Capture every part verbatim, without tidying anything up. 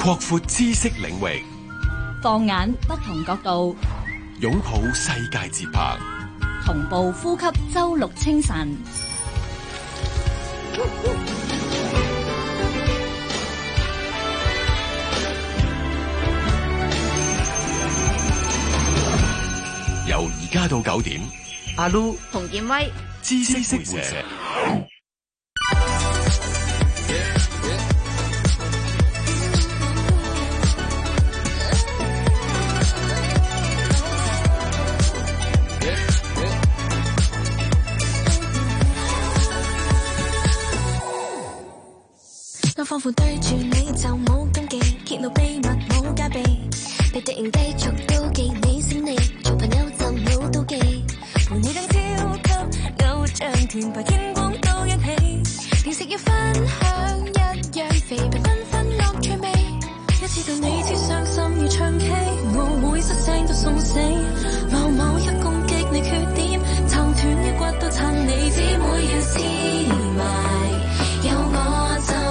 擴闊知識領域， 放眼不同角度， 擁抱世界節拍， 同步呼吸周六清晨。 由而家到九點， 阿 Lu、 洪建威、 知識活社。 我彷彿對住你就冇禁忌，揭露秘密冇戒備，被敵人繼續妒忌你勝利，做朋友就冇妒忌，陪你等超級偶像團排天光都一起，電視要分享一樣肥肥分分樂趣味，一知道你只傷心要唱 K， 我會失聲到送死，某某一攻擊你缺點，撐斷一骨都撐你，姊妹要黐埋，有我就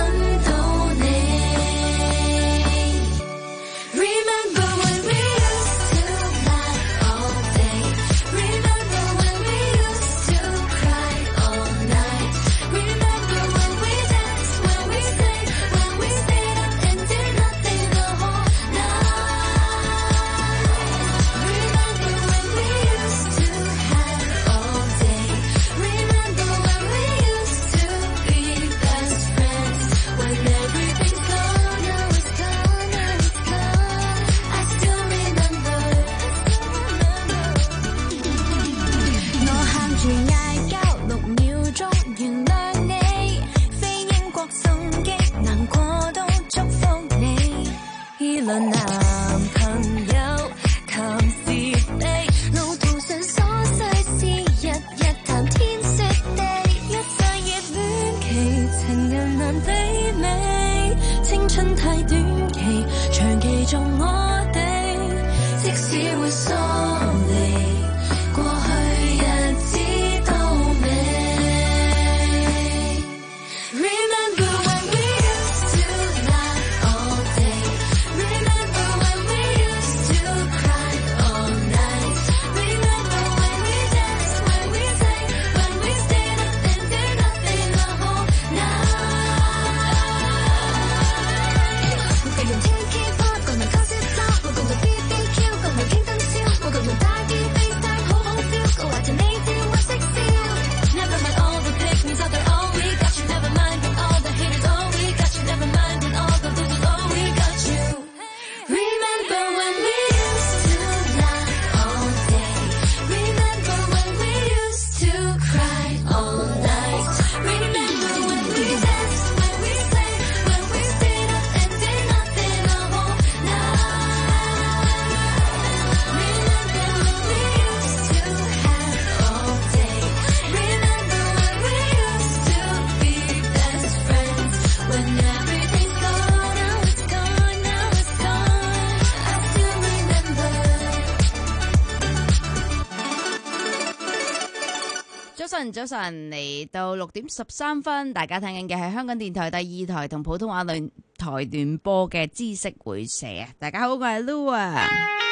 早晨，嚟到六點十三分，大家聽緊嘅係香港電台第二台同普通話台聯播嘅知識會社啊！大家好，我係 Lu 啊！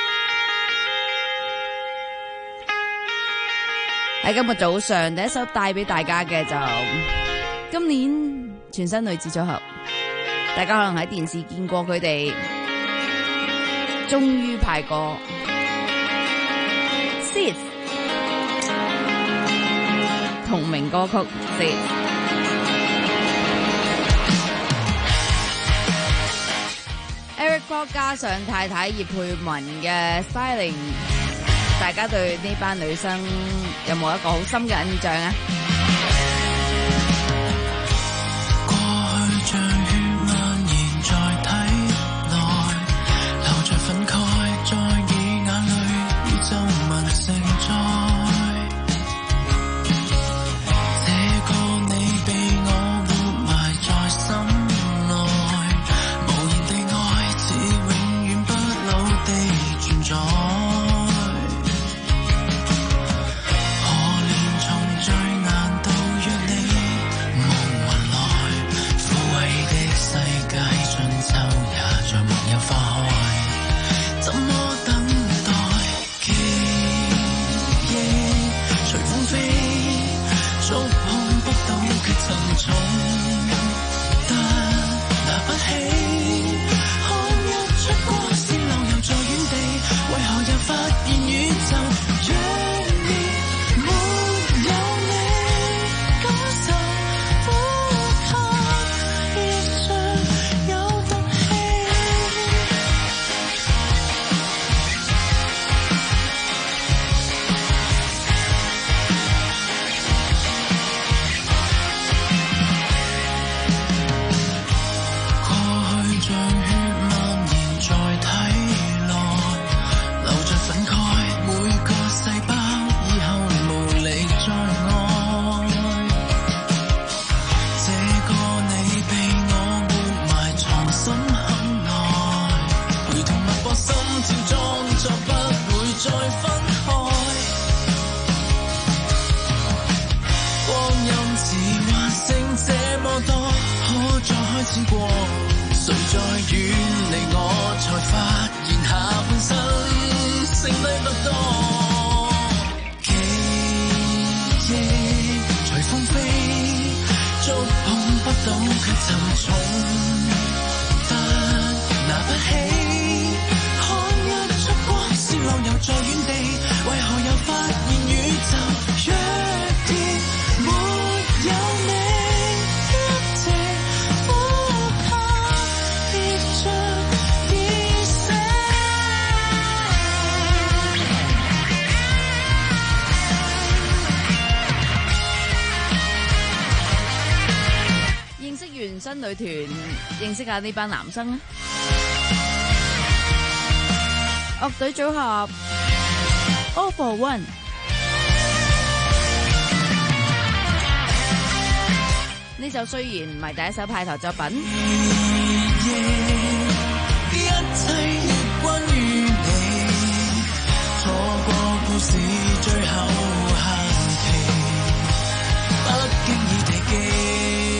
喺今日早上第一首帶俾大家嘅就今年全新女子組合，大家可能喺電視見過佢哋，終於派過 Sis同名歌曲《Sis》，Eric Kwok 加上太太葉佩文嘅 styling， 大家對呢班女生有冇一個好深嘅印象啊？ 過去像血蔓延在體內，流着憤慨，再以眼淚以皺紋承載。可憐從最眼到約你，夢魂來撫慰地。 重，但拿不起。看日出光線浪遊在原地，為何又發現宇宙若然沒有你，感受呼吸亦像有毒氣。誰再遠離我，才發現下半生剩低不多。記憶隨風飛，觸碰不到卻沉重，但拿不起。看日出光線浪遊在原地，為何又發現宇宙若然沒有你？ 新女團認識下呢班男生啊！樂隊組合 All for One， 呢首雖然唔係第一首派台作品， 一切亦關於你，錯過故事最後限期，不經意提記。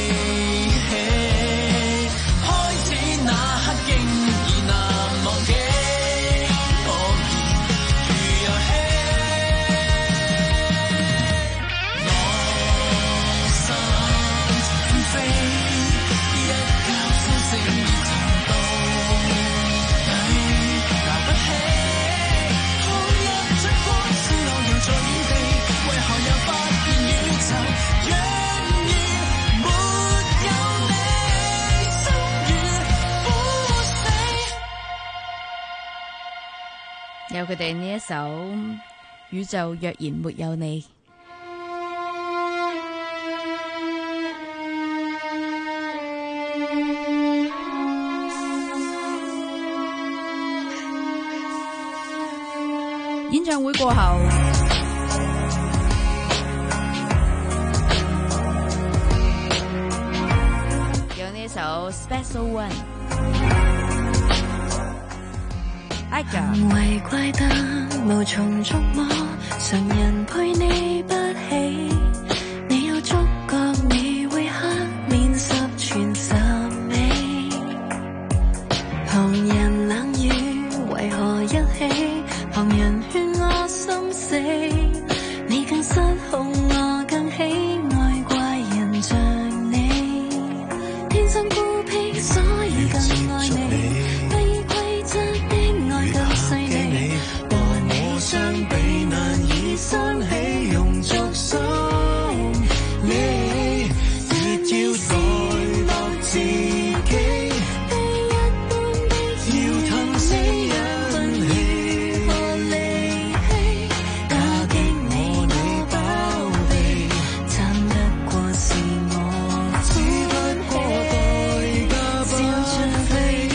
有佢哋呢一首《宇宙若然沒有你》。演唱會過後，有呢一首《Special One》。 為怪得無從觸摸，常人配你不起，你有觸覺你會黑面十全十美，旁人冷語為何一起，旁人勸我心死，你更失控我更喜愛怪人像你，天生孤僻所以更愛你，生起用着心你，別要代落自己，非一般的要疼死人氣，何離棄，打擊你我包庇，慘得過是我，只不過代價不菲。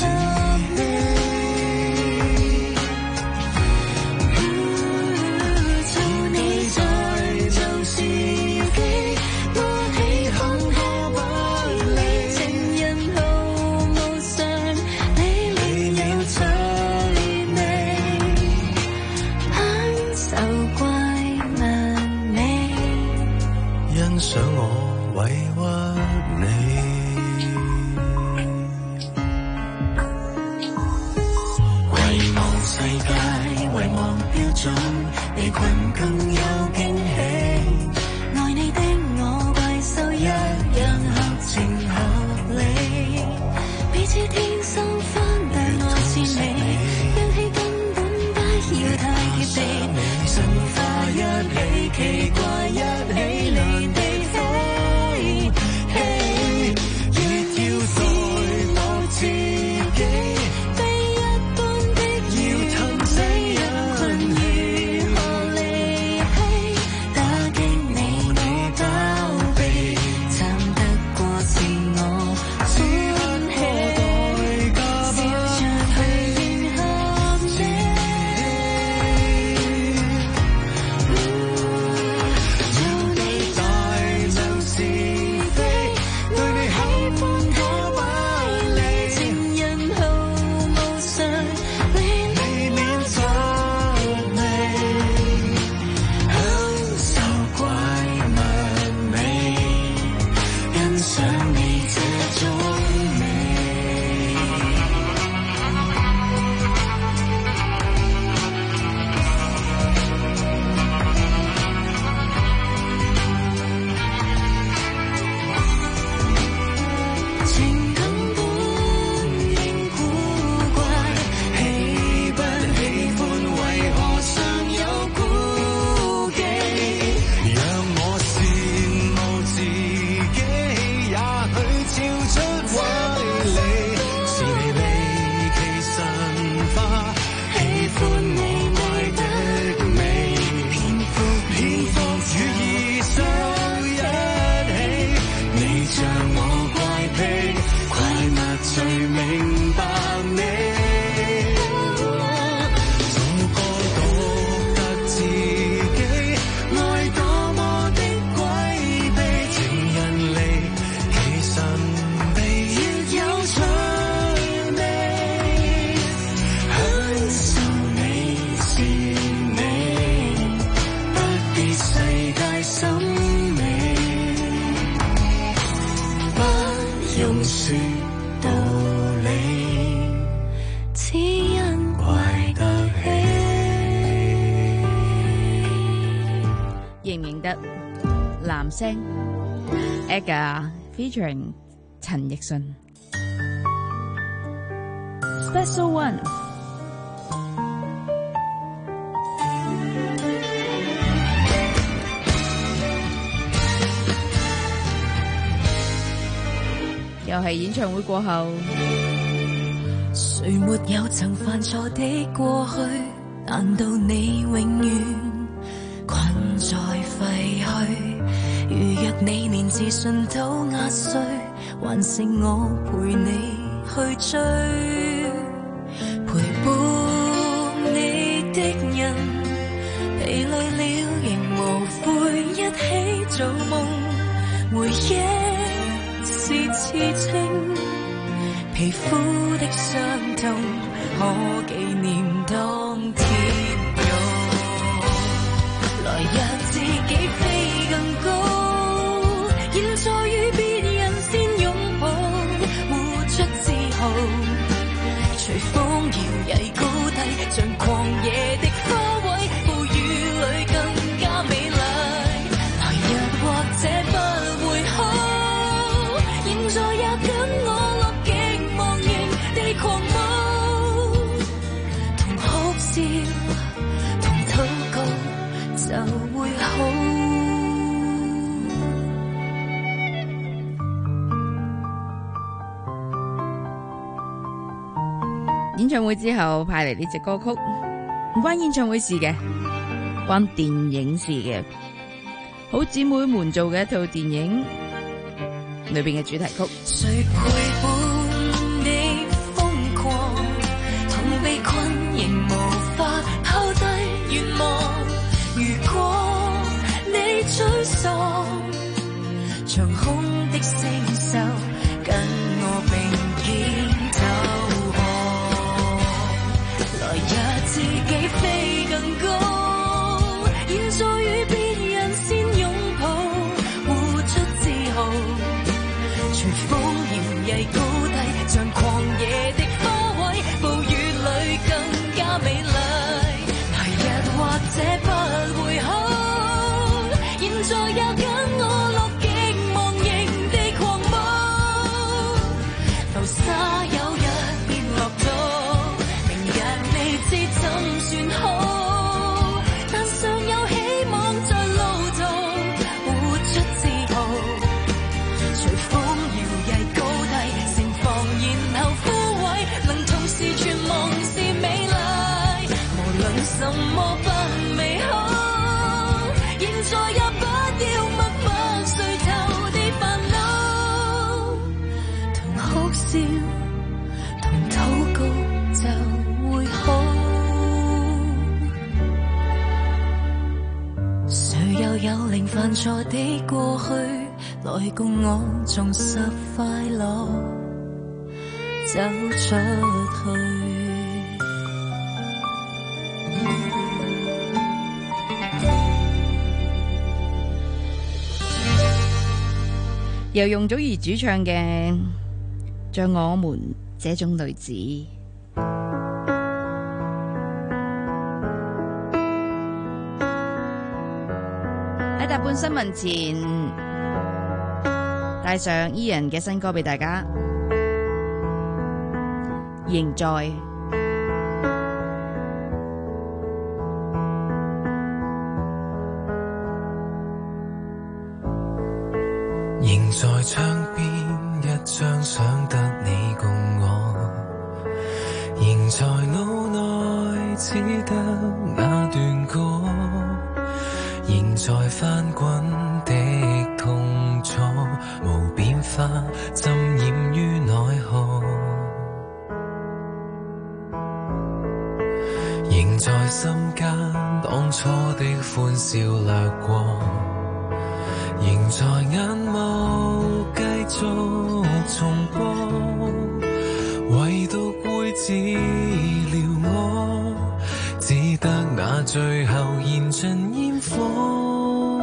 想我委屈你，遺忘世界，遺忘標準，被困更有驚喜。愛你的我怪獸一樣想你這種美。 男聲 Aga featuring 陳奕迅 Special One。 又係演唱會過後， 誰沒有曾犯錯的過去？難道你永遠困在廢墟？如若你連自信都壓碎，還剩我陪你去追。陪伴你的人疲累了仍無悔，一起做夢，回憶是刺青，皮膚的傷痛可紀念當天勇。來讓自己飛更高，現在與別人先擁抱，活出自豪，隨風搖曳高低，像狂野的花卉，暴雨裏更加美麗。來日或者不會好，現在也跟我樂極忘形地狂舞，同哭笑，同禱告就會好。 演唱會之後派嚟呢隻歌曲，唔關演唱會事嘅，關電影事嘅，好姊妹們做嘅一套電影裏邊嘅主題曲。 誰陪伴你瘋狂，同被困仍無法拋低願望。如果你沮喪，長空的星宿跟我並肩走航。來讓自己飛更高，現在與別人先擁抱，活出自豪，隨風搖曳高低，像狂野的花卉，暴雨裏更加美麗。來日或者不會好，現在也跟我樂極忘形地狂舞，浮沙有日變落土，明日未知怎算好，但尚有希望在路途，活出自豪，隨風搖曳高低，盛放然後枯萎，能同時存亡是美麗。無論什麼不美好，現在也不要默默垂頭地煩惱，同哭笑，同禱告就會好。誰又有令犯錯的過去，來共我重拾快樂，走出去。 由容祖兒主唱嘅《像我們這種女子》。喺踏半新聞前，帶上 Ian 嘅新歌俾大家，仍在。 仍在窗邊一張想得你共我，仍在腦內只得那段歌，仍在翻滾的痛楚，無變化浸染於內河，仍在心間當初的歡笑掠過，仍在眼眸繼續重播，唯獨會治療我，只得那最後燃盡煙火。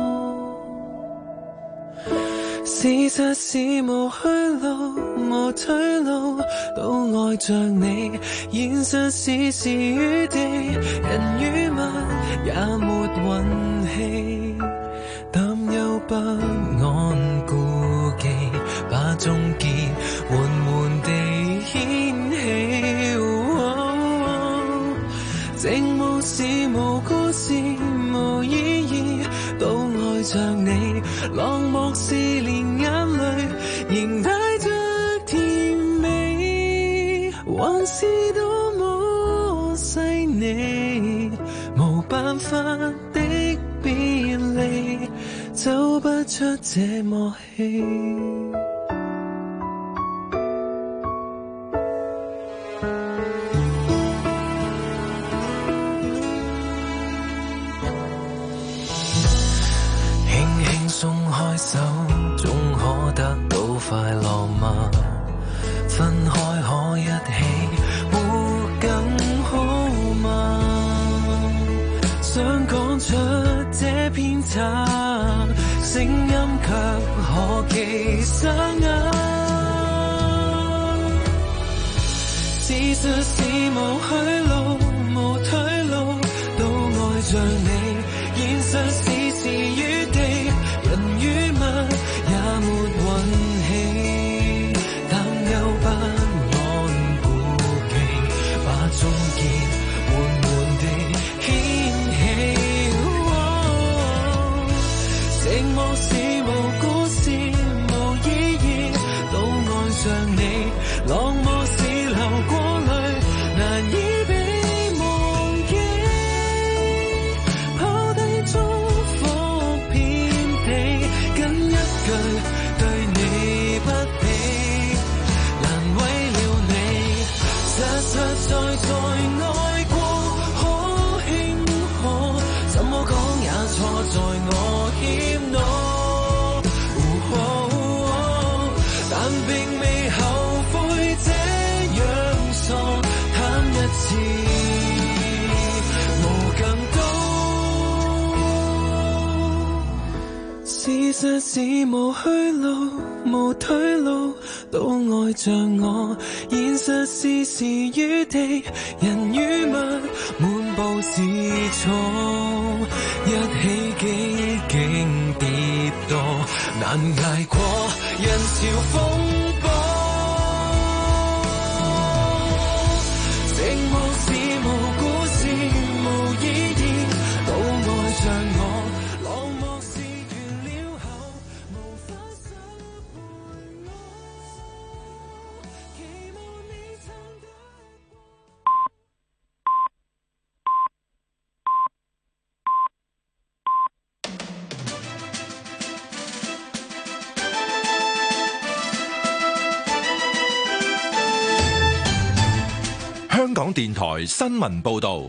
事實是無去路，無退路，都愛着你。現實是時與地，人與物也沒運氣。擔憂不安顧忌，把終結緩緩地掀起。哦、靜無事無故事無意義，都愛着你。落寞是連眼淚仍帶着甜美，還是多麼細膩，無辦法的別離，走不出這默契。輕輕鬆開手，總可得到快樂嗎？分開可一起，會更好嗎？想講出這篇慘，聲音卻可記沙啞。事實是無去路，無退路，都愛着你。現實是時與地，人與物也沒運氣。擔憂不安顧忌，把終結緩緩地掀起。寂寞是無故事無意義，都愛上你。落寞是流過淚，難以被忘記。拋低祝福遍地，跟一句對你不比，難為了你。實實在在愛過可輕可，怎麼講也錯在我欠我。但並未後悔這樣傻，貪一次無更多。事實是無去路，無退路，都愛着我。現實是時與地，人與物滿布是錯，一起幾經跌墮，難捱過人潮風波。寂寞是無故事無意義，都愛着我。落寞是完了後無法收回我，期望你撐得香港電台新聞報道。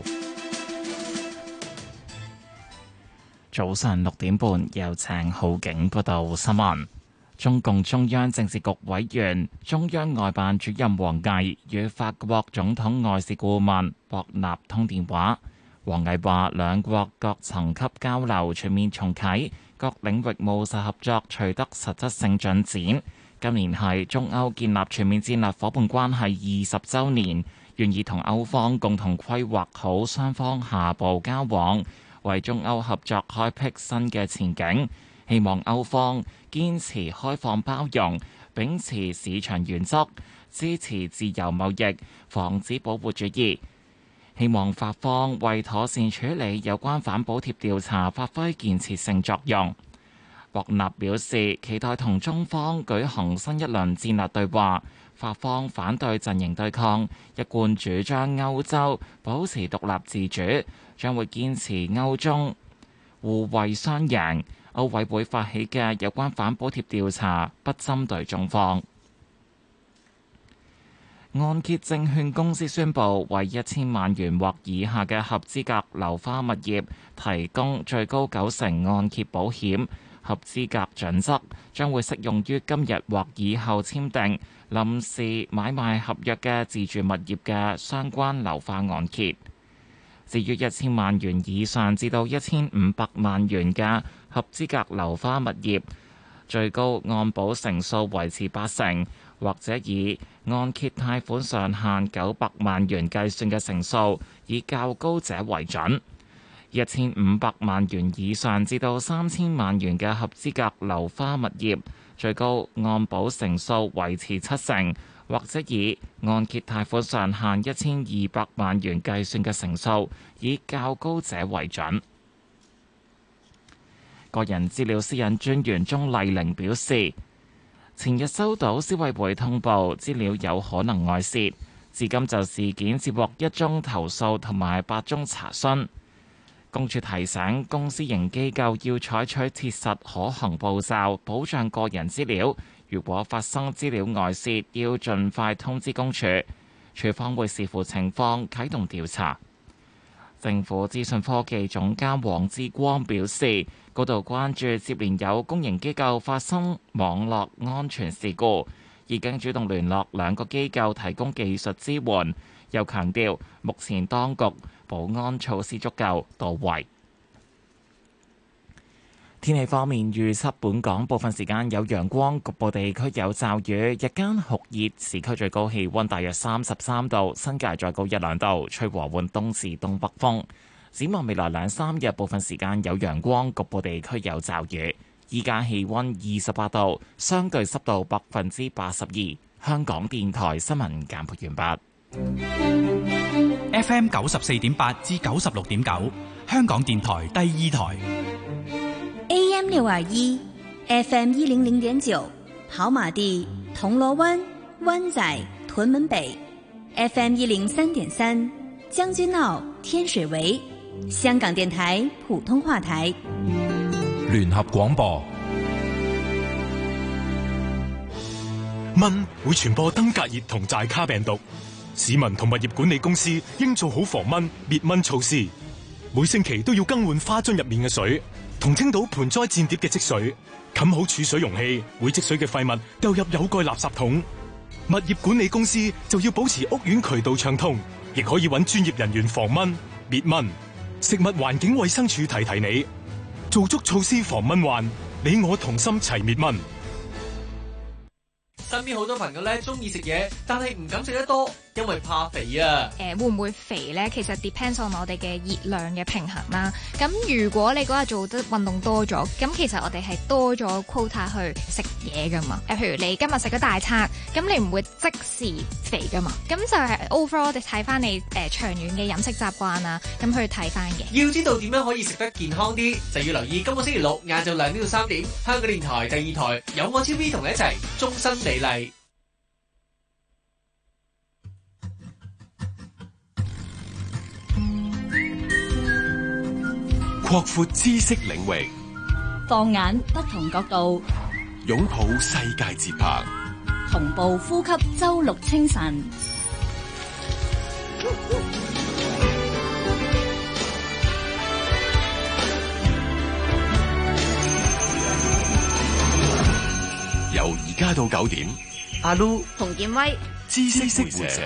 早上六點半，由鄭浩景報道新聞。中共中央政治局委員、中央外辦主任王毅與法國總統外事顧問博納通電話。王毅話：兩國各層級交流全面重啟， 各領域務實合作取得實質性進展。今年係中歐建立全面戰略夥伴關係二十週年，願意同歐方共同規劃好雙方下步交往，為中歐合作開闢新嘅前景。希望歐方堅持開放包容，秉持市場原則，支持自由貿易，防止保護主義。希望法方為妥善處理有關反補貼調查發揮建設性作用。博納表示，期待同中方舉行新一輪戰略對話。法方反對陣營對抗，一貫主張歐洲保持獨立自主，將會堅持歐中互惠雙贏。歐委會發起嘅有關反補貼調查不針對中方。按揭證券公司宣布，為一千萬元或以下嘅合資格樓花物業提供最高九成按揭保險。合資格準則將會適用於今日或以後簽訂臨時買賣合約嘅自住物業嘅相關樓花按揭。至於一千萬元以上至到一千五百萬元嘅合資格樓花物業，最高按保成數維持八成，或者以按揭貸款上限九百萬元計算嘅成數，以較高者為準。一千五百萬元以上至到三千萬元嘅合資格樓花物業，最高按保成數維持七成，或者以按揭貸款上限一千二百萬元計算嘅成數，以較高者為準。個人資料私隱專員鍾麗玲表示，前日收到消委會通報，資料有可能外泄，至今就事件接獲一宗投訴同埋八宗查詢。公署提醒公私營機構要採取切實可行步驟，保障個人資料。如果發生資料外泄，要盡快通知公署，署方會視乎情況啟動調查。政府資訊科技總監黃志光表示，高度關注接連有公營機構發生網絡安全事故，已經主動聯絡兩個機構提供技術支援。又強調，目前當局保安措施足夠到位。天氣方面預測，本港部分時間有陽光，局部地區有驟雨，日間酷熱，市區最高氣溫大約三十三度，新界再高一兩度，吹和緩東至東北風。展望未來兩三日，部分時間有陽光，局部地區有驟雨。依家氣溫二十八度，相對濕度百分之八十二。香港電台新聞簡報完畢。 F M 九十四點八至九十六點九，香港電台第二台。 A M 六二一 ，F M 一零零點九，跑馬地、銅鑼灣、灣仔、屯門北 ，F M 一零三點三，將軍澳、天水圍，香港電台普通話台。 聯合廣播。 蚊會傳播登革熱同寨卡病毒。市民同物業管理公司應做好防蚊滅蚊措施，每星期都要更換花樽入面嘅水，同清倒盆栽墊碟嘅積水，冚好儲水容器，會積水嘅廢物丟入有蓋垃圾桶。物業管理公司就要保持屋苑渠道暢通，亦可以揾專業人員防蚊滅蚊。食物環境衛生署提提你，做足措施防蚊患，你我同心齊滅蚊。 身邊好多朋友咧中意食嘢，但係唔敢食得多，因為怕肥啊。 誒、呃，會唔會肥咧？其實 depends on 我哋嘅熱量嘅平衡啦。咁如果你嗰日做得運動多咗，咁其實我哋係多咗 quota 去食嘢噶嘛。誒，譬如你今日食咗大餐，咁你唔會即時肥噶嘛。咁就係 overall 我哋睇翻你誒、呃、長遠嘅飲食習慣啊，咁去睇翻嘅。 要知道點樣可以食得健康啲，就要留意今個星期六晏晝兩點到三點，香港電台第二台有我 T V 同你一齊終身美麗。 擴闊知識領域， 放眼不同角度， 擁抱世界節拍， 同步呼吸周六清晨。 由而家到九點， 阿 Lu 洪建威， 知識會社。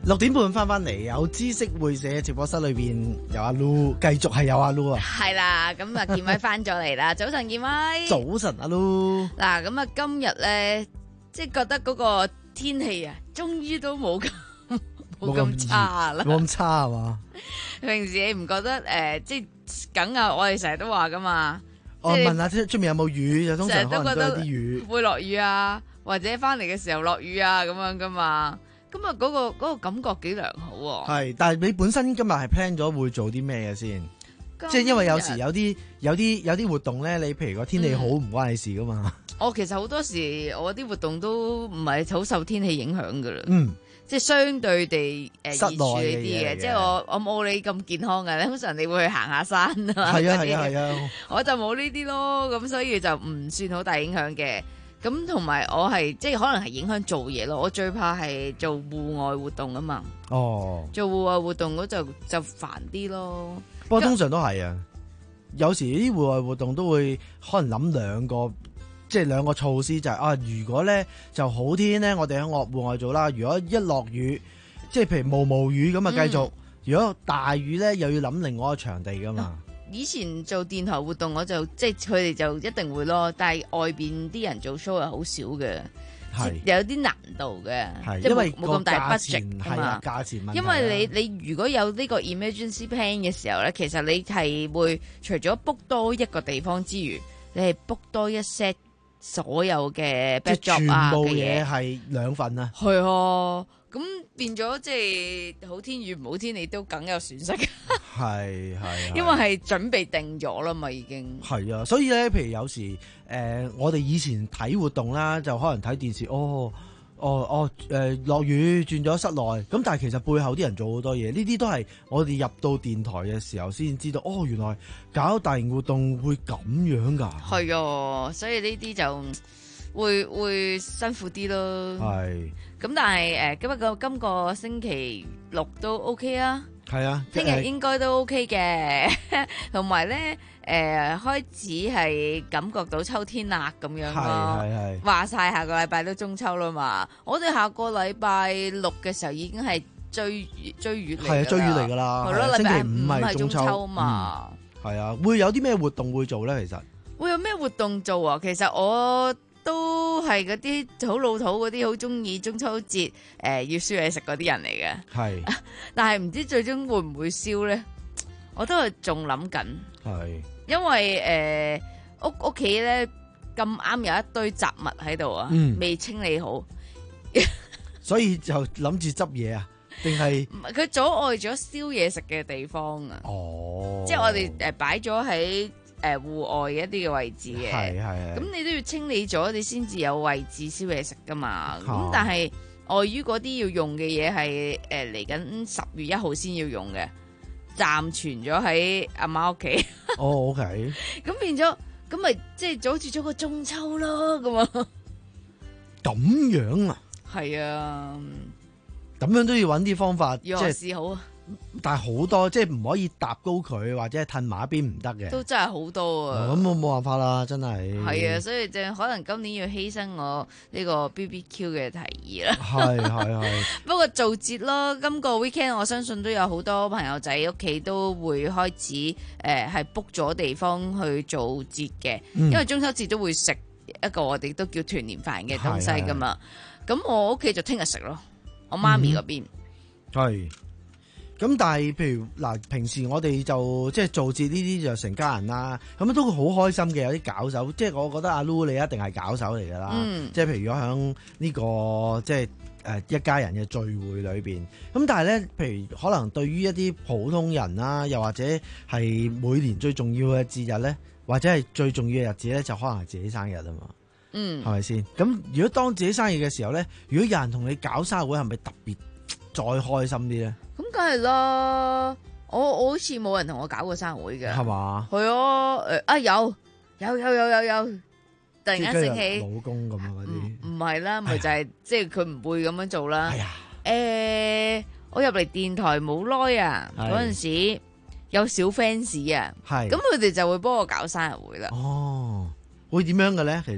六點半翻翻嚟，有知識會社直播室裏邊有阿 Lu， 繼續係有阿 Lu 啊。 係啦，咁啊健威翻咗嚟啦，早晨健威。 早晨阿 Lu。 嗱，咁啊今日咧，即係覺得嗰個天氣啊，終於都冇咁冇咁差啦。 冇咁差係嘛？ 平時你唔覺得誒、呃，即係梗啊？我哋成日都話噶嘛。 我問下出出面有冇雨？就通常可能都有啲雨。 會落雨啊，或者翻嚟嘅時候落雨啊，咁樣噶嘛。咁啊，嗰個嗰個感覺幾良好喎。 係，但係你本身今日係 plan 咗會做啲咩嘅先？即係因為有時有啲有啲有啲活動咧，你譬如個天氣好唔、嗯、關你事噶嘛。 我其實好多時我啲活動都唔係好受天氣影響噶啦。 嗯。 即係相對地誒室內啲嘅，即係我我冇你咁健康嘅，通常你會去行下山啊。 係啊係啊係啊， 我就冇呢啲咯，咁所以就唔算好大影響嘅。咁同埋我係即係可能係影響做嘢咯，我最怕係做戶外活動啊嘛。 哦， 做戶外活動嗰就就煩啲咯。 不過通常都係啊，有時啲戶外活動都會可能諗兩個。即係兩個措施就係、是、啊，如果咧就好天咧，我哋喺戶戶外做啦。如果一落雨，即係譬如毛毛雨咁啊，繼續。嗯、如果大雨咧，又要諗另外一個場地噶嘛。 以前做電台活動，我就即係佢哋就一定會咯，但係外邊啲人做 show 係好少嘅，有啲難度嘅，即係冇冇咁大 budget 啊嘛。 價錢問題。 因為你你如果有呢個 emergency plan 嘅時候咧，其實你係會除咗 book 多一個地方之餘，你係 book 多一 set。所有嘅 backdrop 啊嘅嘢係兩份啊， 係啊，咁變咗即係好天與唔好天，你都梗有損失嘅， 係係， 因為係準備定咗啦嘛，已經係啊，所以咧，譬如有時誒、呃，我哋以前睇活動啦，就可能睇電視，哦。哦哦，誒、呃、落雨轉咗室內，咁但係其實背後啲人做好多嘢，呢啲都係我哋入到電台嘅時候先知道，哦原來搞大型活動會咁樣㗎。 係啊，所以呢啲就會會辛苦啲咯。係。咁但係誒，今日個今個星期六都 OK 啊。係啊，聽日應該都 OK 嘅，同埋咧誒開始係感覺到秋天啦咁樣咯。係係係。話晒下個禮拜都中秋啦嘛，我哋下個禮拜六嘅時候已經係追追月嚟。係啊，追月嚟㗎啦。係咯，星期五係中秋嘛。係啊，會有啲咩活動會做咧？其實會有咩活動做啊？其實我都係嗰啲好老土嗰啲，好中意中秋節誒、呃、要燒嘢食嗰啲人嚟嘅。係，但係唔知最終會唔會燒咧？我都係仲諗緊。係，因為誒屋屋企咧咁啱有一堆雜物喺度啊，未、嗯、清理好， 所以就諗住執嘢啊？定係佢阻礙咗燒嘢食嘅地方啊？哦，即係我哋誒擺咗喺。誒，戶外一啲嘅位置嘅，係係，咁你都要清理咗，你先至有位置燒嘢食噶嘛。咁、哦、但係礙於嗰啲要用嘅嘢係誒嚟緊十月一號先要用嘅，暫存咗喺阿媽屋企。哦，OK。咁變咗，咁咪即係阻住咗個中秋咯，咁啊。 咁樣啊？係啊。 咁樣都要揾啲方法， 即係試好啊。 但係好多即係唔可以搭高佢，或者係褪埋一邊唔得嘅，都真係好多啊！ 咁我冇辦法啦，真係。 係啊，所以就可能今年要犧牲我呢個 B B Q 嘅提議啦。 係係係。不過做節咯，今個 weekend 我相信都有好多朋友仔屋企都會開始誒係 book 咗地方去做節嘅，嗯、因為中秋節都會食一個我哋都叫團年飯嘅東西噶嘛。咁我屋企就聽日食咯，我媽咪嗰邊係。嗯咁但係，譬如嗱，平時我哋就即係做節呢啲就成家人啦，咁都好開心嘅。有啲搞手，即係我覺得阿 Lu 你一定係搞手嚟㗎啦。嗯、即係譬如講響呢個即係誒一家人嘅聚會裏邊，咁但係咧，譬如可能對於一啲普通人啦，又或者係每年最重要嘅節日咧，或者係最重要嘅日子咧，就可能係自己生日啊嘛。嗯，係咪先？咁如果當自己生日嘅時候咧，如果有人同你搞生日會，係咪特別再開心啲咧？ 咁梗係啦，我我好似冇人同我搞過生日會嘅，係嘛？係啊，誒啊有有有有有有，突然間醒起老公咁啊嗰啲， 唔係啦，咪就係即係佢唔會咁樣做啦。係啊，誒，我入嚟電台冇耐啊，嗰陣時有小 fans 啊，係，咁佢哋就會幫我搞生日會啦。 哦，會點樣嘅咧？其實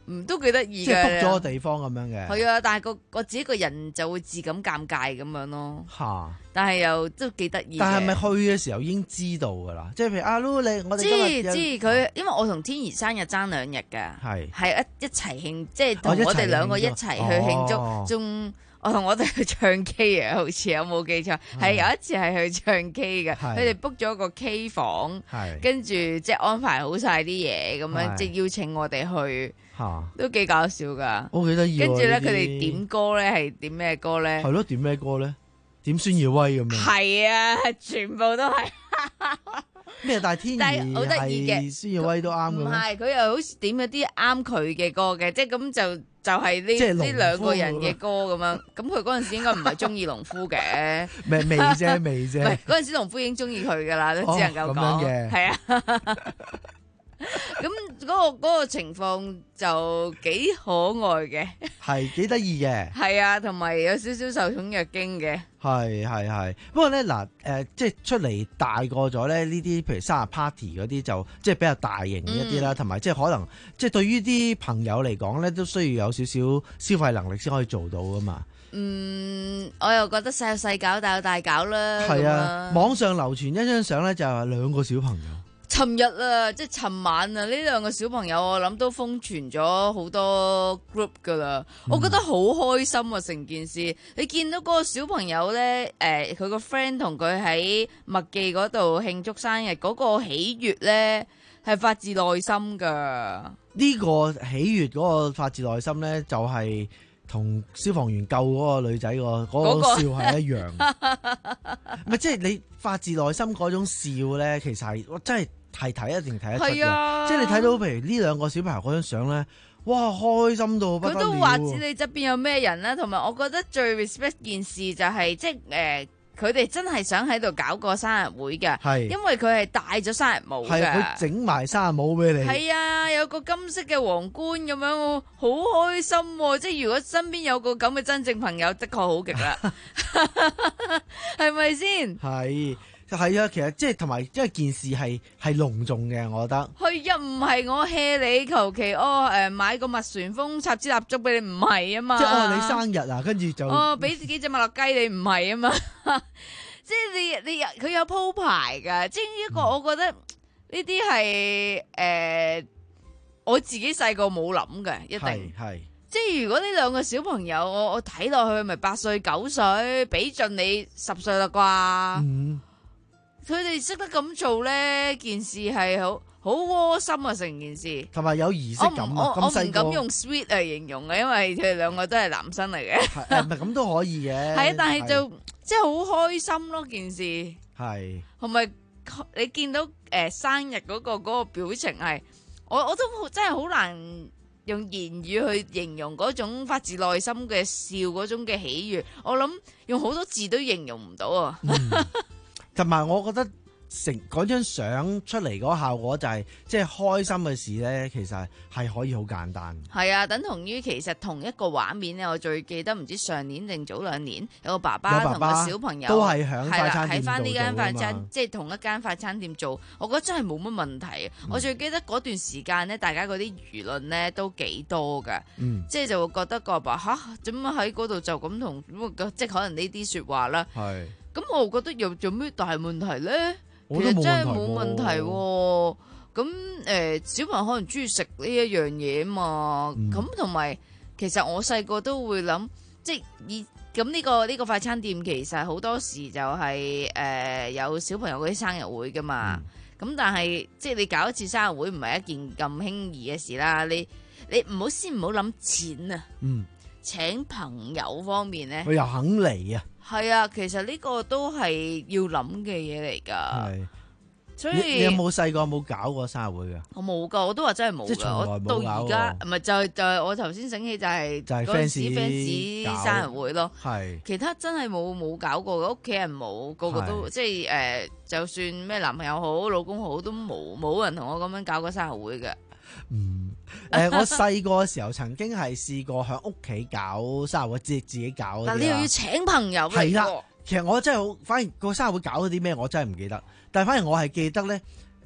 嗯，都幾得意嘅。 即係 book 咗個地方咁樣嘅。 係啊，但係個我自己個人就會自感尷尬咁樣咯。 嚇！ 但係又都幾得意。 但係咪去嘅時候已經知道㗎啦？即係譬如阿 Lu 你我哋今日知知佢，因為我同天怡生日爭兩日㗎， 係係一一齊慶，即係同我哋兩個一齊去慶祝。仲我同我哋去唱 K 啊，好似有冇記錯？係有一次係去唱 K 嘅，佢哋 book 咗個 K 房，跟住即係安排好晒啲嘢咁樣，即係邀請我哋去。都幾搞笑噶， 我幾得意。 跟住咧，佢哋點歌咧係點咩歌咧？ 係咯，點咩歌咧？點孫耀威咁樣。係啊，全部都係咩？但係天怡好得意嘅， 孫耀威都啱嘅。 唔係，佢又好似點咗啲啱佢嘅歌嘅，即係咁就就係呢呢兩個人嘅歌咁樣。咁佢嗰陣時應該唔係中意農夫嘅， 未未啫，未啫。 唔係嗰陣時農夫已經中意佢噶啦，都只能夠講嘅，係啊。咁嗰、那個、那個情況就幾可愛嘅， 係幾得意嘅， 係啊，同埋有少少受寵若驚嘅， 係係係。不過咧嗱，誒、呃，即係出嚟大個咗咧，呢啲譬如生日 party 嗰啲就即係比較大型一啲啦，同埋、嗯、即係可能即係對於啲朋友嚟講咧，都需要有少少消費能力先可以做到噶嘛。 嗯，我又覺得細有細搞，大有大搞啦。係啊， 網上流傳一張相咧，就係兩個小朋友。 尋日啊，即係尋晚啊，呢兩個小朋友我諗都瘋傳咗好多 group 噶啦，嗯、我覺得好開心啊！成件事，你見到嗰個小朋友咧，誒、呃，佢個 friend 同佢喺麥記嗰度慶祝生日，嗰、嗰個喜悅咧係發自內心噶。 呢個喜悅嗰個發自內心咧，就係、是。同消防員救嗰個女仔個嗰個笑係一樣，唔係即係你發自內心嗰種笑咧，其實係我真係係睇一定睇得出嘅，啊、即係你睇到譬如呢兩個小朋友嗰張相咧，哇開心到不得了。佢都話知你側邊有咩人啦，同埋我覺得最 respect 件事就係、是、即係誒。呃佢哋真係想喺度搞個生日會嘅，係因為佢係戴咗生日帽嘅， 係佢整埋生日帽俾你， 係啊，有個金色嘅皇冠咁樣，好開心喎！即係如果身邊有個咁嘅真正朋友，的確好極啦，係咪先？ 係。係啊，其實即係同埋，因為件事係係隆重嘅，我覺得。 係啊，唔係我 hea 你求其哦，誒買個麥旋風插支蠟燭俾你，唔係啊嘛。 即係哦，你生日啊，跟住就哦，俾幾隻麥樂雞你，唔係啊嘛。即係你你佢有鋪排㗎，即係呢一個我覺得呢啲係誒我自己細個冇諗嘅，一定係。 即係如果呢兩個小朋友，我我睇落去咪八歲九歲，俾盡你十歲啦啩。嗯。佢哋識得咁做咧，件事係好好窩心啊！成件事同埋有儀式感啊！ 我我唔敢用 sweet 嚟形容嘅，因為佢哋兩個都係男生嚟嘅。 誒唔係咁都可以嘅。 係啊，但係就即係好開心咯！件事係同埋你見到誒、呃、生日嗰、嗰個嗰個表情係，我我都真係好難用言語去形容嗰種發自內心嘅笑嗰種嘅喜悅。我諗用好多字都形容唔到啊！嗯同埋，我覺得成嗰張相出嚟嗰個效果就係、是，即係開心嘅事咧，其實係可以好簡單。 係啊，等同於其實同一個畫面咧，我最記得唔知上年定早兩年有個爸爸同個小朋友都係喺快餐店喺翻呢間快餐， 嘛即係同一間快餐店做。我覺得真係冇乜問題。嗯、我最記得嗰段時間咧，大家嗰啲輿論咧都幾多㗎，嗯、即係就會覺得個爸吓點解喺嗰度就咁同，即係可能呢啲説話啦。係。咁我覺得又做咩大問題咧？其實真係冇問題喎。咁誒、呃，小朋友可能中意食呢一樣嘢嘛。咁同埋，其實我細個都會諗，即係以咁呢個呢、呢個快餐店其實好多時就係、是、誒、呃、有小朋友嗰啲生日會噶嘛。咁、嗯、但係即係你搞一次生日會唔係一件咁輕易嘅事啦。你你唔好先唔好諗錢啊。嗯。請朋友方面咧， 佢又肯嚟啊！ 係啊，其實呢個都係要諗嘅嘢嚟噶。係，所以你有冇細個有冇搞過生日會噶？ 我冇噶，我都話真係冇噶。即係從來冇搞過。到而家唔係就係就係我頭先醒起就係就係 fans fans 生日會咯。 係，其他真係冇冇搞過，屋企人冇，個個都即係誒，就算咩男朋友好、老公好，都冇冇人同我咁樣搞過生日會嘅。 嗯，誒、呃，我細個嘅時候曾經係試過喺屋企搞生日會，自己自己搞。 但你又要請朋友嚟。 係啦，其實我真係好，反而個生日會搞咗啲咩，我真係唔記得。但係反而我係記得咧，誒、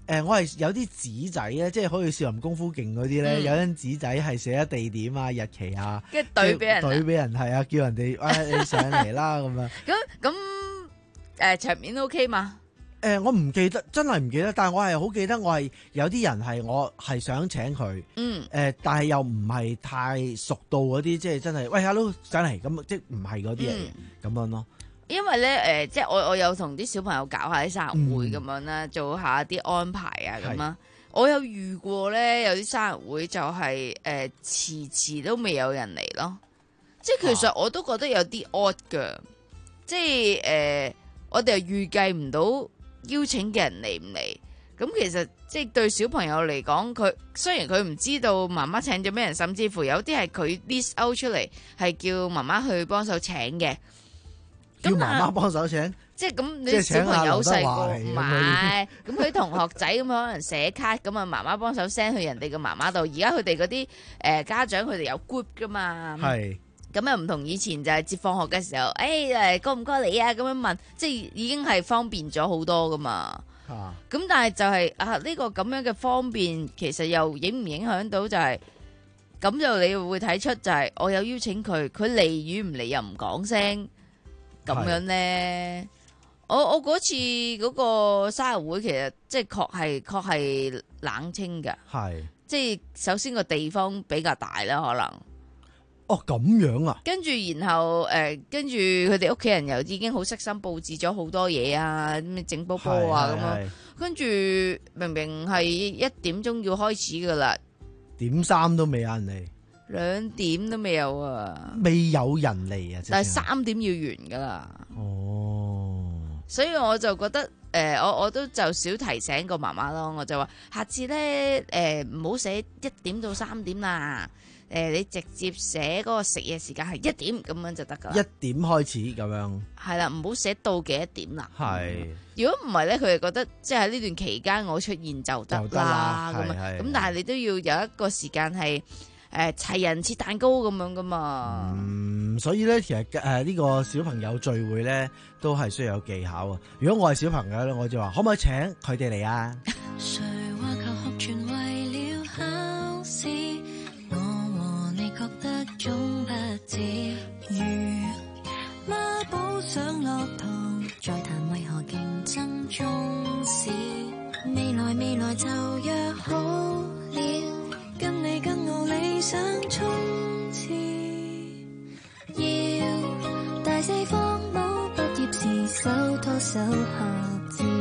誒，我係有啲紙仔咧，即係好似少林功夫勁嗰啲咧， 嗯有張紙仔係寫咗地點啊、日期啊， 跟住對俾人啊， 對俾人係啊，叫人哋誒你上嚟啦咁樣。 咁咁誒場面 OK 嘛？ 誒，我唔記得，真係唔記得，但係我係好記得，我係有啲人係我係想請佢， 嗯， 誒，但係又唔係太熟到嗰啲，即係真係喂 hello 上嚟咁，即係唔係嗰啲嚟嘅咁樣咯。 因為咧誒、呃，即係我我有同啲小朋友搞下啲生日會咁樣啦，嗯、做下啲安排啊咁啊。我有遇過咧，有啲生日會就係、是、誒、呃、遲遲都未有人嚟咯。即係其實我都覺得有啲 odd 㗎，即係誒、呃、我哋又預計唔到邀請嘅人嚟唔嚟。咁其實即係對小朋友嚟講，佢雖然佢唔知道媽媽請咗咩人，甚至乎有啲係佢 list out 出嚟，係叫媽媽去幫手請嘅。 叫媽媽幫手請， 即係咁你小朋友細個唔係，咁佢同學仔咁可能寫卡，咁啊媽媽幫手 send 去人哋嘅媽媽度。而家佢哋嗰啲誒家長佢哋有 group 噶嘛，係咁又唔同以前就係接放學嘅時候，誒誒過唔過嚟啊咁樣問，即係已經係方便咗好多噶嘛。咁、啊、但係就係、是、啊呢、這個咁樣嘅方便，其實又影唔影響到就係、是、咁就你會睇出就係我有邀請佢，佢嚟與唔嚟又唔講聲。咁樣咧，我我嗰次嗰個生日會其實即係確係確係冷清嘅，係即係首先個地方比較大啦，可能哦咁樣啊， 跟住然後誒、呃，跟住佢哋屋企人又已經好悉心佈置咗好多嘢啊，咩整波波啊咁樣，跟住明明係一點鐘要開始噶啦， 點三都未有人嚟。 兩點都未有啊， 未有人嚟啊！ 但係三點要完噶啦。 哦， 所以我就覺得，誒、呃，我我都就少提醒個媽媽咯。我就話，下次咧，誒，唔好寫一點到三點啦。誒、呃，你直接寫嗰個食嘢時間係一點咁樣就得噶啦。 一點開始咁樣。係啦，唔好寫到幾多點啦。 係。 如果唔係咧，佢哋覺得即係喺呢段期間我出現就得啦。咁啊，咁但係你都要有一個時間係。誒，齊人切蛋糕咁樣噶嘛？ 嗯，所以咧，其實誒呢個小朋友聚會咧，都係需要有技巧啊。如果我係小朋友咧，我就話可唔可以請佢哋嚟啊？誰話求學全為了考試？我和你覺得總不止。如媽寶想落堂，再談為何競爭中史？未來未來就約好了。跟你跟我理想衝刺，要大四方冇畢業時手拖手合照。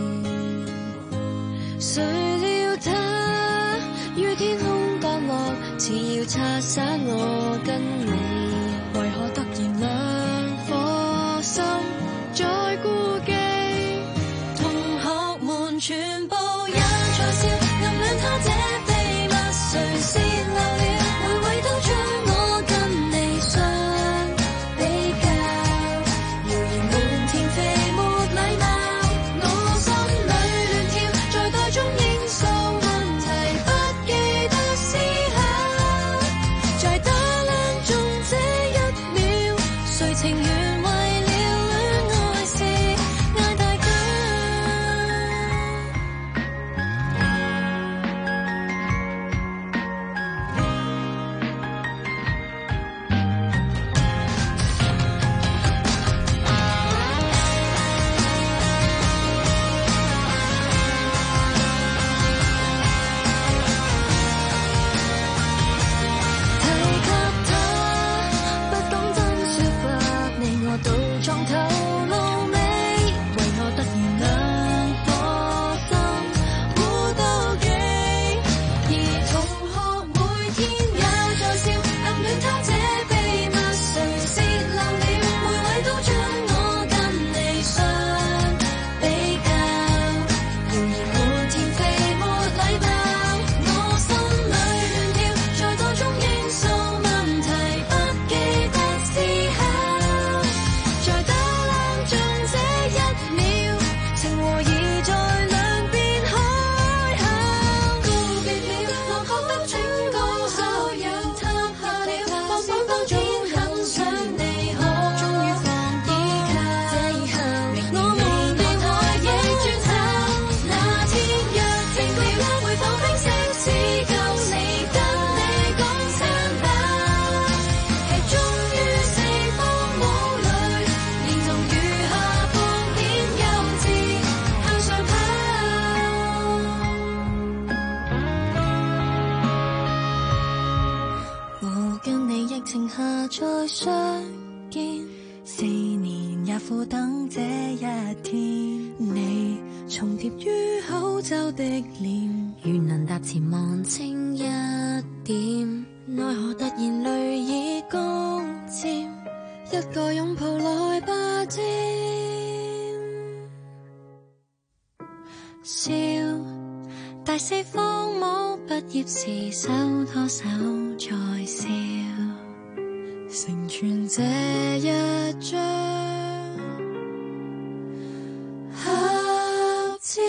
誰料他於天空降落，似要拆散我跟你，為何突然兩顆心在孤寂？同學們全部也在笑，暗戀他這。誰泄漏了？每位都將我跟你相比較，謠言滿天飛沒禮貌，我心裏亂跳，在袋中應數問題，不記得思考，在打量中疫情下再相見，四年也苦等這一天。你重疊於口罩的臉，願能踏前望清一點。奈何突然淚已攻佔，一個擁抱來霸佔。笑，大四方冇畢業時手拖手再笑，成全這一張合照。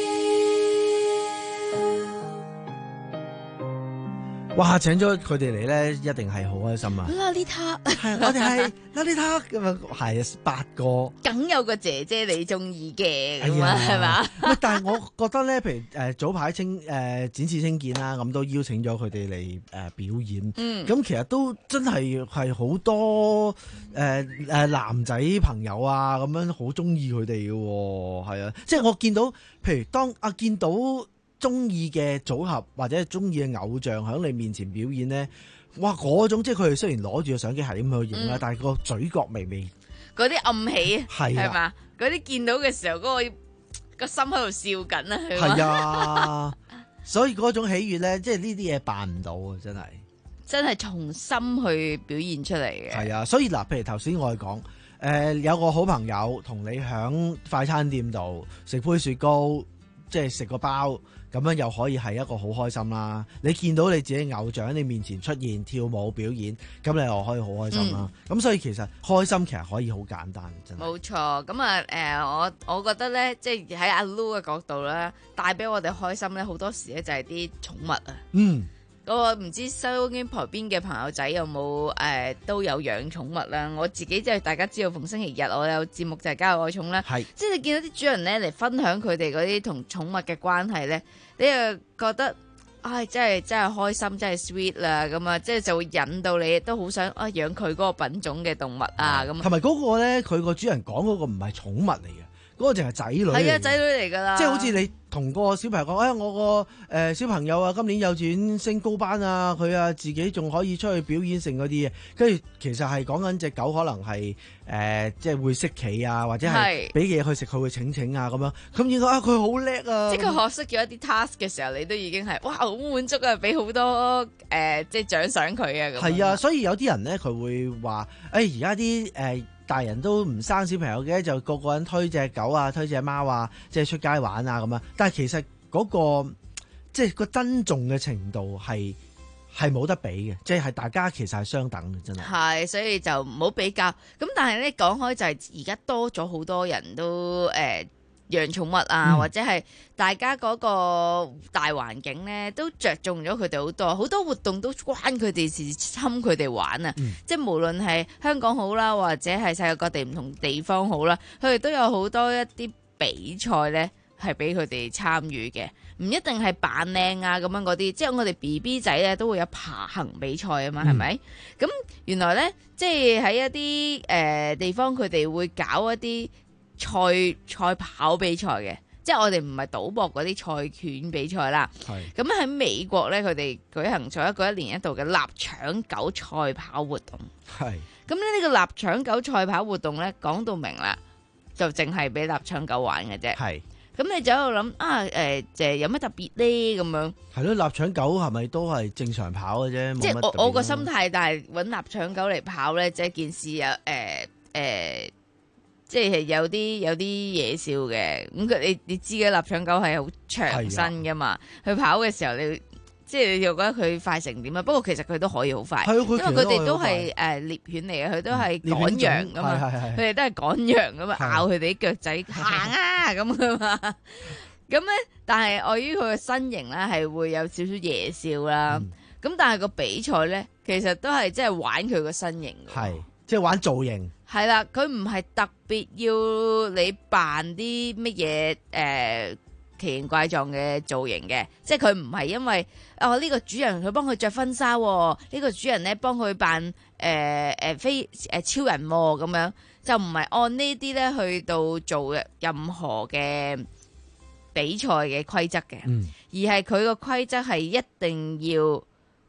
哇！請咗佢哋嚟咧，一定係好開心啊！ 啦呢塔係我哋係啦呢塔咁啊，係啊八個， 梗有個姐姐你中意嘅咁啊，係嘛？ 喂，但係我覺得咧，譬如誒、呃、早排清誒、呃、展翅青見啦，咁都邀請咗佢哋嚟誒表演。嗯，咁其實都真係係好多誒誒、呃、男仔朋友啊，咁樣好中意佢哋嘅喎，係啊，即係我見到，譬如當啊見到中意嘅組合或者係中意嘅偶像喺你面前表演咧，哇！嗰種即係佢哋雖然攞住個相機係咁去影啦，嗯、但係個嘴角微微嗰啲暗喜係嘛？ 啊， 嗰啲見到嘅時候嗰、嗰個個心喺度笑緊啊！ 係啊，所以嗰種喜悅咧，即係呢啲嘢辦唔到啊！真係真係從心去表現出嚟嘅。 係啊，所以嗱，譬如頭先我哋講，誒、呃、有個好朋友同你喺快餐店度食杯雪糕，即係食個包。咁樣又可以係一個好開心啦！你見到你自己偶像喺你面前出現跳舞表演，咁你又可以好開心啦。咁、嗯、所以其實開心其實可以好簡單，真係。 冇錯，咁啊誒，我我覺得咧，即係喺阿 Lu 嘅角度咧，帶俾我哋開心咧，好多時咧就係啲寵物啊。嗯。嗰個唔知收音機旁邊嘅朋友仔有冇誒、呃、都有養寵物啦？我自己即係大家知道，逢星期日我有節目就係家有愛寵啦。係，即係你見到啲主人咧嚟分享佢哋嗰啲同寵物嘅關係咧，你又覺得唉，真係真係開心，真係 sweet 啦咁啊！即係就會引到你都好想啊養佢嗰個品種嘅動物啊咁。同埋嗰個咧，佢個主人講嗰個唔係寵物嚟嘅，嗰、嗰個淨係仔女。係啊，仔女嚟㗎啦。即係好似你。同個小朋友講，哎，我個誒、呃、小朋友啊，今年幼稚園升高班啊，佢啊自己仲可以出去表演成嗰啲嘢，跟住其實係講緊隻狗可能係誒、呃、即係會識企啊，或者係俾嘢佢食佢會請請啊咁樣，咁應該啊佢好叻啊！ 即係佢學識咗一啲 task 嘅時候，你都已經係哇好滿足啊，俾好多誒、呃、即係獎賞佢啊咁。係啊，所以有啲人咧佢會話，誒而家啲誒大人都唔生小朋友嘅，就個個人推隻狗啊，推隻貓啊，即係出街玩啊咁啊。但係其實嗰、嗰個即係個珍重嘅程度係係冇得比嘅，即係大家其實係相等嘅，真係。係， 所以就唔好比較。咁但係咧講開就係而家多咗好多人都誒、呃、養寵物啊，嗯、或者係大家嗰個大環境咧都着重咗佢哋好多，好多活動都關佢哋事，侵佢哋玩啊！嗯、即係無論係香港好啦，或者係世界各地唔同地方好啦，佢哋都有好多一啲比賽咧。係俾佢哋參與嘅，唔一定係扮靚啊咁樣嗰啲，即係我哋 B B 仔咧都會有爬行比賽啊嘛，係咪、嗯？咁原來咧，即係喺一啲誒、呃、地方，佢哋會搞一啲賽賽跑比賽嘅，即係我哋唔係賭博嗰啲賽犬比賽啦。係咁喺美國咧，佢哋舉行咗一個一年一度嘅臘腸狗賽跑活動。係咁咧，呢個臘腸狗賽跑活動咧，講到明啦，就淨係俾臘腸狗玩嘅啫。係。咁你就喺度諗啊，誒、呃，就係有乜特別咧？咁樣係咯，臘腸狗係咪都係正常跑嘅啫？ 即係我我個心態，但係搵臘腸狗嚟跑咧，即係件事有誒誒，即係有啲有啲嘢笑嘅。咁佢你你知嘅，臘腸狗係好長身噶嘛，佢跑嘅時候你。即係你又覺得佢快成點啊？不過其實佢都可以好快，因為佢哋都係誒獵犬嚟嘅，佢都係趕羊㗎嘛，佢哋都係趕羊㗎嘛，咬佢哋啲腳仔行啊咁㗎嘛。咁咧，但係礙於佢嘅身形咧，係會有少少夜笑啦。咁、嗯、但係個比賽咧，其實都係即係玩佢個身形， 係即係玩造型。 係啦，佢唔係特別要你扮啲乜嘢誒奇形怪狀嘅造型嘅，即係佢唔係因為哦呢、這個主人佢幫佢着婚紗，呢、這個主人咧幫佢扮誒誒飛誒超人咁、哦、樣，就唔係按呢啲咧去到做任何嘅比賽嘅規則嘅，嗯、而係佢個規則係一定要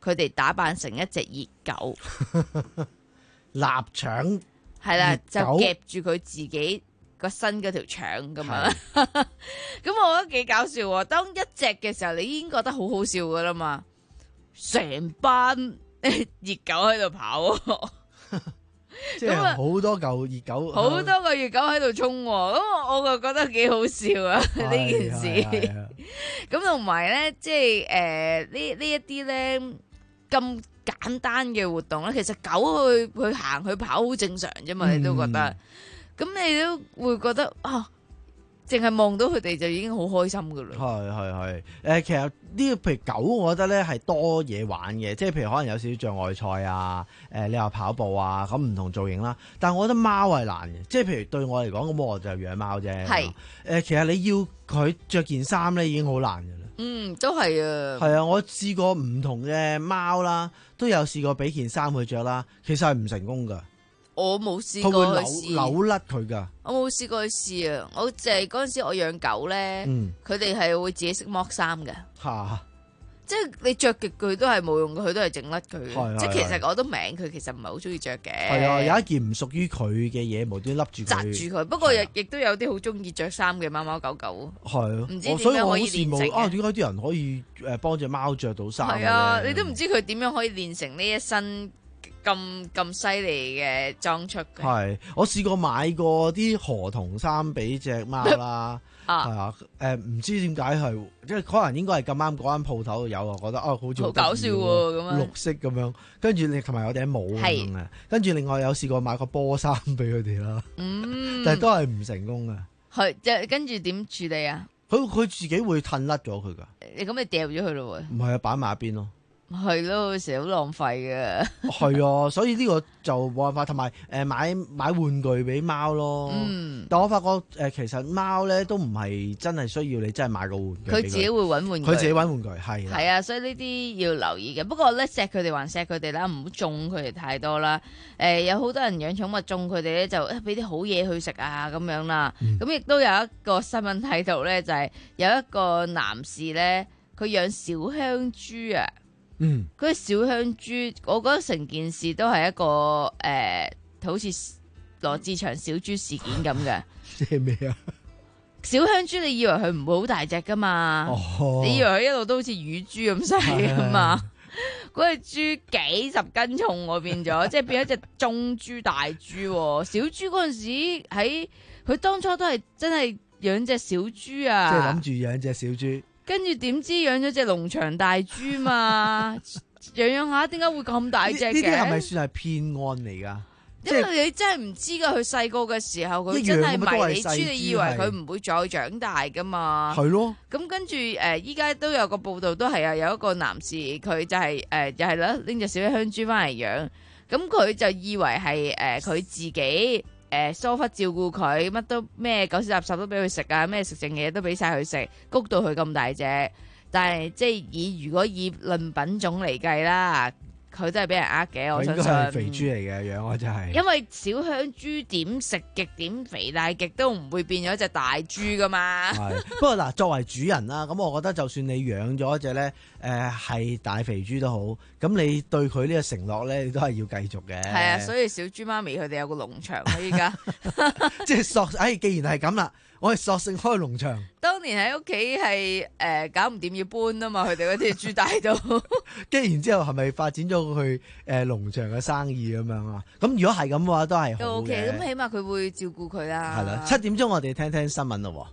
佢哋打扮成一隻熱狗， 臘腸係啦，就熱狗夾住佢自己個身嗰條腸咁樣。咁我覺得幾搞笑喎！當一隻嘅時候，你已經覺得好好笑噶啦嘛，成班熱狗喺度跑。 即係好多嚿熱狗， 好多個熱狗喺度衝，咁我就覺得幾好笑啊！呢件事，咁同埋咧，即係誒呢呢一啲咧咁簡單嘅活動咧，其實狗去去行去跑好正常啫嘛，你都覺得，咁你都會覺得啊，淨係望到佢哋就已經好開心噶啦。 係係係，誒其實呢個譬如狗，我覺得咧係多嘢玩嘅，即係譬如可能有少少障礙賽啊，誒你話跑步啊，咁唔同造型啦。但係我覺得貓係難嘅，即係譬如對我嚟講，咁我就養貓啫。係誒，其實你要佢着件衫咧已經好難嘅啦。嗯，都係啊。係啊，我試過唔同嘅貓啦，都有試過俾件衫佢着啦，其實係唔成功㗎。我冇試過去試，佢會扭扭甩佢噶。我冇試過去試啊！我淨係嗰陣時我養狗咧，佢哋係會自己識剝衫嘅。吓，即係你着極佢都係冇用嘅，佢都係整甩佢嘅。即係其實我都明佢其實唔係好中意着嘅。係啊，有一件唔屬於佢嘅嘢無端笠住佢，紮住佢。不過亦亦都有啲好中意着衫嘅貓貓狗狗。係啊，唔知點樣可以練成啊？點解啲人可以誒幫隻貓着到衫？係啊，你都唔知佢點樣可以練成呢一身咁咁犀利嘅裝出嘅。係，我試過買過啲河童衫俾隻貓啦，係啊，誒唔、呃、知點解係，即係可能應該係咁啱嗰間鋪頭度有，我覺得啊好似好搞笑喎，咁樣綠色咁樣，跟住你同埋有頂帽咁樣嘅，跟住另外有試過買個波衫俾佢哋啦，嗯，但係都係唔成功嘅。係，即係跟住點處理啊？佢佢自己會褪甩咗佢噶。你咁你掉咗佢咯喎？唔係啊，擺埋一邊咯。係咯，成日好浪費嘅。係啊，所以呢個就冇辦法，同埋誒買買玩具俾貓咯。嗯，但我發覺誒、呃、其實貓咧都唔係真係需要你真係買個玩具。佢自己會揾玩具。佢自己揾玩具係。係啊，所以呢啲要留意嘅。不過咧，錫佢哋還錫佢哋啦，唔好縱佢哋太多啦。誒、呃，有好多人養寵物縱佢哋咧，就俾啲好嘢去食啊咁樣啦。咁亦都有一個新聞睇到咧，就係、是、有一個男士咧，佢養小香豬啊。嗯，嗰啲小香豬，我覺得成件事都係一個誒、呃，好似羅志祥小豬事件咁嘅。即係咩啊？小香豬，你以為佢唔會好大隻噶嘛？哦、你以為佢一路都好似乳豬咁細噶嘛？嗰隻豬幾十斤重我變咗，即係變咗隻中豬大豬。小豬嗰陣時喺佢當初都係真係養隻小豬啊！即係諗住養隻小豬。跟住點知養咗隻農場大豬嘛？養養下，點解會咁大隻嘅？呢啲係咪算係騙案嚟噶？因為你真係唔知噶，佢細個嘅時候佢真係迷你豬，豬你以為佢唔會再長大噶嘛？係咯。咁跟住誒，依家都有個報道，都係啊，有一個男士佢就係、是、誒、呃，又係啦，拎隻小香豬翻嚟養，咁佢就以為係誒佢自己。誒疏忽照顧佢，乜都咩狗屎垃圾都俾佢食啊，咩食剩嘅嘢都俾晒佢食，谷到佢咁大隻。但係即係以如果以論品種嚟計啦，佢都係俾人呃嘅。我相信應該係肥豬嚟嘅樣，我真係。因為小香豬點食極點肥大極都唔會變咗隻大豬噶嘛。係不過嗱，作為主人啦，咁我覺得就算你養咗一隻咧，誒係大肥豬都好，咁你對佢呢個承諾咧，你都係要繼續嘅。係啊，所以小豬媽咪佢哋有個農場啦，依家即係索，哎，既然係咁啦，我係索性開農場。當年喺屋企係誒搞唔掂要搬啊嘛，佢哋嗰啲豬大到，跟住然之後係咪發展咗去誒農場嘅生意咁樣啊？咁如果係咁嘅話，都係好嘅。O K，咁起碼佢會照顧佢啦。係啦，七點鐘我哋聽聽新聞咯。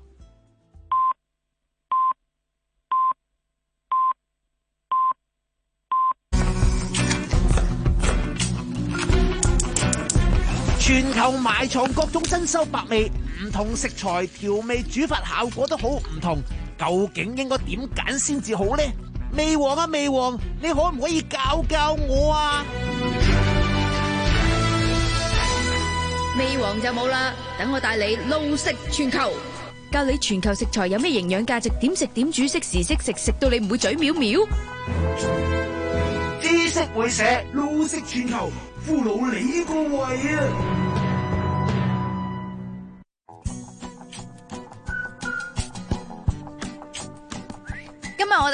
全球埋藏各種珍饈百味，唔同食材調味煮法效果都好唔同，究竟應該點揀先至好呢？味王啊味王，你可唔可以教教我啊？味王就冇啦，等我帶你路食全球，教你全球食材有咩營養價值，點食點煮，適時適食，食到你唔會嘴藐藐。知識會社，路食全球，俘虜你個胃啊！今日我哋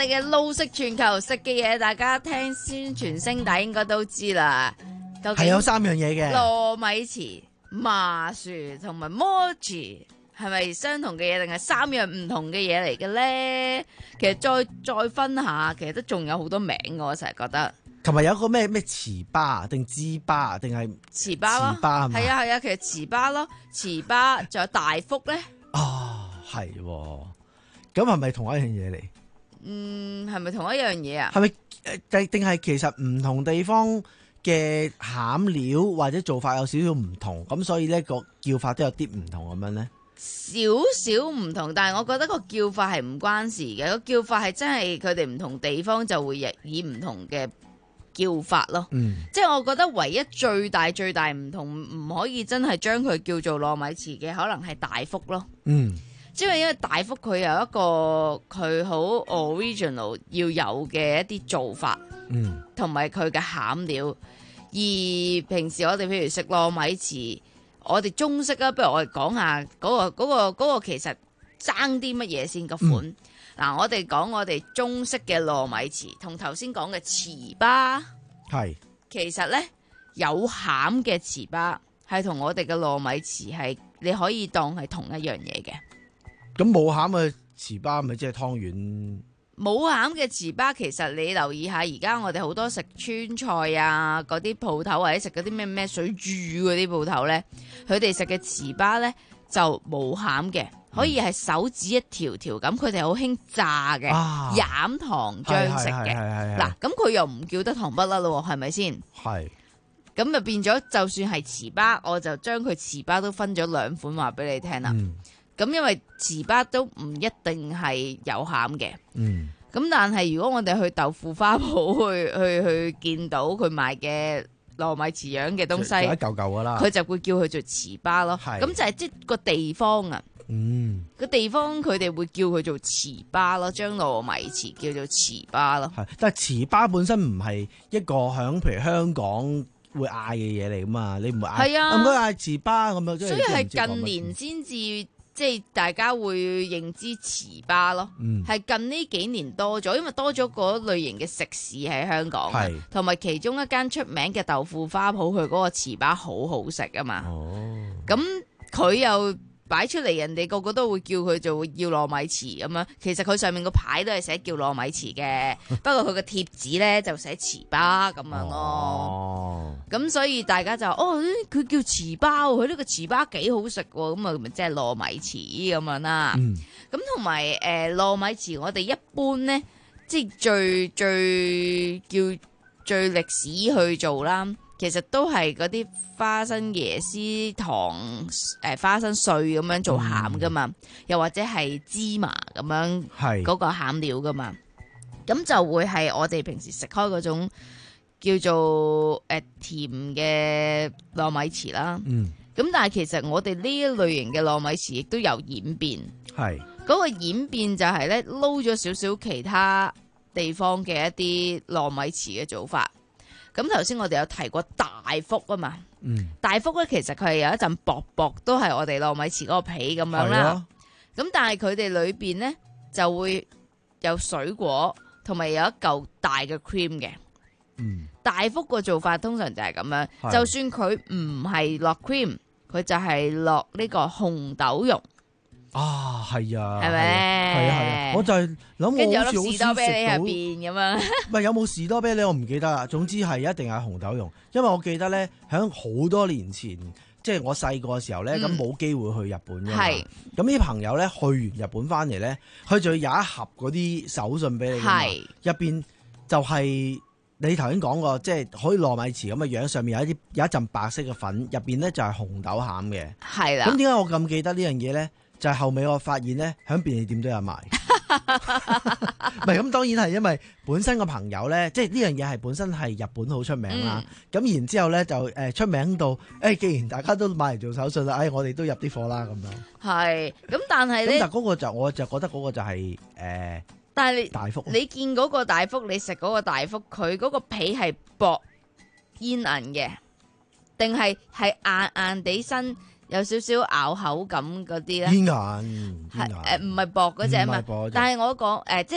哋嘅撈食全球食嘅嘢，大家聽宣傳聲帶應該都知啦。 係有三樣嘢嘅， 糯米糍、麻薯同埋摩糍係咪相同嘅嘢，定係三樣唔同嘅嘢嚟嘅咧？其實再再分下，其實都仲有好多名嘅，我成日覺得。 同埋有個咩咩糍粑定糍粑定係糍粑咯，係啊係啊，其實糍粑咯，糍粑仲有大福咧。 哦，係，咁係咪同一樣嘢嚟？ 嗯，係咪同一樣嘢啊？ 係咪定定係其實唔同地方嘅餡料或者做法有少少唔同，咁所以呢個叫法都有啲唔同咁樣咧？ 少少唔同，但係我覺得個叫法係唔關事嘅，個叫法係真係佢哋唔同地方就會以唔同嘅叫法咯。嗯，即係我覺得唯一最大最大唔同，唔可以真係將佢叫做糯米糍嘅，可能係大福咯。嗯。因為因為大福佢有一個佢好 original 要有嘅一啲做法，嗯，同埋佢嘅餡料。而平時我哋譬如食糯米糍，我哋中式啊，不如我哋講下嗰個嗰個嗰個其實爭啲乜嘢先個款。嗱、嗯，我哋講我哋中式嘅糯米糍，同頭先講嘅糍粑，係其實咧有餡嘅糍粑係同我哋嘅糯米糍係你可以當係同一樣嘢嘅。 咁冇餡嘅糍粑咪即係湯圓？ 冇餡嘅糍粑，其實你留意下，而家我哋好多食川菜啊，嗰啲鋪頭或者食嗰啲咩咩水煮嗰啲鋪頭咧，佢哋食嘅糍粑咧就冇餡嘅，可以係手指一條條咁，佢哋好興炸嘅，飲糖漿食嘅。嗱，咁佢又唔叫得糖不甩咯，係咪先？係。咁就變咗，就算係糍粑，我就將佢糍粑都分咗兩款話俾你聽啦。嗯，咁因為糍粑都唔一定係有餡嘅，嗯，咁但係如果我哋去豆腐花鋪去去去見到佢賣嘅糯米糍樣嘅東西，一嚿嚿噶啦，佢就會叫佢做糍粑咯。咁就係即係個地方啊，嗯，個地方佢哋會叫佢做糍粑咯，將糯米糍叫做糍粑咯。係，但係糍粑本身唔係一個響譬如香港會嗌嘅嘢嚟噶嘛，你唔會嗌，係啊，唔該嗌糍粑咁樣，所以係近年先至。即係大家會認知糍粑咯，係、嗯、近呢幾年多咗，因為多咗嗰類型嘅食肆喺香港，同埋其中一間出名嘅豆腐花鋪，佢嗰個糍粑好好食啊嘛。咁佢、哦、又擺出嚟，人哋個個都會叫佢做要糯米糍咁樣。其實佢上面個牌都係寫叫糯米糍嘅，不過佢個貼紙咧就寫糍粑咁樣咯。咁、哦、所以大家就哦，佢叫糍粑，佢呢個糍粑幾好食喎，咁啊咪即係糯米糍咁樣啦。咁同埋誒糯米糍，我哋一般咧，即係最最叫最歷史去做啦。其實都係嗰啲花生椰絲糖誒、呃、花生碎咁樣做餡噶嘛，嗯、又或者係芝麻咁樣嗰個餡料噶嘛，咁是就會係我哋平時食開嗰種叫做誒、呃、甜嘅糯米糍啦。嗯，咁但係其實我哋呢一類型嘅糯米糍亦都有演變，係嗰是個演變就係咧撈咗少少其他地方嘅一啲糯米糍嘅做法。咁頭先我哋有提過大福啊嘛，嗯、大福咧其實佢係有一陣薄薄，都係我哋糯米糍嗰個皮咁樣啦。咁、啊、但係佢哋裏邊咧就會有水果，同埋有一嚿大嘅 cream 嘅。嗯、大福個做法通常就係咁樣，是就算佢唔係落 cream，佢就係落呢個紅豆蓉。啊，係啊，係咪？係啊，係啊，我就係諗我好似好少食到。跟住有粒士多啤梨入邊咁樣。唔係有冇士多啤梨？我唔記得啦。總之係一定係紅豆蓉，因為我記得咧，喺好多年前，即係我細個嘅時候咧，咁冇機會去日本嘅嘛。係。咁啲朋友咧去完日本翻嚟咧，佢就有一盒嗰啲手信俾你㗎嘛。係。入邊就係你頭先講過，即係可以糯米糍咁嘅樣，上面有一啲有一陣白色嘅粉，入邊咧就係紅豆餡嘅。係啦。咁點解我咁記得呢樣嘢咧？就係後尾我發現咧，喺便利店都有賣。唔係咁，當然係因為本身個朋友咧，即係呢樣嘢係本身係日本好出名啦。咁、嗯、然之後咧就誒出名到，誒、欸、既然大家都買嚟做手信啦，誒、哎、我哋都入啲貨啦咁樣。係，咁但係咧，咁但係嗰個就我就覺得嗰個就係、是、誒，呃、但係你大福，你見嗰個大福，你食嗰個大福，佢嗰個皮係薄煙韌嘅，定係係硬硬地身？有少少咬口感嗰啲咧，煙韌係誒唔係薄嗰隻啊嘛，但係我講誒、呃，即係但係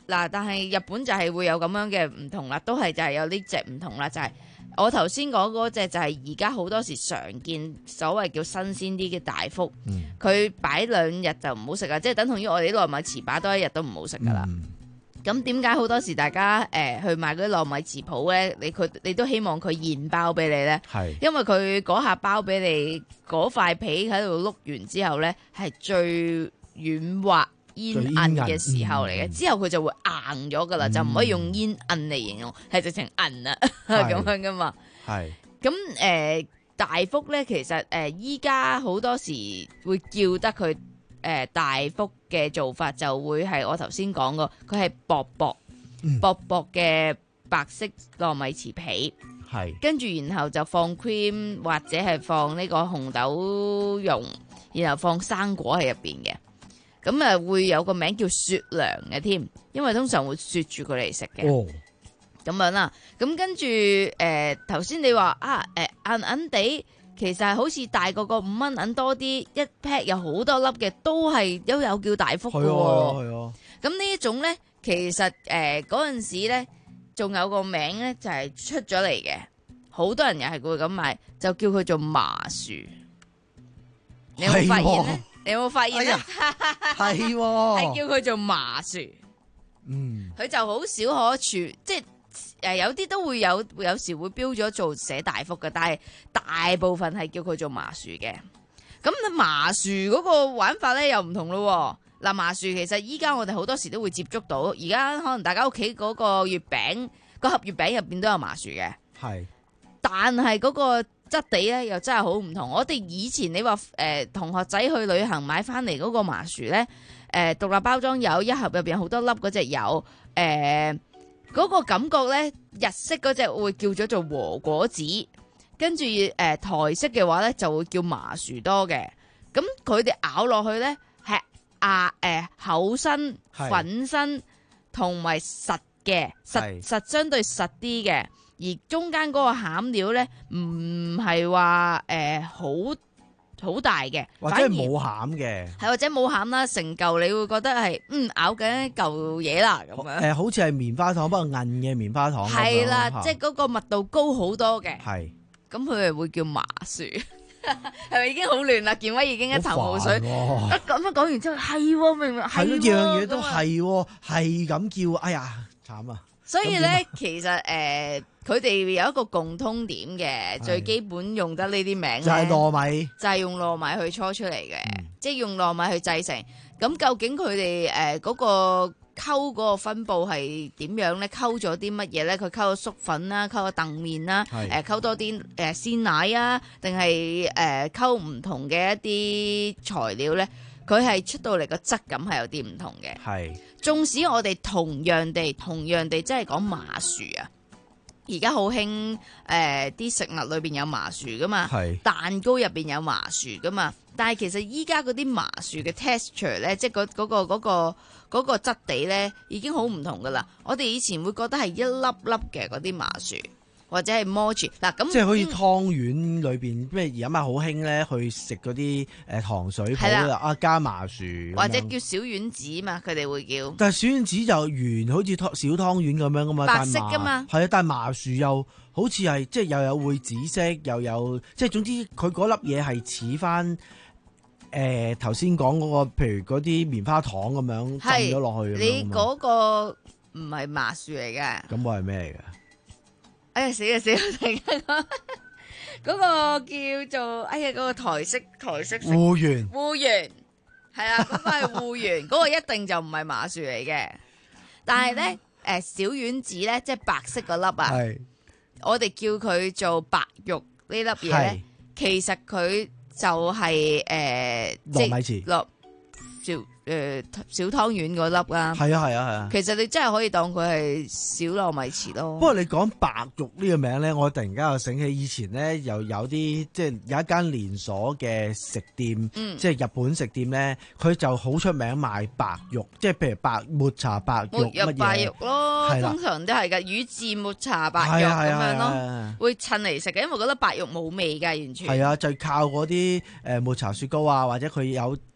嗱，但係日本就係會有咁樣嘅唔同啦，都係就係有呢隻唔同啦，就係、是、我頭先講嗰隻就係而家好多時常見所謂叫新鮮啲嘅大福，佢擺兩日就唔好食啦，即係等同於我哋啲糯米糍擺多一日都唔好食噶啦。咁點解好多時大家誒、呃、去買嗰啲糯米糍鋪咧，你佢你都希望佢現包俾你咧？係，因為佢嗰下包俾你嗰塊皮喺度碌完之後咧，係最軟滑煙韌嘅時候嚟嘅，之後佢就會硬咗噶啦，嗯、就唔可以用煙韌嚟形容，係直情韌啦咁樣噶嘛。係，咁誒、呃、大福咧，其實誒依家好多時會叫得佢。誒、呃、大福嘅做法就會係我頭先講過，佢係薄薄、嗯、薄薄嘅白色糯米糍皮，係跟住然後就放 cream 或者係放呢個紅豆蓉，然後放生果喺入邊嘅，咁啊會有個名叫雪涼嘅添，因為通常會雪住佢嚟食嘅，哦，咁樣啦。咁跟住誒頭先你話啊誒硬硬地。其實係好似大過個五蚊銀多啲，一 pack 有好多粒嘅，都係都有叫大福嘅喎。係啊，咁呢一種咧，其實誒嗰陣時咧，仲有個名咧就係出咗嚟嘅，好多人又係會咁買，就叫佢做麻薯。你有冇發現咧？你有冇發現咧？係喎，係叫佢做麻薯。嗯，佢就好少可處，即係。誒有啲都會有，有時會標咗做寫大福嘅，但係大部分係叫佢做麻薯嘅。咁麻薯嗰個玩法咧又唔同咯。嗱，麻薯其實依家我哋好多時都會接觸到，而家可能大家屋企嗰個月餅，個盒月餅入邊都有麻薯嘅。係，但係嗰個質地咧又真係好唔同。我哋以前你話誒、呃、同學仔去旅行買翻嚟嗰個麻薯咧，誒、呃、獨立包裝有，一盒入邊好多粒嗰隻有，誒、呃。嗰個感覺咧，日式嗰隻會叫咗做和果子，跟住誒、呃、台式嘅話咧就會叫麻薯多嘅。咁佢哋咬落去咧係啊誒厚身、粉身同埋實嘅，實實相對實啲嘅。而中間嗰個餡料咧唔係話誒好好大嘅，或者冇餡嘅，係或者冇餡啦，成嚿你會覺得係嗯咬緊一嚿嘢啦咁樣。誒、呃，好似係棉花糖，不過韌嘅棉花糖。係啦，即係嗰個密度高好多嘅。係，咁佢係會叫麻薯，係咪已經好亂啦？健威已經一頭霧水。咁樣講完之後，係明明係一樣嘢都係，係咁叫，哎呀，慘啊！所以咧，其實誒。呃佢哋有一個共通點嘅，最基本用得呢啲名就係糯米，就係用糯米去搓出嚟嘅，嗯、即係用糯米去製成。咁究竟佢哋誒嗰個溝嗰個分佈係點樣咧？溝咗啲乜嘢咧？佢溝咗粟粉啦，溝咗澄麵啦，誒溝多啲誒鮮奶啊，定係誒溝唔同嘅一啲材料咧？佢係出到嚟個質感係有啲唔同嘅。係，縱使我哋同樣地、同樣地，即係講麻薯啊。而家好興誒啲食物裏邊有麻薯噶嘛，蛋糕入邊有麻薯噶嘛，但係其實依家嗰啲麻薯嘅 texture 咧，即係嗰嗰個嗰、嗰個嗰個質地咧，已經好唔同噶啦。我哋以前會覺得係一粒粒嘅嗰啲麻薯，或者係 mochi 嗱咁，即係好似湯圓裏邊咩而家咪好興咧，去食嗰啲誒糖水鋪啊加麻薯，或者叫小丸子嘛，佢哋會叫。但係小丸子就圓，好似小湯圓咁樣噶嘛，白色噶嘛。係啊，但係麻薯又好似係即係又有會紫色，又有即係總之佢嗰粒嘢係似翻誒頭先講嗰個，譬如嗰啲棉花糖咁樣浸咗落去。你嗰個唔係麻薯嚟嘅。咁我係咩嚟嘅？哎呀死啊死啊！突然間講嗰個叫做哎呀嗰、嗰個台式台式芋圓芋圓係啦，嗰、嗰個係芋圓，嗰個一定就唔係麻薯嚟嘅。但係咧誒小丸子咧，即係白色嗰粒啊，是我哋叫佢做白玉呢粒嘢咧，其實佢就係誒糯米糍落小。誒、呃，小湯圓嗰粒啦，係啊係啊係啊，啊其實你真係可以當佢係小糯米糍咯。不過你講白玉呢個名咧，我突然間又醒起以前咧，又有啲即係有一間連鎖嘅食店，嗯、即係日本食店咧，佢就好出名賣白玉，即係譬如白抹茶白玉乜嘢，白玉咯，啊、通常都係噶，宇治抹茶白玉咁、啊、樣咯，啊啊、會襯嚟食嘅，因為覺得白玉冇味噶，完全係啊，就靠嗰啲誒抹茶雪糕啊，或者佢有。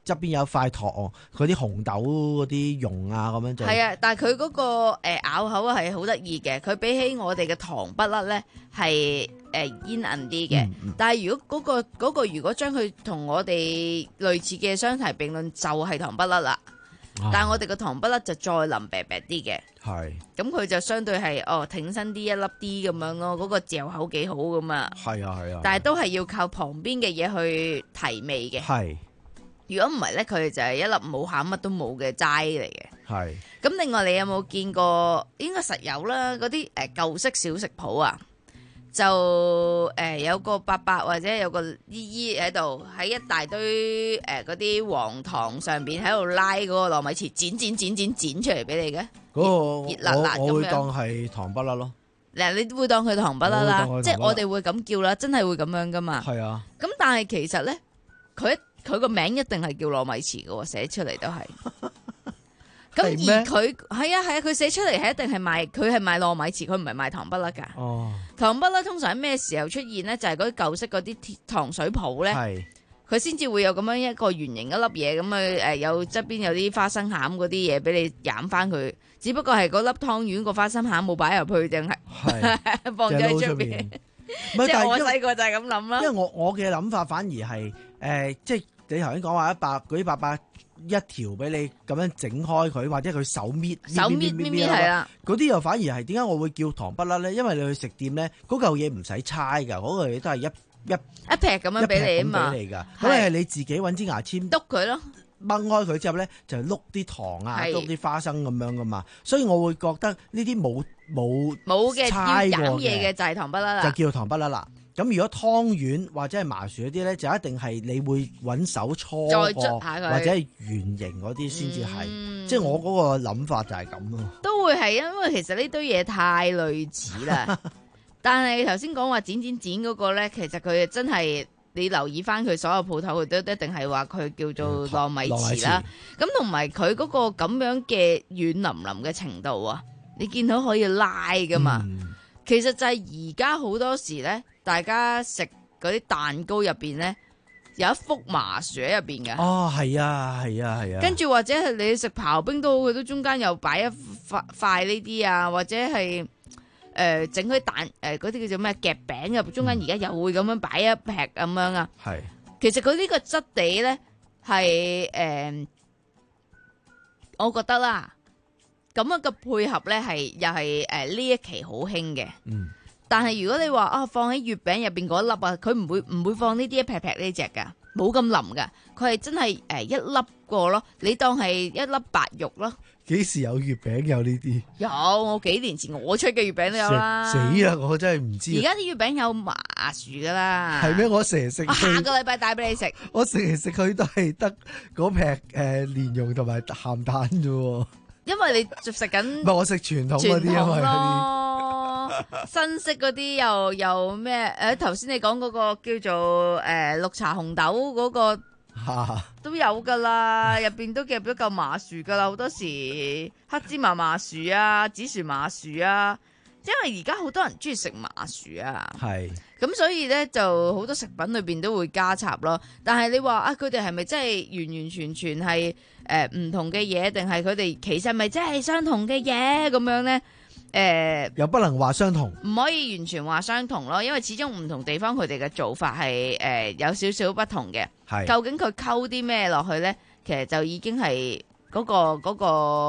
側邊有塊糖，嗰啲紅豆嗰啲蓉啊咁樣就係啊，但係佢嗰個誒、呃、咬口係好得意嘅，佢比起我哋嘅糖不甩咧係誒煙韌啲嘅。 嗯嗯、 但係如果嗰、嗰個嗰、嗰個如果將佢同我哋類似嘅相提並論，就係糖不甩啦。啊、但係我哋個糖不甩就再腍白白啲嘅。係是，咁佢就相對係哦挺身啲一粒啲咁樣咯，嗰、嗰個嚼口幾好咁啊。係啊係啊，但係都係要靠旁邊嘅嘢去提味嘅。係。如果唔係咧，佢就係一粒冇餡乜都冇嘅齋嚟嘅。係。咁另外你有冇見過？應該實有啦，嗰啲誒舊式小食鋪啊，就誒、呃、有個伯伯或者有個姨姨喺度，喺一大堆誒嗰啲黃糖上邊喺度拉嗰個糯米糍，剪剪剪剪剪出嚟俾你嘅。嗰、嗰個熱辣辣咁樣。我我會當係糖不甩咯。嗱，你會當佢糖不甩啦，即係我哋會咁叫啦，真係會咁樣噶嘛。係啊。咁但係其實咧，佢佢個名一定係叫糯米糍嘅，寫出嚟都係。咁而佢係啊係啊，佢寫出嚟係一定係賣，佢係賣糯米糍，佢唔係賣糖不甩噶。哦。糖不甩通常喺咩時候出現咧？就係嗰啲舊式嗰啲糖水鋪咧，佢先至會有咁樣一個圓形一粒嘢，咁啊誒有側邊有啲花生餡嗰啲嘢俾你飲翻佢。只不過係嗰粒湯圓個花生餡冇擺入去，定係放咗喺出邊。即係我細個就係咁諗啦。因為我我嘅諗法反而係誒、呃，即係你頭先講話一百嗰啲伯伯一條俾你咁樣整開佢，或者佢手搣手搣搣搣係啦。嗰啲又反而係點解我會叫糖不甩咧？因為你去食店咧，嗰嚿嘢唔使猜㗎，嗰嚿嘢都係一一一劈咁樣俾你啊嘛。俾你㗎，咁係你自己揾支牙籤篤佢咯。掹開佢之後咧，就係碌啲糖啊，碌啲花生咁樣噶嘛，所以我會覺得呢啲冇冇冇嘅要飲嘢嘅就係糖不甩啦，就叫糖不甩啦。咁如果湯圓或者係麻薯嗰啲咧，就一定係你會揾手搓過，再捽下佢，或者係圓形嗰啲先至係。嗯、即係我嗰個諗法就係咁咯。都會係因為其實呢堆嘢太類似啦。但係頭先講話剪剪剪嗰個咧，其實佢真係。你留意翻佢所有鋪頭，佢都一定係話佢叫做糯米糍啦。咁同埋佢嗰個咁樣嘅軟腍腍嘅程度啊，你見到可以拉噶嘛？嗯、其實就係而家好多時咧，大家食嗰啲蛋糕入邊咧，有一幅麻薯喺入邊嘅。哦，係啊，係啊，係啊。跟住或者係你食刨冰都好，佢都中間又擺一塊塊呢啲啊，或者係。誒整嗰啲蛋誒嗰啲叫做咩夾餅嘅，中間而家又會咁樣擺一劈咁樣啊。係、嗯，其實佢呢個質地咧係誒，我覺得啦，咁樣嘅配合咧係又係誒呢一期好興嘅。嗯。但係如果你話啊放喺月餅入邊嗰粒啊，佢唔會唔會放呢啲一劈劈呢隻㗎，冇咁腍㗎，佢係真係誒一粒過咯，你當係一粒白肉咯。幾時有月餅有呢啲？有，我幾年前我出嘅月餅都有啦。死啊！我真係唔知。而家啲月餅有麻薯噶啦。係咩？我成日食。我下個禮拜帶俾你食。我成日食佢都係得嗰劈誒蓮蓉同埋鹹蛋啫。因為你就食緊。唔係我食傳統嗰啲啊嘛。傳統咯。新式嗰啲又又咩？誒頭先你講嗰個叫做誒綠茶紅豆嗰個。都有噶啦，入邊都夾咗嚿麻薯噶啦，好多時黑芝麻麻薯啊、紫薯麻薯啊，因為而家好多人中意食麻薯啊，係咁是所以咧就好多食品裏邊都會加插咯。但係你話啊，佢哋係咪真係完完全全係誒唔同嘅嘢，定係佢哋其實咪真係相同嘅嘢咁樣咧？誒，呃、又不能話相同，唔可以完全話相同咯，因為始終唔同地方佢哋嘅做法係誒、呃、有少少不同嘅。係是，究竟佢溝啲咩落去咧？其實就已經係嗰、嗰個嗰、嗰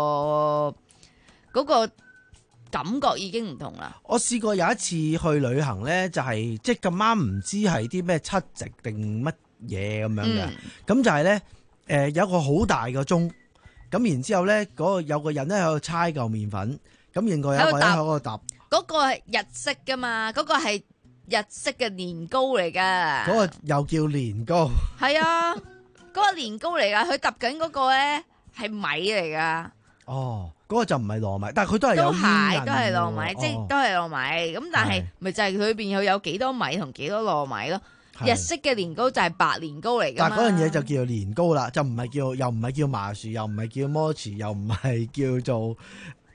個嗰、嗰個感覺已經唔同啦。我試過有一次去旅行咧，就係、是、即係咁啱唔知係啲咩七夕定乜嘢咁樣嘅，咁、嗯、就係咧誒有一個好大個鐘，咁然之後咧嗰、嗰個有個人咧喺度猜嚿麵粉。咁另外有個人喺嗰度搭，嗰個係日式噶嘛，嗰、嗰個係日式嘅年糕嚟噶。嗰個又叫年糕。係啊，嗰、嗰個年糕嚟噶，佢揼緊嗰個咧係米嚟噶。哦，嗰、嗰個就唔係糯米，但係佢都係有煙韌。都係糯米，哦、即係都係糯米。咁但係咪就係裏邊有有幾多米同幾多糯米咯？日式嘅年糕就係白年糕嚟噶。但係嗰樣嘢就叫做年糕啦，就唔係叫又唔係叫麻薯，又唔係叫摩糍，又唔係叫做。誒、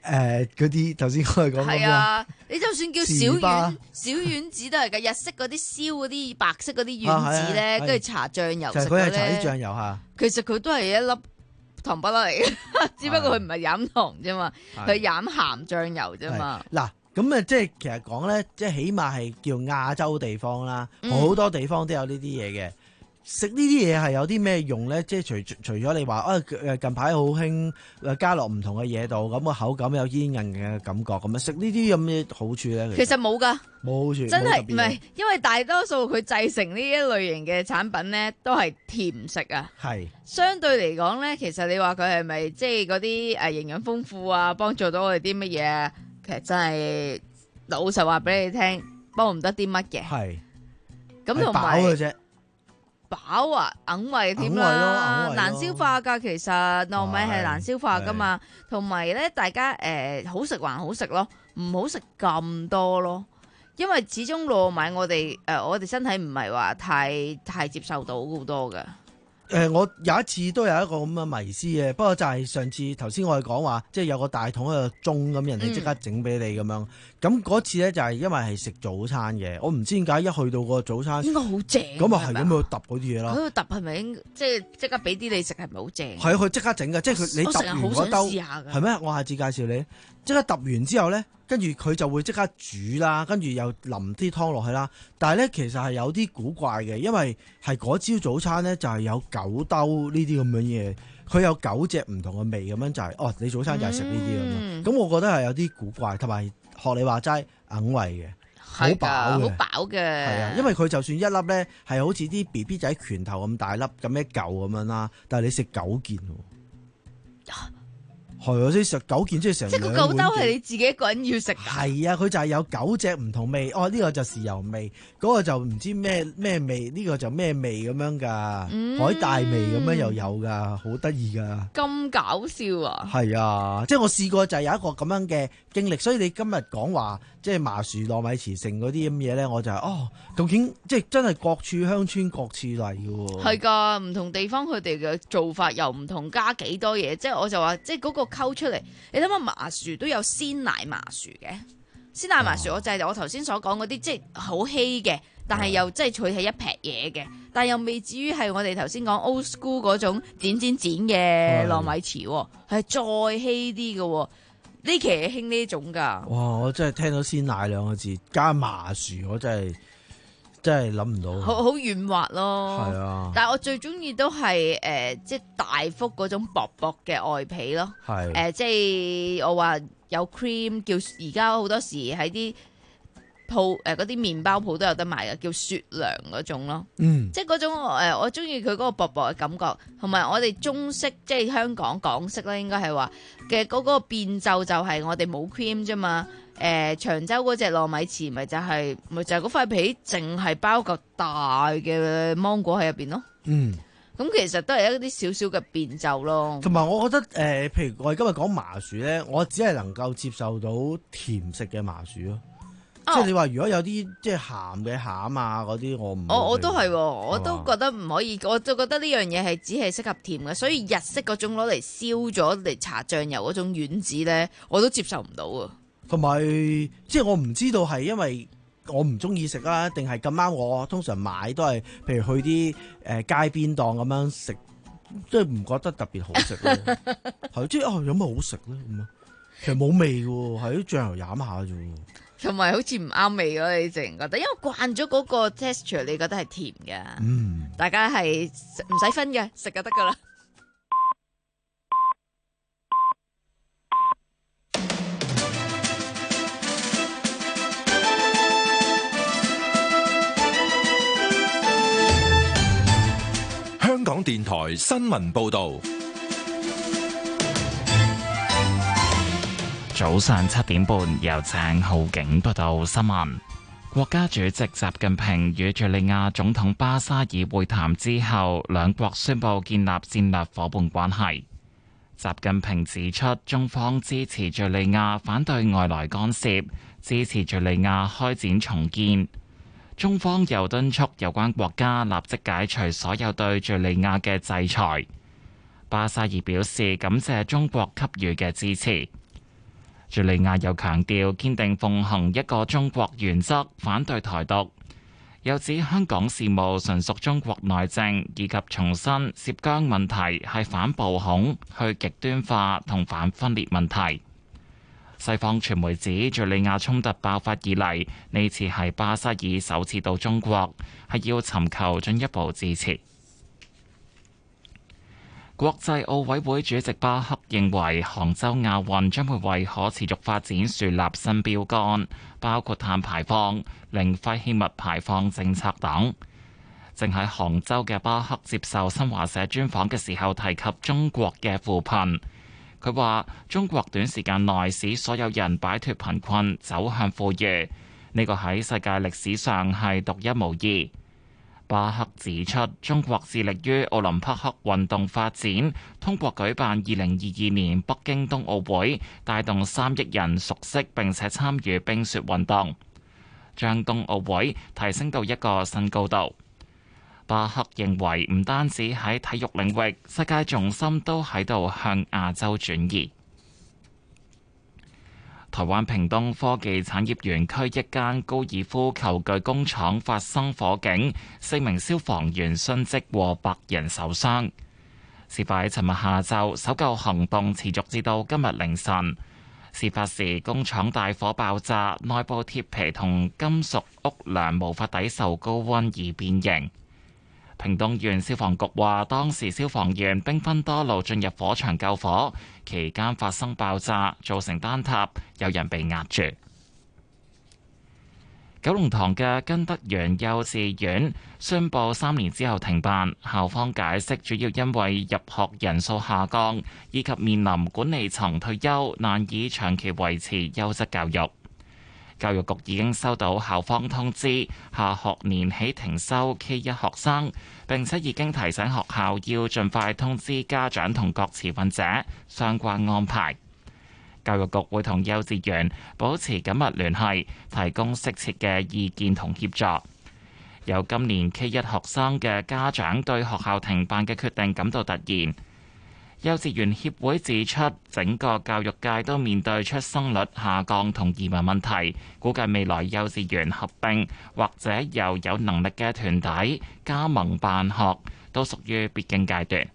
誒嗰啲頭先我哋講咁係啊，你就算叫小糍粑丸小丸子都係㗎，日式嗰啲燒嗰啲白色嗰啲丸子咧， 啊係啊係跟住搽醬油食就係佢係搽啲咧， 醬油嚇。 其實佢都係一粒糖不甩嚟嘅，只不過佢唔係飲糖啫嘛， 係佢飲鹹醬油啫嘛。 嗱，咁啊，即係其實講咧，即係起碼係叫亞洲地方啦， 嗯好多地方都有呢啲嘢嘅。食呢啲嘢係有啲咩用咧？即係除除咗你話啊誒近排好興誒加落唔同嘅嘢度，咁個口感有煙韌嘅感覺咁啊，食呢啲有咩好處咧？ 其實冇㗎。 冇好處， 真係冇特別唔係，因為大多數佢製成呢一類型嘅產品咧，都係甜食啊。 係相對嚟講咧，其實你話佢係咪即係嗰啲誒營養豐富啊，幫助到我哋啲乜嘢？其實真係老實話俾你聽，幫唔得啲乜嘅。 係咁同係飽嘅埋啫。 飽啊，硬胃添硬胃啦， 咯硬胃咯難消化㗎。其實糯米係難消化㗎嘛，同埋咧，大家誒、呃、好食還好食咯，唔好食咁多咯。因為始終糯米我哋誒、呃、我哋身體唔係話太太接受到好多㗎。 誒、呃，我有一次都有一個咁嘅迷思嘅，不過就係上次頭先我哋講話，即係有個大桶喺度鐘咁，人哋即刻整俾你咁樣。咁嗰、次咧就係因為係食早餐嘅，我唔知點解一去到個早餐應該好正。 咁啊係咁去揼嗰啲嘢啦。 佢個揼係咪應即係即刻俾啲你食係咪好正？ 係佢即刻整嘅，即係佢你我成日揼完嗰好想兜試下㗎係咩？我下次介紹你。即刻揼完之後咧，跟住佢就會即刻煮啦，跟住又淋啲湯落去啦。但係咧其實係有啲古怪嘅，因為係嗰朝早餐咧就係有九兜呢啲咁樣嘢，佢有九隻唔同嘅味咁樣就係、哦，你早餐就係食呢啲咁樣。咁、 嗯、 我覺得係有啲古怪，同埋學你話齋硬胃嘅，好飽係㗎好嘅。 飽嘅。 係啊，因為佢就算一粒咧係好似啲 B B 仔拳頭咁大粒咁一嚿咁樣啦，但係你食九件喎。係啊，即係食九件，即係成即係個九兜係你自己一個人要食㗎。 係啊，佢就係有九隻唔同味。哦，呢、個就豉油味，嗰、個就唔知咩咩味，呢、個就咩味咁樣㗎。 嗯海帶味咁樣又有㗎，好得意㗎。 咁搞笑啊！ 係啊，即係我試過就係有一個咁樣嘅經歷，所以你今日講話即係麻薯糯米糍剩嗰啲咁嘢咧，我就係、哦，究竟即係真係各處鄉村各處例嘅喎。 係㗎，唔同地方佢哋嘅做法又唔同，加幾多嘢，即係我就話，即係嗰個溝出嚟，你諗下麻薯都有鮮奶麻薯嘅，鮮奶麻薯我就係我頭先所講嗰啲，即係好稀嘅，但係又即係佢係一劈嘢嘅，但係又未至於係我哋頭先講 old school 嗰種剪剪剪嘅糯米糍喎，係再稀啲嘅喎。呢期係興呢種㗎。 哇！我真係聽到鮮奶兩個字加麻薯，我真係真係諗唔到。 好好軟滑咯。 係啊， 但係我最中意都係誒、呃，即係大福嗰種薄薄嘅外皮咯。 係誒、呃，即係我話有 cream，叫而家好多時喺啲鋪誒嗰啲麵包鋪都有得賣嘅，叫雪涼嗰種咯。 嗯， 即係嗰種誒、呃，我中意佢嗰個薄薄嘅感覺，同埋我哋中式即係香港港式啦，應該係話嘅嗰個變奏就係我哋冇 cream 啫嘛。誒、呃、長洲嗰隻糯米糍咪就係、是、咪就係嗰塊皮，淨係包嚿大嘅芒果喺入邊咯。 嗯， 咁其實都係一啲少少嘅變奏咯。 同埋我覺得誒、呃，譬如我哋今日講麻薯咧，我只係能夠接受到甜食嘅麻薯咯。 哦、 即係你話如果有啲即係鹹嘅餡啊嗰啲，我唔我我都係，我係嘛都覺得唔可以，我就覺得呢樣嘢係只係適合甜嘅，所以日式嗰種攞嚟燒咗嚟搽醬油嗰種丸子咧，我都接受唔到啊。 同埋即係我唔知道係因為我唔中意食啦，定係咁啱我通常買都係譬如去啲誒、呃、街邊檔咁樣食，即係唔覺得特別好食咯。係即係哦，有乜好食咧咁啊？其實冇味嘅喎，係啲醬油飲下啫喎。 同埋好似唔啱味咯，你淨覺得，因為慣咗嗰個 texture，你覺得係甜嘅， 嗯， 大家係唔使分嘅，食就得噶啦。 香港電台新聞報道。 早上七點半，由鄭浩景報道新聞。國家主席習近平與敘利亞總統巴沙爾會談之後，兩國宣布建立戰略夥伴關係。習近平指出，中方支持敘利亞反對外來干涉，支持敘利亞開展重建。中方又敦促有關國家立即解除所有對敘利亞嘅制裁。巴沙爾表示感謝中國給予嘅支持。 敘利亞又強調堅定奉行一個中國原則，反對台獨。又指香港事務純屬中國內政，以及重申涉疆問題係反暴恐、去極端化同反分裂問題。西方傳媒指敘利亞衝突爆發以嚟，呢次係巴沙爾首次到中國，係要尋求進一步支持。國際奧委會主席巴克認為，杭州亞運將會為可持續發展樹立新標杆，包括碳排放、零廢棄物排放政策等。正喺杭州嘅巴克接受新華社專訪嘅時候提及中國嘅扶貧。佢話：中國短時間內使所有人擺脫貧困，走向富裕，呢個喺世界歷史上係獨一無二。巴克指出，中國致力於奧林匹克運動發展，通過舉辦二零二二年北京冬奧會，帶動三億人熟悉並且參與冰雪運動，將冬奧會提升到一個新高度。巴克認為，唔單止喺體育領域，世界重心都喺度向亞洲轉移。台灣屏東科技產業園區一間高爾夫球具工廠發生火警，四名消防員殉職，過百人受傷。事發喺尋日下晝，搜救行動持續至到今日凌晨。事發時，工廠大火爆炸，內部鐵皮同金屬屋梁無法抵受高溫而變形。屏東縣消防局話，當時消防員兵分多路進入火場救火，期間發生爆炸，造成單塔，有人被壓住。九龍塘嘅根德園幼稚園宣布三年之後停辦，校方解釋主要因為入學人數下降，以及面臨管理層退休，難以長期維持優質教育。教育局已經收到校方通知，下學年起停收 K 一學生，並且已經提醒學校要盡快通知家長同各持份者相關安排。教育局會同幼稚園保持緊密聯繫，提供適切嘅意見同協助。有今年 K 一學生嘅家長對學校停辦嘅決定感到突然。幼稚園協會指出，整個教育界都面對出生率下降同移民問題，估計未來幼稚園合併或者由有能力嘅團體加盟辦學，都屬於必經階段。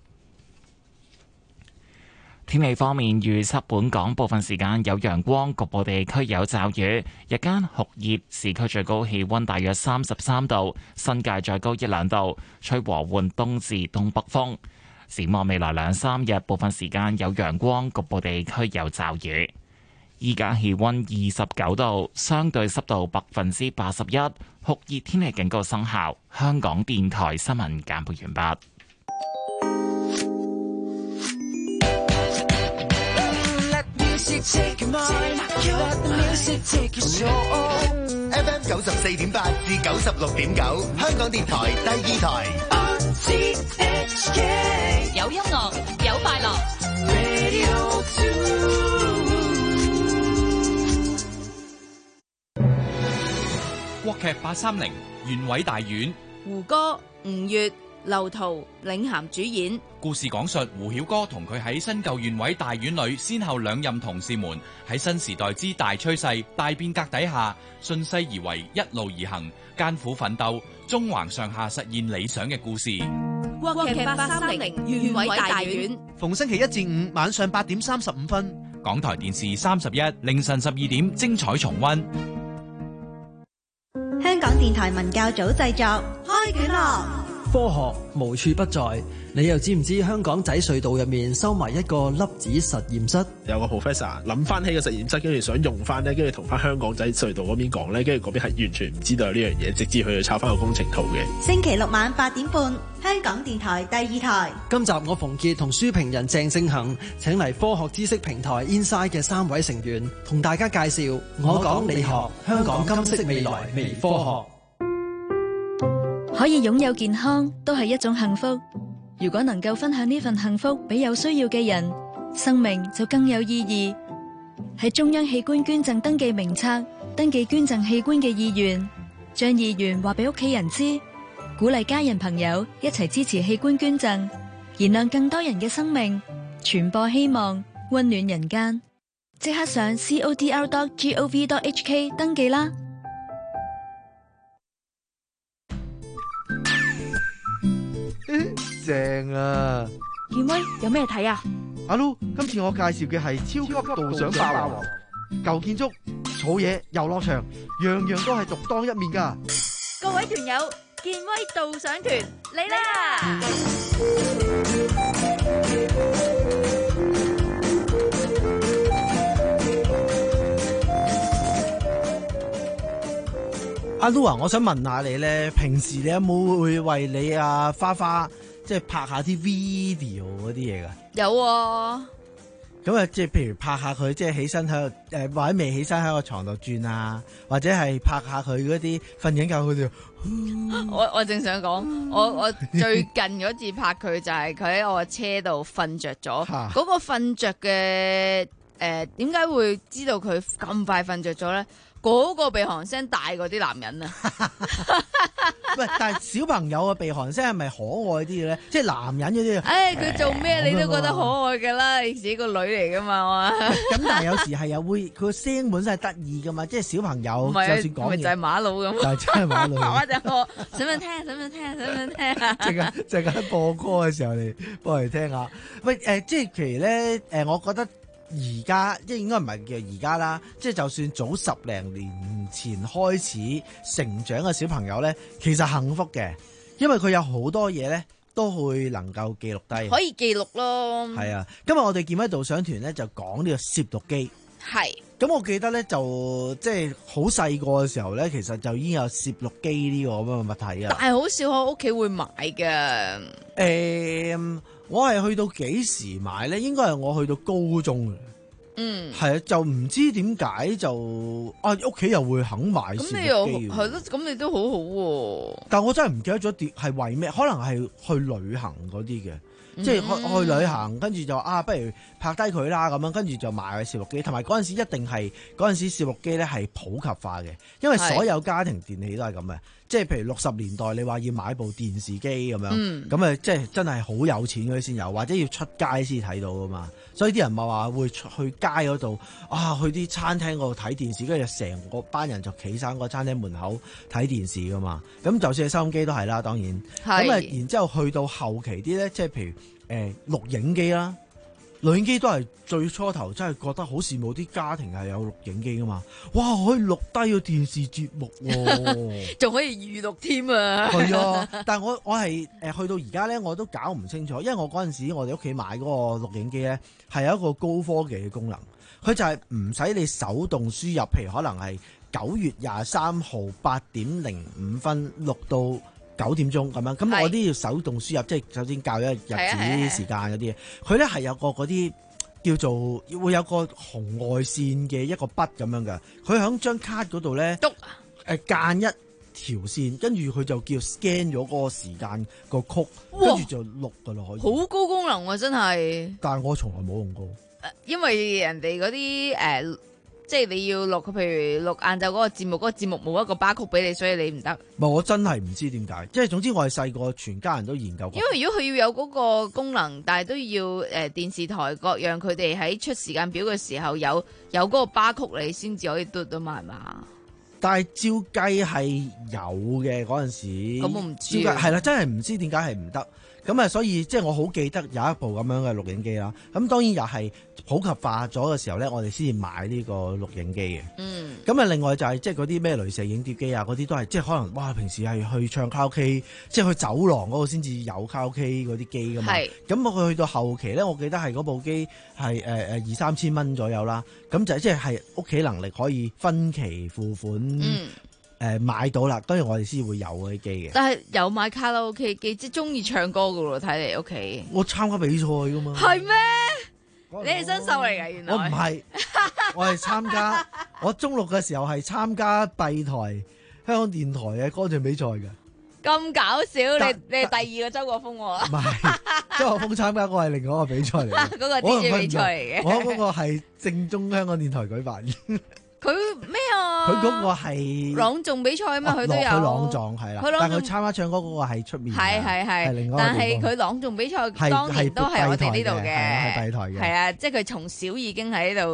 天氣方面，預測本港部分時間有陽光，局部地區有驟雨，日間酷熱，市區最高氣溫大約三十三度，新界再高一兩度，吹和緩東至東北風。展望未來兩三日，部分時間有陽光，局部地區有驟雨。依家氣溫二十九度，相對濕度百分之八十一，酷熱天氣警告生效。香港電台新聞簡報完畢。 F M 九十四點八至九十六點九，香港電台第二台。 有音樂，有快樂。 國劇八三零，縣委大院， 胡歌、吳越、劉濤領銜主演。 故事講述胡曉歌同佢喺新舊縣委大院裏先後兩任同事們喺新時代之大趨勢、大變革底下順勢而為，一路而行，艱苦奮鬥，縱橫上下實現理想嘅故事。 國劇八三零縣委大院， 逢星期一至五晚上八點三十五分， 港台電視三十一，凌晨十二點精彩重溫。 香港電台文教組製作，開卷樂。 科學無處不在，你又知唔知香港仔隧道入面收埋一個粒子實驗室？ 有個 professor 諗翻起個實驗室，跟住想用翻呢，跟住同翻香港仔隧道嗰邊講呢，跟住嗰邊係完全唔知道有呢樣嘢，直至去抄翻個工程圖嘅。 星期六晚八點半，香港電台第二台。 今集我馮傑同書評人鄭正恒請嚟科學知識平台 Inside 嘅三位成員，同大家介紹我講你學香港金色未來微科學。 可以擁有健康都係一種幸福，如果能夠分享呢份幸福俾有需要嘅人，生命就更有意義。喺中央器官捐贈登記名冊登記捐贈器官嘅意願，將意願話俾屋企人知，鼓勵家人朋友一齊支持器官捐贈，燃亮更多人嘅生命，傳播希望，溫暖人間。 即刻上 c o d r dot gov dot h k 登記啦！ 正啊！ 健威有咩睇啊？ 阿 Lu，今次我介紹嘅係超級導賞霸王，舊建築、草野、遊樂場，樣樣都係獨當一面噶。 各位團友，健威導賞團嚟啦！ 阿 Lu 啊，我想問下你咧，平時你有冇會為你啊花花即係拍下啲 video 嗰啲嘢噶？ 有啊， 咁啊，即係譬如拍下佢，即係起身喺度誒，或者未起身喺個床度轉啊，或者係拍下佢嗰啲瞓緊覺嗰啲。 我我正想講，我我最近嗰次拍佢就係佢喺我車度瞓着咗，嗰個瞓着嘅誒，點解會知道佢咁快瞓着咗咧？嗰個鼻鼾聲大過啲男人啊！ 喂，但係小朋友嘅鼻鼾聲係咪可愛啲嘅咧？即係男人嗰啲。 唉，佢做咩你都覺得可愛㗎啦，你自己個女嚟㗎嘛，我話。 咁但係有時係又會佢個聲本身係得意㗎嘛，即係小朋友就算講嘢。 咪就係馬佬咁。 就係真係馬佬。 我就我想唔想聽？想唔想聽？想唔想聽啊？ 淨係淨係播歌嘅時候嚟播嚟聽下。喂誒，即係其實咧誒，我覺得。而家即係應該唔係叫而家啦，即係就算早十零年前開始成長嘅小朋友咧，其實幸福嘅，因為佢有好多嘢咧都會能夠記錄低， 可以記錄咯。 係啊，今日我哋健威導賞團咧就講呢個攝錄機。 係。咁我記得咧就即係好細個嘅時候咧，其實就已經有攝錄機呢個咁嘅物體啊。 但係好少喺屋企會買嘅。誒、 欸。我係去到幾時買咧？應該係我去到高中。嗯，係啊，就唔知點解就啊屋企又會肯買攝錄機。咁你又係咯？咁你都好好、啊、喎。 但我真係唔記得咗碟係為咩？可能係去旅行嗰啲嘅，嗯、即係去去旅行，跟住就啊，不如拍低佢啦咁樣，跟住就買個攝錄機。同埋嗰陣時一定係嗰陣時攝錄機咧係普及化嘅，因為所有家庭電器都係咁嘅。即係譬如六十年代，你話要買部電視機咁樣，咁啊、嗯、即係真係好有錢嗰啲先有，或者要出街先睇到噶嘛。所以啲人咪話會去街嗰度啊，去啲餐廳嗰度睇電視，跟住成個班人就企晒個餐廳門口睇電視噶嘛。咁就算係收音機都係啦，當然。咁啊，然之後去到後期啲咧，即係譬如誒、呃、錄影機啦。錄影機都係最初頭真係覺得好羨慕啲家庭係有錄影機噶嘛，哇可以錄低個電視節目喎， 仲可以預錄添啊！ 係啊，但係我我係誒去到而家咧，我都搞唔清楚，因為我嗰陣時我哋屋企買嗰個錄影機咧係有一個高科技嘅功能，佢就係唔使你手動輸入，譬如可能係九月廿三號八點零五分錄到九點鐘咁樣，咁我啲要手動輸入，即係首先校咗日子時間嗰啲嘢。佢咧係有個嗰啲叫做會有個紅外線嘅一個筆咁樣嘅，佢喺張卡嗰度咧，誒間一條線，跟住佢就叫 scan 咗嗰個時間個曲，跟住就錄噶啦，可以。 好高功能喎，真係。 但係我從來冇用過， 因為人哋嗰啲誒。呃即係你要錄，譬如錄晏晝嗰個節目，嗰、嗰個節目冇一個巴曲俾你，所以你唔得。 唔係，我真係唔知點解。即係總之我係細個，全家人都研究過。 因為如果佢要有嗰個功能，但係都要誒、呃、電視台各樣佢哋喺出時間表嘅時候有有嗰個巴曲，你先至可以嘟到埋嘛。 但係照計係有嘅嗰陣時。 咁我唔知。 照計係啦，真係唔知點解係唔得。咁啊，所以即係我好記得有一部咁樣嘅錄影機啦。咁當然又係普及化咗嘅時候咧，我哋先至買呢個錄影機嘅。嗯。咁啊，另外就係即係嗰啲咩雷射影碟機啊，嗰啲都係即係可能哇，平時係去唱卡拉 OK，即係去走廊嗰度先至有卡拉 OK 嗰啲機噶嘛。係。咁我去到後期咧，我記得係嗰部機係誒誒二三千蚊左右啦。咁就即係係屋企能力可以分期付款。嗯。誒、呃、買到啦，當然我哋先會有嗰啲機嘅。 但係有買卡拉 OK 機，即係中意唱歌噶喎，睇嚟屋企。 我參加比賽噶嘛。係咩？你係新手嚟㗎，原來。 我唔係，我係參加。我中六嘅時候係參加閉台香港電台嘅歌唱比賽嘅。 咁搞笑！你你係第二個周國峰喎。唔係， 周國峰參加嗰個係另外一個比賽嚟嘅。 嗰個 D J 比賽嚟嘅。 我嗰個係正宗香港電台舉辦嘅。 佢咩啊？ 佢嗰個係朗誦比賽啊嘛，佢都有。 佢朗誦係啦，但係佢參加唱歌嗰個係出面。 係係係。但係佢朗誦比賽當年都係我哋呢度嘅。 係閉台嘅。 係啊，即係佢從小已經喺度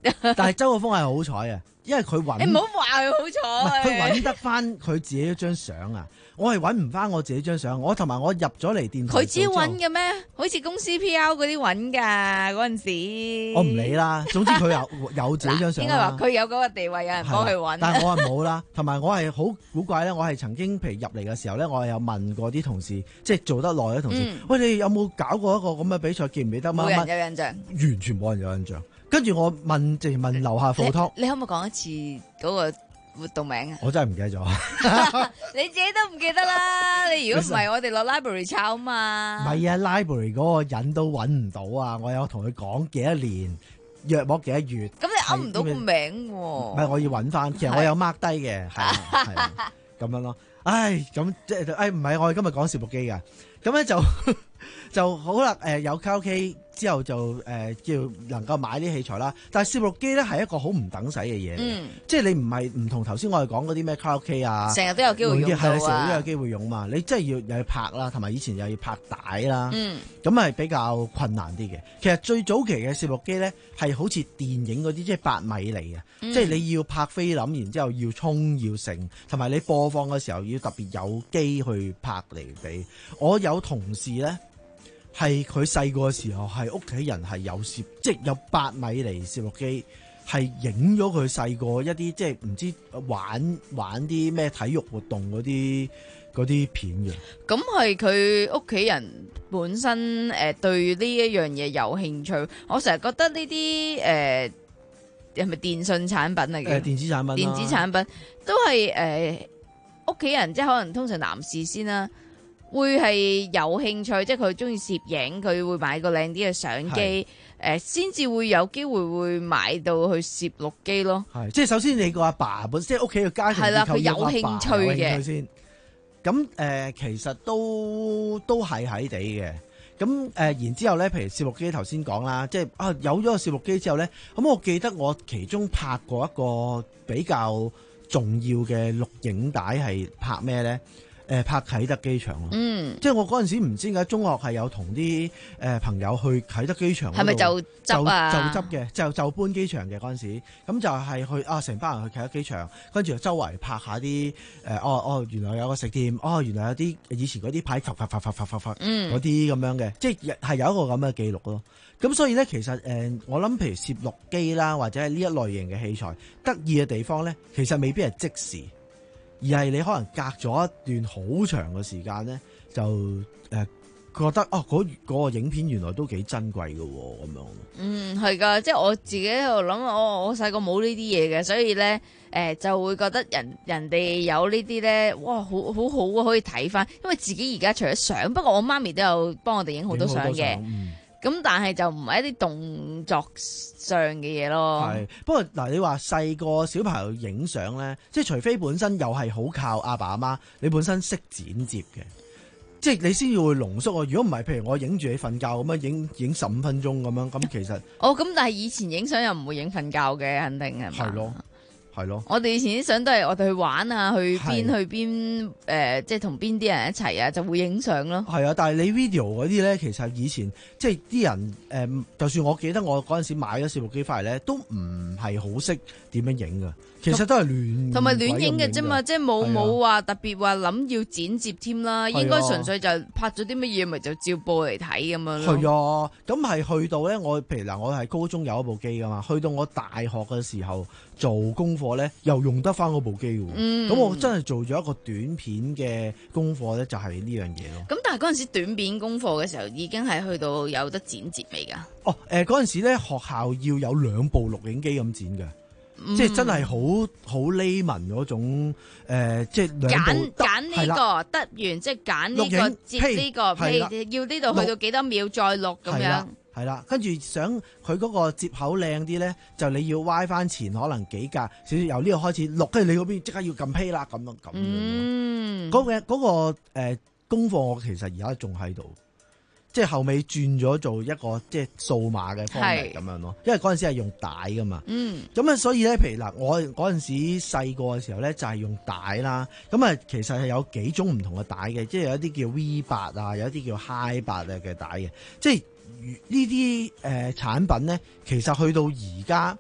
但係周國峰係好彩啊，因為佢揾你唔好話佢好彩， 佢揾得翻佢自己一張相啊！我係揾唔翻我自己張相，我同埋我入咗嚟電台， 佢知揾嘅咩？好似公司 P R 嗰啲揾㗎嗰陣時， 我唔理啦。總之佢有有自己張相啦。 應該話佢有嗰個地位，有人幫佢揾。 但係我係冇啦，同埋我係好古怪咧。我係曾經譬如入嚟嘅時候咧，我係有問過啲同事，即係做得耐嘅同事， 嗯、 喂，你有冇搞過一個咁嘅比賽？記唔記得？ 冇人有印象， 完全冇人有印象。跟住我問，直問樓下課堂， 你可唔可以講一次嗰個活動名啊？ 我真係唔記得咗。 你自己都唔記得啦。你如果唔係，我哋落 library 抄啊嘛。 唔係啊 ，library 嗰個人都揾唔到啊！我有同佢講幾多年，約莫幾多月。 咁你噏唔到個名喎？ 唔係，我要揾翻。其實我有 mark 低嘅，係係咁樣咯。唉，咁即係，唉，唔係，我哋今日講攝錄機㗎。咁咧就就好啦。誒，有卡拉 OK。之後就誒、呃、叫能夠買啲器材啦，但係攝錄機咧係一個好唔等使嘅嘢嚟，嗯、即係你唔係唔同頭先我哋講嗰啲咩卡拉 OK 啊， 成日都有機會用到啊， 係成日都有機會用嘛，你真係要又要拍啦，同埋以前又要拍帶啦，咁係、嗯、比較困難啲嘅。其實最早期嘅攝錄機咧係好似電影嗰啲，即係八米嚟嘅，嗯、即係你要拍菲林，然之後要衝要成，同埋你播放嘅時候要特別有機去拍嚟俾。我有同事咧。係佢細個嘅時候，係屋企人係有攝，即係有八米厘攝錄機，係影咗佢細個一啲即係唔知玩玩啲咩體育活動嗰啲嗰啲片嘅。咁係佢屋企人本身誒、呃、對呢一樣嘢有興趣。我成日覺得呢啲誒係咪電信產品嚟嘅？誒、呃、電子產品，電子產品都係誒屋企人，即係可能通常男士先啦。會係有興趣，即係佢中意攝影，佢會買個靚啲嘅相機，誒先至會有機會會買到去攝錄機咯。係，即係首先你個阿爸本，即係屋企嘅家庭結構，佢有興趣嘅先。咁誒、呃，其實都都係喺地嘅。咁誒、呃，然之後咧，譬如攝錄機頭先講啦，即係啊有咗個攝錄機之後咧，咁我記得我其中拍過一個比較重要嘅錄影帶係拍咩咧？誒拍啟德機場咯，嗯，即係我嗰陣時唔知點解中學係有同啲誒朋友去啟德機場，係咪就執啊？就執嘅，就就搬機場嘅嗰陣時，咁就係去啊成班人去啟德機場，跟住周圍拍下啲誒哦哦，原來有個食店，哦原來有啲以前嗰啲牌，發發發發發發發嗰啲咁樣嘅，即係係有一個咁嘅記錄咯。咁所以咧，其實誒、呃、我諗譬如攝錄機啦，或者係呢一類型嘅器材，得意嘅地方咧，其實未必係即時。而係你可能隔咗一段好長嘅時間咧，就誒、呃、覺得哦嗰、嗰個影片原來都幾珍貴嘅喎，咁樣。嗯，係㗎，即係我自己喺度諗，我我細個冇呢啲嘢嘅，所以咧誒、呃、就會覺得人人哋有呢啲咧，哇好好好啊，可以睇翻，因為自己而家除咗相，不過我媽咪都有幫我哋影好多相嘅。咁但係就唔係一啲動作上嘅嘢咯。係，不過嗱，你話細個小朋友影相咧，即係除非本身又係好靠阿爸阿媽，你本身識剪接嘅，即係你先至會濃縮。如果唔係，譬如我影住你瞓覺咁樣影影十五分鐘咁樣，咁其實哦，咁但係以前影相又唔會影瞓覺嘅，肯定係嘛？係咯。係咯，我哋以前啲相都係我哋去玩啊，去邊去邊誒、呃，即係同邊啲人一齊啊，就會影相咯。係啊，但係你 video 嗰啲咧，其實以前即係啲人誒、呃，就算我記得我嗰陣時買咗攝錄機翻嚟咧，都唔係好識點樣影噶。其實都係亂同埋亂影嘅啫嘛，即係冇冇話特別話諗要剪接添啦，應該純粹就拍咗啲乜嘢，咪就照播嚟睇咁樣咯。係啊，咁係去到咧，我譬如嗱，我係高中有一部機噶嘛，去到我大學嘅時候做功課咧，又用得翻嗰部機喎。咁、嗯、我真係做咗一個短片嘅功課咧，就係呢樣嘢咯。咁但係嗰陣時短片功課嘅時候，已經係去到有得剪接未㗎？哦，誒嗰陣時咧，學校要有兩部錄影機咁剪嘅。嗯、即係真係好好 layman 嗰種、呃、即係揀揀呢個得完，即係揀呢個接呢個，譬如要呢度去到幾多秒再錄咁樣。係啦，跟住想佢嗰個接口靚啲咧，就你要歪翻前可能幾格，少少由呢度開始錄，跟住你嗰邊即刻要撳 play 啦，咁樣咁樣。嗯，嗰、嗰個嗰、嗰個呃、功課我其實而家仲喺度。即係後尾轉咗做一個即係數碼嘅方式咁樣咯，因為嗰陣時係用帶噶嘛。嗯，咁啊，所以咧，譬如嗱，我嗰陣時細個嘅時候咧，就係用帶啦。咁啊，其實係有幾種唔同嘅帶嘅，即係有一啲叫 V 八啊，有一啲叫 Hi 八啊嘅帶嘅。即係呢啲誒產品咧，其實去到而家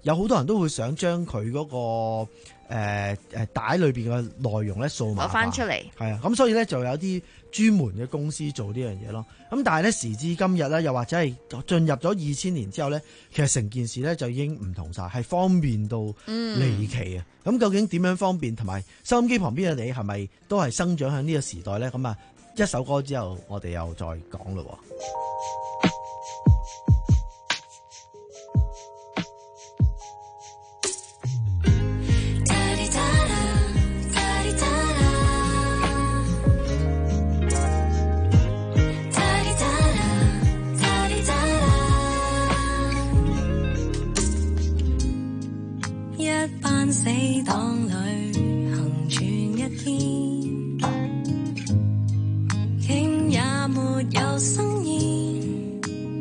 有好多人都會想將佢嗰個誒誒帶裏邊嘅內容咧數碼化攞翻出嚟。 係啊，咁所以咧就有啲專門嘅公司做呢樣嘢咯。咁但係咧時至今日咧，又或者係進入咗二千年之後咧，其實成件事咧就已經唔同晒，係方便到離奇啊！咁、嗯、究竟點樣方便？同埋收音機旁邊嘅你係咪都係生長喺呢個時代咧？咁啊，一首歌之後，我哋又再講咯。 死黨裏行全一天，竟也沒有生煙。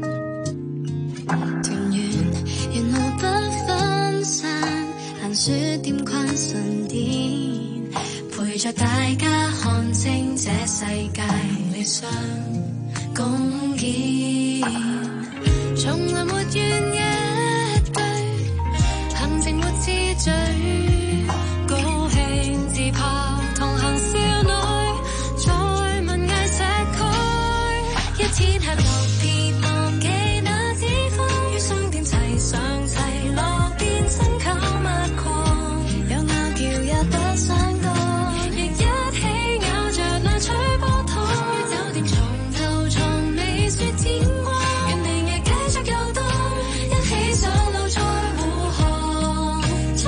團圓緣毫不分散，閒說點困神殿，陪着大家看清這世界理想共建，從來沒怨一句，行程沒次序。高興自拍同行少女，在文藝社區，一天吃六片忘記那脂肪，於商店齊上齊落變身購物狂，有拗撬也不想講，亦一起咬着那吹波糖，於酒店床頭床未說天光，願明日繼續遊蕩，一起上路再護航。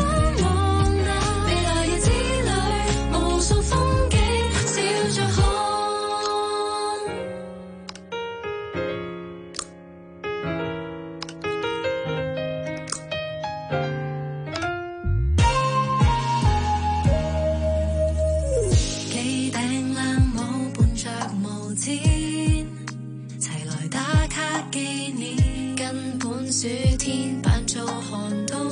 暑天扮做寒冬，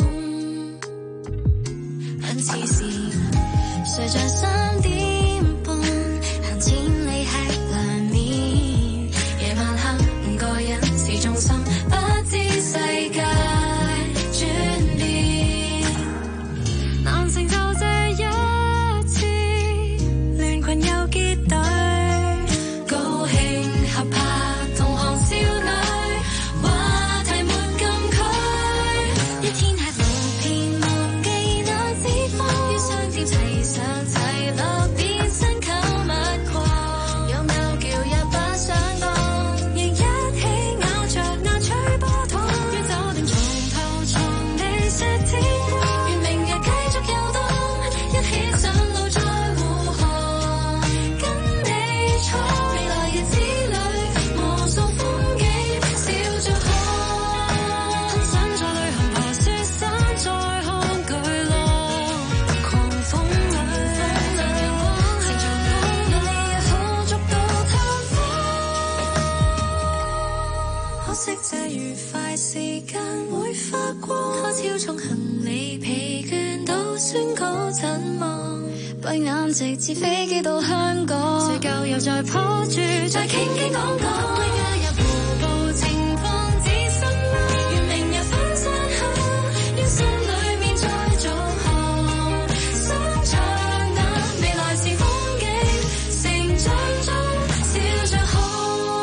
很似是睡着三點半，行千里吃涼麵，夜晚黑五個人是重心，不知世界轉變，難成就這一次，亂群又結隊，高興合拍同行少女。閉眼直至飛機到香港，睡覺又再抱住，再傾傾講講。加入湖步情況只新啦，願明日翻山下，於心裏面再做行。想像那未來是風景，成長中笑着看。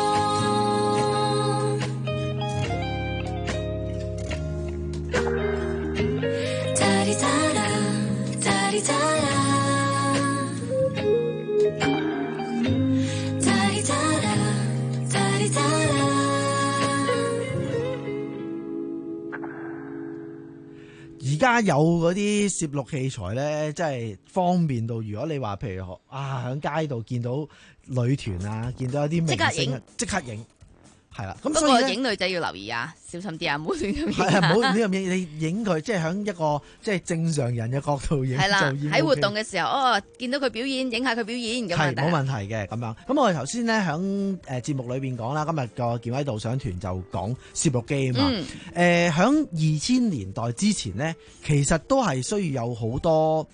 哒哩哒啦，哒哩哒啦。 而家有嗰啲攝錄器材咧，真係方便到。如果你話譬如啊，喺街度見到女團啊，見到有啲明星，即刻影，係啦。咁不所以過影女仔要留意啊，小心啲啊，唔好亂咁影。 係啊，唔好亂咁影。你影佢，即係喺一個即係正常人嘅角度影。 係啦， 喺、 OK、活動嘅時候，哦，見到佢表演，影下佢表演咁係冇問題嘅咁樣。咁我哋頭先咧喺誒節目裏邊講啦，今日個健威導賞團就講攝錄機啊嘛。誒、嗯，喺二千年代之前咧，其實都係需要有好多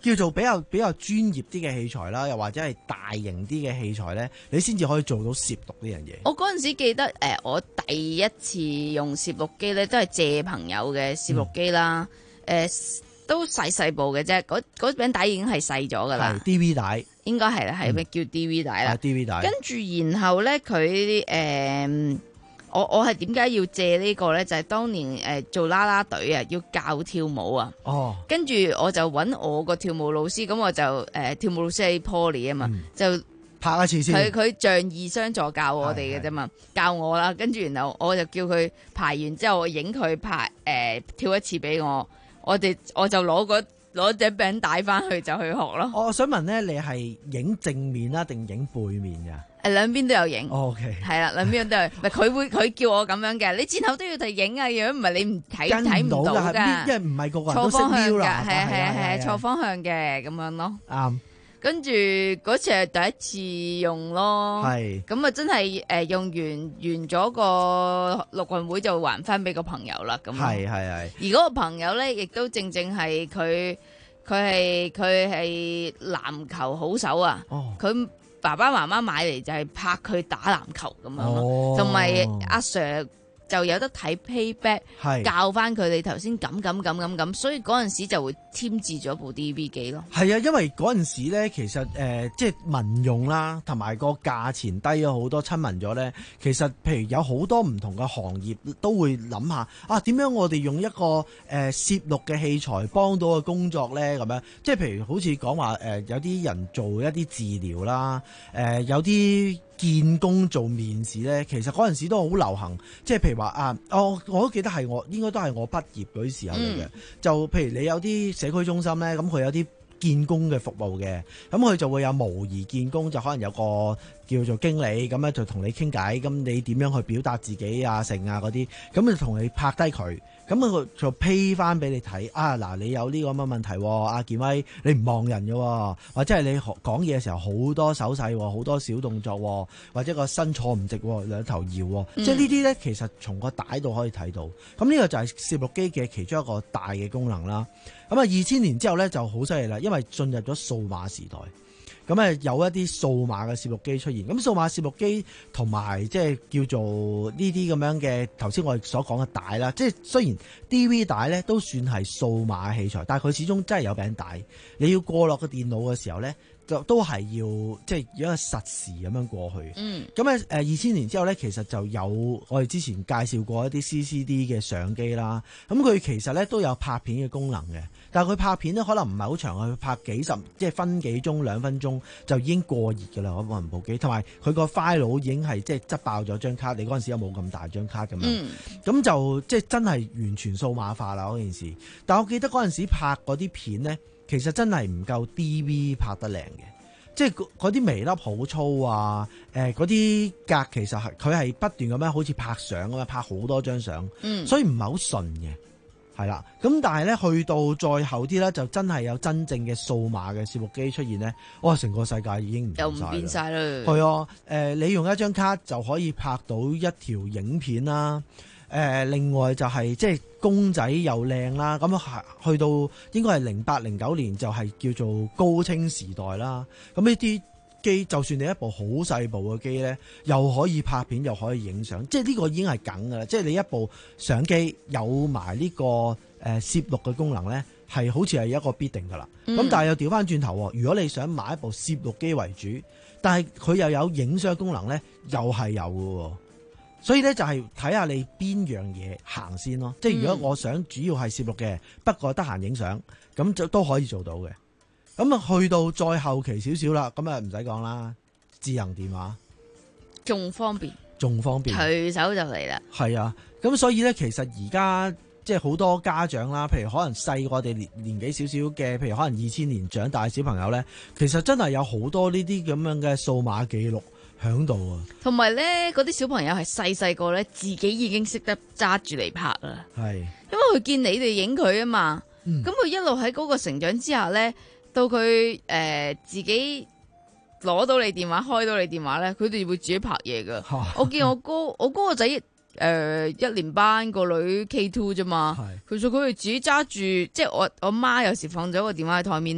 叫做比較比較專業啲嘅器材啦，又或者係大型啲嘅器材咧，你先至可以做到攝錄呢樣嘢。 我嗰陣時記得誒、呃，我第一次用攝錄機咧，都係借朋友嘅攝錄機啦，誒、嗯呃、都細細部嘅啫，嗰嗰餅帶已經係細咗噶啦 ，D V 帶應該係啦，係咪叫 D V 帶啦 ？D V 帶。跟住然後咧，佢誒。呃我我係點解要借呢個咧？就係、是、當年誒、呃、做啦啦隊啊，要教跳舞啊。哦。跟住我就揾我個跳舞老師，咁我就誒、呃、跳舞老師喺 Poly 啊嘛，嗯、就拍一次先。 佢佢仗義相助教我哋嘅啫嘛，教我啦。跟住然後我就叫佢排完之後，我影佢排誒、呃、跳一次俾我，我哋我就攞個攞隻餅帶翻去就去學咯。 我想問咧，你係影正面啊定影背面㗎？ 誒兩邊都有影，係、 oh, okay. 啦，兩邊都有。唔係佢會佢叫我咁樣嘅，你前後都要睇影啊，如果唔係你唔睇睇唔到㗎。 因為唔係個個人都識瞄啦， 係啊係啊係啊，錯方向嘅咁樣咯。啱、嗯。跟住嗰次係第一次用咯，係。咁啊真係誒用完完咗個陸運會就還翻俾個朋友啦，咁。係係係。而嗰個朋友咧，亦都正正係佢佢係佢係籃球好手啊，佢、哦。爸爸媽媽買嚟就係拍佢打籃球咁樣咯，同埋阿 Sir 就有得睇 playback， 教翻佢哋頭先咁咁咁咁咁，所以嗰陣時就會添置咗部 D V 機咯。 係啊，因為嗰陣時咧，其實誒、呃、即係民用啦，同埋個價錢低咗好多，親民咗咧。其實譬如有好多唔同嘅行業都會諗下啊，點樣我哋用一個誒攝錄嘅器材幫到個工作咧？咁樣即係譬如好似講話誒，有啲人做一啲治療啦，誒、呃、有啲。見工做面試咧，其實嗰陣時都好流行，即係譬如話啊，我我都記得係我應該都係我畢業嗰啲時候嚟嘅、嗯。就譬如你有啲社區中心咧，咁佢有啲見工嘅服務嘅，咁佢就會有模擬見工，就可能有個叫做經理咁咧，就同你傾偈，咁你點樣去表達自己啊、成啊嗰啲，咁就同你拍低佢，咁佢就批翻俾你睇啊。嗱，你有呢個乜問題？阿健威，你唔望人嘅，或者係你講嘢嘅時候好多手勢，好多小動作，或者個身坐唔直，兩頭搖，嗯、即係呢啲咧，其實從個帶度可以睇到。咁呢個就係攝錄機嘅其中一個大嘅功能啦。咁啊，二千年之後咧就好犀利啦，因為進入咗數碼時代。咁誒有一啲數碼嘅攝錄機出現，咁數碼攝錄機同埋即係叫做呢啲咁樣嘅頭先我哋所講嘅帶啦，即係雖然 D V 帶咧都算係數碼器材，但係佢始終真係有餅帶，你要過落個電腦嘅時候咧，就都係要即係有一個實時咁樣過去。嗯，咁誒誒二千年之後咧，其實就有我哋之前介紹過一啲 C C D 嘅相機啦，咁佢其實咧都有拍片嘅功能嘅。但係佢拍片咧，可能唔係好長，佢拍幾十，即係分幾鐘、兩分鐘就已經過熱㗎啦。嗰部部機，同埋佢個 file 已經係即係擠爆咗張卡。你嗰陣時有冇咁大張卡咁樣？咁、嗯、就即係真係完全數碼化啦嗰件事。但我記得嗰陣時拍嗰啲片咧，其實真係唔夠 D V 拍得靚嘅，即係嗰啲微粒好粗啊！誒嗰啲格其實係佢係不斷咁樣好似拍相咁樣拍好多張相，嗯、所以唔係好順嘅。係啦，咁但係咧去到再後啲咧，就真係有真正嘅數碼嘅攝錄機出現咧，哇！成個世界已經唔又唔變晒啦。 係啊，誒、呃，你用一張卡就可以拍到一條影片啦。誒、呃，另外就係、是、即係公仔又靚啦。咁去到應該係零八零九年就係叫做高清時代啦。咁呢啲機就算你一部好細部嘅機咧，又可以拍片又可以影相，即係呢個已經係梗㗎啦。即係你一部相機有埋呢、這個誒攝錄嘅功能咧，係好似係一個必定㗎啦。咁、嗯、但係又調翻轉頭，如果你想買一部攝錄機為主，但係佢又有影相功能咧，又係有㗎。所以咧就係睇下你邊樣嘢行先咯。即係如果我想主要係攝錄嘅，不過得閒影相，咁就都可以做到嘅。咁啊，去到再後期少少啦，咁啊唔使講啦，智能電話仲方便， 仲方便， 隨手就嚟啦。 係啊，咁所以咧，其實而家即係好多家長啦，譬如可能細過我哋年年紀少少嘅，譬如可能二千年長大嘅小朋友咧，其實真係有好多呢啲咁樣嘅數碼記錄響度啊。同埋咧，嗰啲小朋友係細細個咧，自己已經識得揸住嚟拍啦。係，因為佢見你哋影佢啊嘛，咁、嗯、佢一路喺嗰個成長之下咧。到佢誒、呃、自己攞到你電話，開到你電話咧，佢哋會自己拍嘢噶。我見我哥，我哥個仔誒一年班個女 K two 啫嘛，其實佢哋自己揸住，即係我我媽有時放咗個電話喺台面咧，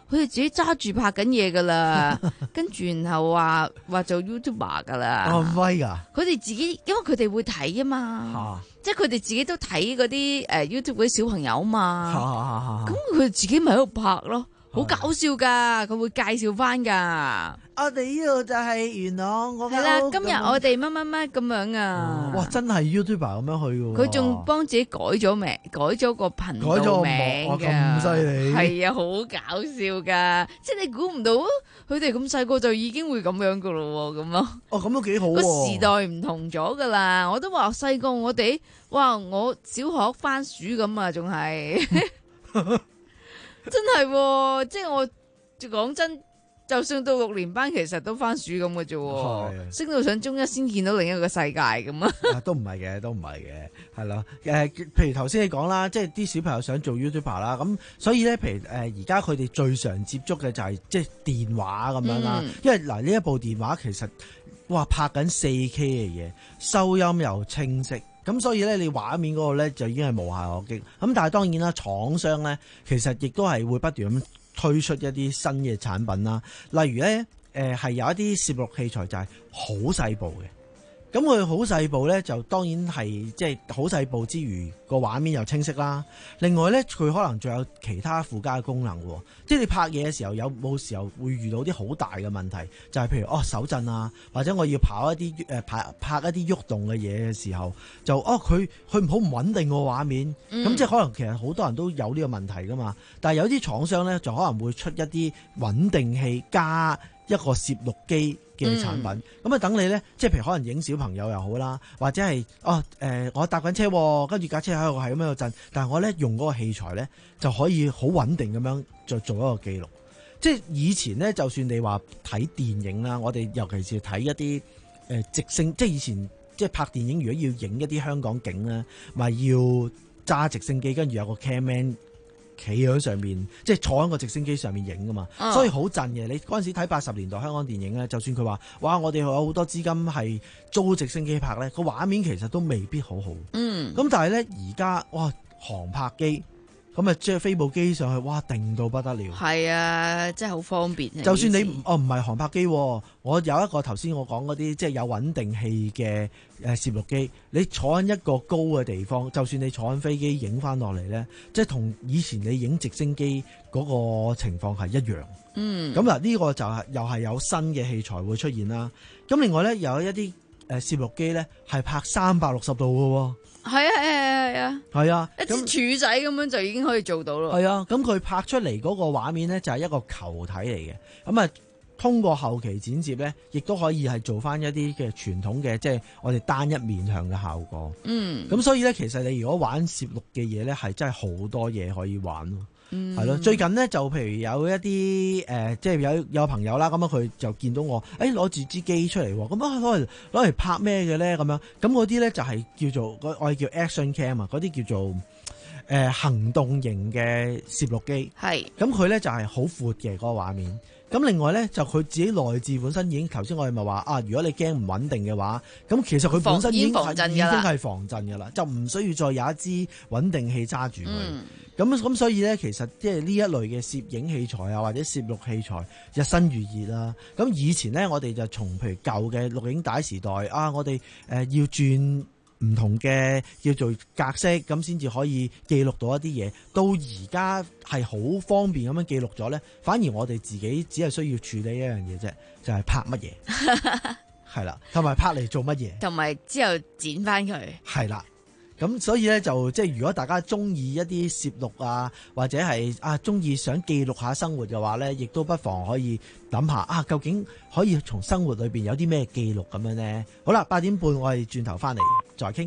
佢哋自己揸住拍緊嘢噶啦，跟住然後話話做 YouTuber 噶啦。 哦，威噶！ 佢哋自己，因為佢哋會睇啊嘛，即係佢哋自己都睇嗰啲誒 YouTube 嗰啲小朋友嘛，咁佢自己咪喺度拍咯。好搞笑噶，佢會介紹翻噶。 我哋呢度就係元朗，我係啦，今日我哋乜乜乜咁樣啊！ 哇，真係 YouTuber 咁樣去嘅。 佢仲幫自己改咗名，改咗個頻道名，改咗個名咁犀利。 係啊，好搞笑噶！即係你估唔到，佢哋咁細個就已經會咁樣噶咯，咁咯。 哦，咁都幾好。 個時代唔同咗噶啦，我都話細個我哋，哇！我小學番薯咁啊，仲係。真係、哦，即係我講真，就算到六年班，其實都番薯咁嘅啫，升到上中一先見到另一個世界咁啊！ 都唔係嘅，都唔係嘅，係咯。誒、呃，譬如頭先你講啦，即係啲小朋友想做 YouTuber 啦，咁所以咧，譬如誒而家佢哋最常接觸嘅就係即係電話咁樣啦。嗯、因為嗱呢一部電話其實哇拍緊四 K 嘅嘢，收音又清晰。咁所以咧，你畫面嗰個咧就已經係無懈可擊。咁但係當然啦，廠商咧其實亦都係會不斷咁推出一啲新嘅產品啦。例如咧，誒係有一啲攝錄器材就係好細部嘅。咁佢好細部咧，就當然係即係好細部之餘，個畫面又清晰啦。另外咧，佢可能仲有其他附加嘅功能喎。即係你拍嘢嘅時候，有冇時候會遇到啲好大嘅問題？就係、是、譬如哦手震啊，或者我要跑一啲誒、呃、拍拍一啲喐動嘅嘢嘅時候，就哦佢佢唔好唔穩定個畫面。咁、嗯、即係可能其實好多人都有呢個問題噶嘛。但係有啲廠商咧，就可能會出一啲穩定器加一個攝錄機嘅產品，咁啊等你咧，即係譬如可能影小朋友又好啦，或者係哦誒、呃，我搭緊車，跟住架車喺度係咁喺度震，但係我咧用嗰個器材咧就可以好穩定咁樣再做一個記錄。即係以前咧，就算你話睇電影啦，我哋尤其是睇一啲誒、呃、直升，即係以前即係拍電影，如果要影一啲香港景咧，咪要揸直升機，跟住有個 cameraman企喺上面，即係坐喺個直升機上面影噶嘛，哦、所以好震嘅。你嗰陣時睇八十年代香港電影咧，就算佢話哇，我哋有好多資金係租直升機拍咧，個畫面其實都未必好好。嗯，咁但係咧而家哇，航拍機咁啊，即係飛部機上去，哇，定到不得了。係啊，真係好方便。 就算你哦唔係航拍機，我有一個頭先我講嗰啲即係有穩定器嘅誒攝錄機，你坐喺一個高嘅地方，就算你坐緊飛機影翻落嚟咧，即係同以前你影直升機嗰個情況係一樣。嗯，咁嗱呢個就係又係有新嘅器材會出現啦。咁另外咧有一啲誒攝錄機咧係拍三百六十度嘅喎。 係啊係啊係啊係啊，一支柱仔咁樣就已經可以做到咯。 係啊，咁佢拍出嚟嗰個畫面咧就係一個球體嚟嘅，咁啊通過後期剪接咧，亦都可以係做翻一啲嘅傳統嘅，即係我哋單一面向嘅效果。嗯，咁所以咧，其實你如果玩攝錄嘅嘢咧，係真係好多嘢可以玩咯。嗯，係咯。最近咧就譬如有一啲誒、呃，即係有有朋友啦，咁樣佢就見到我，誒攞住支機出嚟喎，咁啊攞嚟攞嚟拍咩嘅咧？咁樣咁嗰啲咧就係叫做我哋叫 action cam 啊，嗰啲叫做誒、呃、行動型嘅攝錄機。係，咁佢咧就係好闊嘅嗰個畫面。咁另外咧就佢自己內置本身已經，頭先我哋咪話啊，如果你驚唔穩定嘅話，咁其實佢本身已經係已經係防震㗎啦，就唔需要再有一支穩定器揸住佢。咁咁、嗯、所以咧，其實即係呢一類嘅攝影器材啊，或者攝錄器材日新月異啦。咁以前咧，我哋就從譬如舊嘅錄影帶時代啊，我哋誒、呃、要轉唔同嘅叫做格式，咁先至可以記錄到一啲嘢。到而家係好方便咁樣記錄咗咧，反而我哋自己只係需要處理一樣嘢啫，就係、是、拍乜嘢，係啦，同埋拍嚟做乜嘢， 同埋之後剪翻佢， 係啦。咁所以咧就即係如果大家中意一啲攝錄啊，或者係啊中意想記錄下生活嘅話咧，亦都不妨可以諗下啊，究竟可以從生活裏邊有啲咩記錄咁樣咧？好啦，八點半我哋轉頭翻嚟再傾。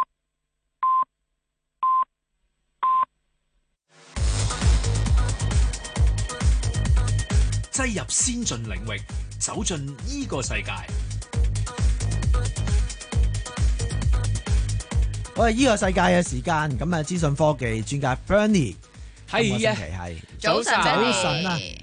擠入先進領域，走進呢個世界。 我係呢個世界嘅時間，咁啊資訊科技專家 Bernie， 係啊， 係早晨， 早晨啊！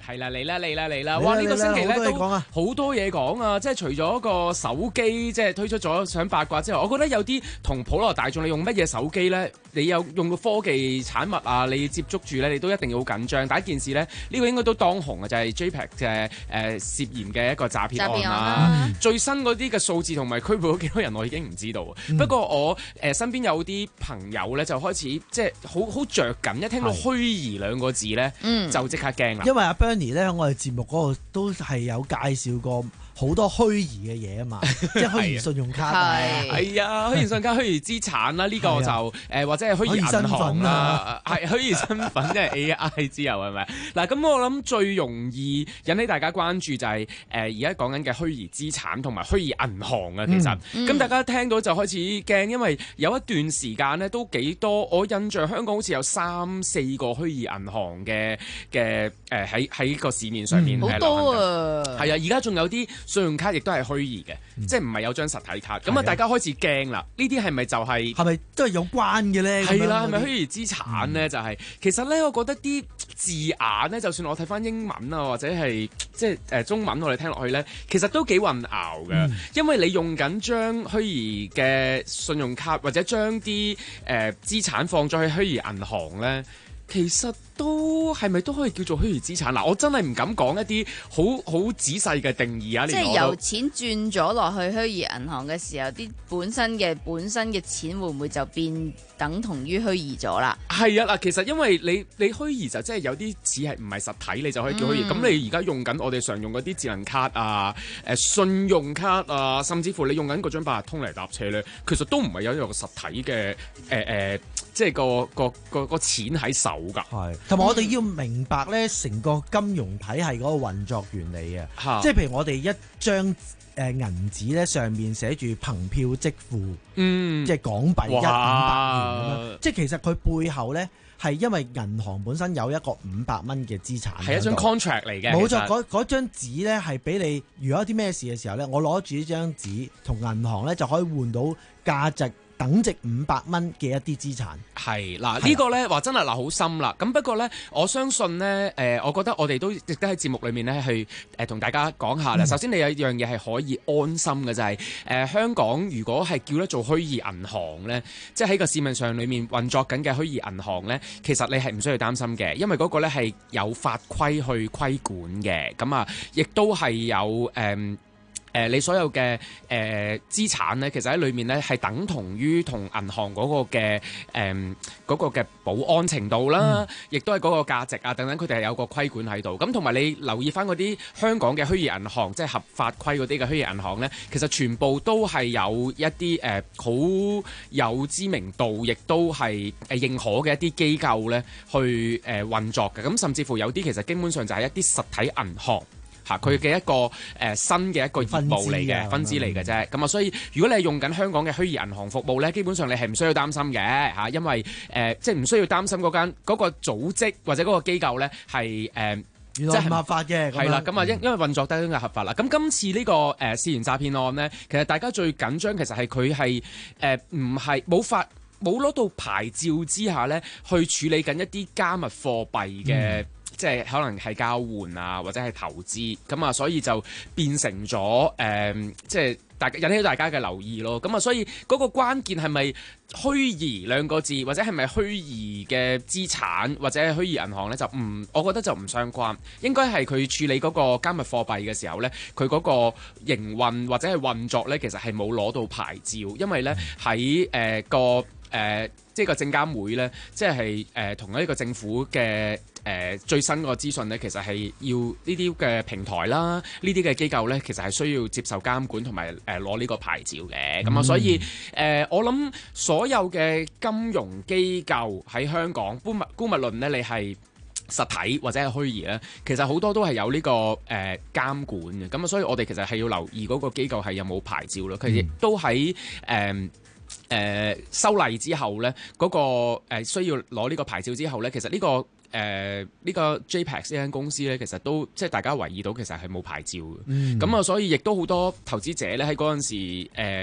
係啦，嚟啦嚟啦嚟啦！哇，呢個星期咧都好多嘢講啊！即係除咗個手機即係推出咗想八卦之後，我覺得有啲同普羅大眾你用乜嘢手機咧，你有用到科技產物啊，你接觸住咧，你都一定要好緊張。第一件事咧，呢、呢個應該都當紅嘅就係、是、JPEX 嘅誒涉嫌嘅一個詐騙案啦。最新嗰啲嘅數字同埋拘捕咗幾多人，我已經唔知道。嗯、不過我誒、呃、身邊有啲朋友咧就開始即係好好著緊，一聽到虛擬兩個字咧，嗯、就即刻驚啦。 因為阿 Bernie 咧喺我哋節目嗰度都係有介紹過好多虛擬嘅嘢啊嘛，即係虛擬信用卡啊， 係啊，虛擬信用卡、虛擬資產啦，呢、這個就誒、呃、或者係虛擬銀行啦，係虛擬身份即係 A I 之後係咪？嗱，咁我諗最容易引起大家關注就係誒而家講緊嘅虛擬資產同埋虛擬銀行啊，其實咁、嗯、大家聽到就開始驚，因為有一段時間咧都幾多，我印象香港好似有三四個虛擬銀行嘅嘅誒喺喺個市面上面好、嗯、多啊，係啊，而家仲有啲。信用卡亦都係虛擬嘅，嗯、即係唔係有張實體卡。咁啊，大家開始驚啦。呢啲係咪就係係咪都係有關嘅咧？ 係啦，係咪虛擬資產咧？嗯、就係、是、其實咧，我覺得啲字眼咧，就算我睇翻英文啊，或者係即係誒中文，我哋聽落去咧，其實都幾混淆嘅。嗯、因為你用緊張虛擬嘅信用卡，或者將啲誒資產放咗去虛擬銀行咧，其實都係咪都可以叫做虛擬資產？嗱，我真係唔敢講一啲好好仔細嘅定義啊！ 即係由錢轉咗落去虛擬銀行嘅時候，啲本身嘅本身嘅錢會唔會就變等同於虛擬咗啦？ 係啊，嗱，其實因為你你虛擬就即係有啲似係唔係實體，你就可以叫虛擬。咁、嗯、你而家用緊我哋常用嗰啲智能卡啊、誒信用卡啊，甚至乎你用緊嗰張八達通嚟搭車咧，其實都唔係有一個實體嘅誒誒，即係個個個個錢喺手㗎。係。 同埋我哋要明白咧，成個金融體系嗰個運作原理嘅，嗯、即係譬如我哋一張誒銀紙咧，上面寫住憑票即付，嗯，即係港幣一五百元，即係其實佢背後咧係因為銀行本身有一個五百蚊嘅資產， 係一張 contract 嚟嘅。 冇錯，嗰嗰張紙咧係俾你，如果有啲咩事嘅時候咧，我攞住呢張紙同銀行咧就可以換到價值等值五百蚊嘅一啲資產。 係嗱，呢個咧話真係嗱好深啦。咁不過咧，我相信咧，誒、呃，我覺得我哋都值得喺節目裏面咧去誒同、呃、大家講下啦。嗯、首先，你有一樣嘢係可以安心嘅就係、是、誒、呃、香港如果係叫得做虛擬銀行咧，即係喺個市面上裏面運作緊嘅虛擬銀行咧，其實你係唔需要擔心嘅，因為嗰個咧係有法規去規管嘅。咁啊，亦都係有誒。呃誒、呃，你所有嘅誒、呃、資產咧，其實喺裏面咧係等同於同銀行嗰個嘅誒嗰個嘅保安程度啦，亦都係嗰個價值啊等等，佢哋係有個規管喺度。咁同埋你留意翻嗰啲香港嘅虛擬銀行，即係合法規嗰啲嘅虛擬銀行咧，其實全部都係有一啲誒好有知名度，亦都係誒認可嘅一啲機構咧去誒、呃、運作嘅。咁甚至乎有啲其實基本上就係一啲實體銀行。嚇，佢嘅一個誒、呃、新嘅一個業務嚟嘅分支嚟嘅啫，咁啊，所以如果你係用緊香港嘅虛擬銀行服務咧，基本上你係唔需要擔心嘅嚇，因為誒、呃、即係唔需要擔心嗰間嗰個組織或者嗰個機構咧係誒原來唔合法嘅， 係啦，咁啊因因為運作得應該合法啦。咁今次呢、這個誒、呃、涉嫌詐騙案咧，其實大家最緊張其實係佢係誒唔係冇法冇攞到牌照之下咧，去處理緊一啲加密貨幣嘅。嗯即係可能係交換啊，或者係投資咁啊，所以就變成咗誒、呃，即係大引起大家嘅留意咯。咁啊，所以嗰個關鍵係咪虛擬兩個字，或者係咪虛擬嘅資產，或者係虛擬銀行咧？就唔，我覺得就唔相關。應該係佢處理嗰個加密貨幣嘅時候咧，佢嗰個營運或者係運作咧，其實係冇攞到牌照，因為咧喺誒個誒、呃、即係個證監會咧，即係誒同一個政府嘅。誒、呃、最新個資訊咧，其實係要呢啲嘅平台啦，呢啲嘅機構咧，其實係需要接受監管同埋誒攞呢個牌照嘅。咁啊、嗯，所以誒、呃、我諗所有嘅金融機構喺香港，姑勿姑勿論咧，你係實體或者係虛擬咧，其實好多都係有呢、這個誒、呃、監管嘅。咁啊，所以我哋其實係要留意嗰個機構係有冇牌照咯。佢亦都喺誒誒修例之後咧，嗰、那個、呃、需要攞呢個牌照之後咧，其實呢、這個。誒呢、呃這個 JPEX 呢間公司咧，其實都即係大家懷疑到其實係冇牌照嘅，咁啊、嗯，所以亦都好多投資者咧喺嗰陣時誒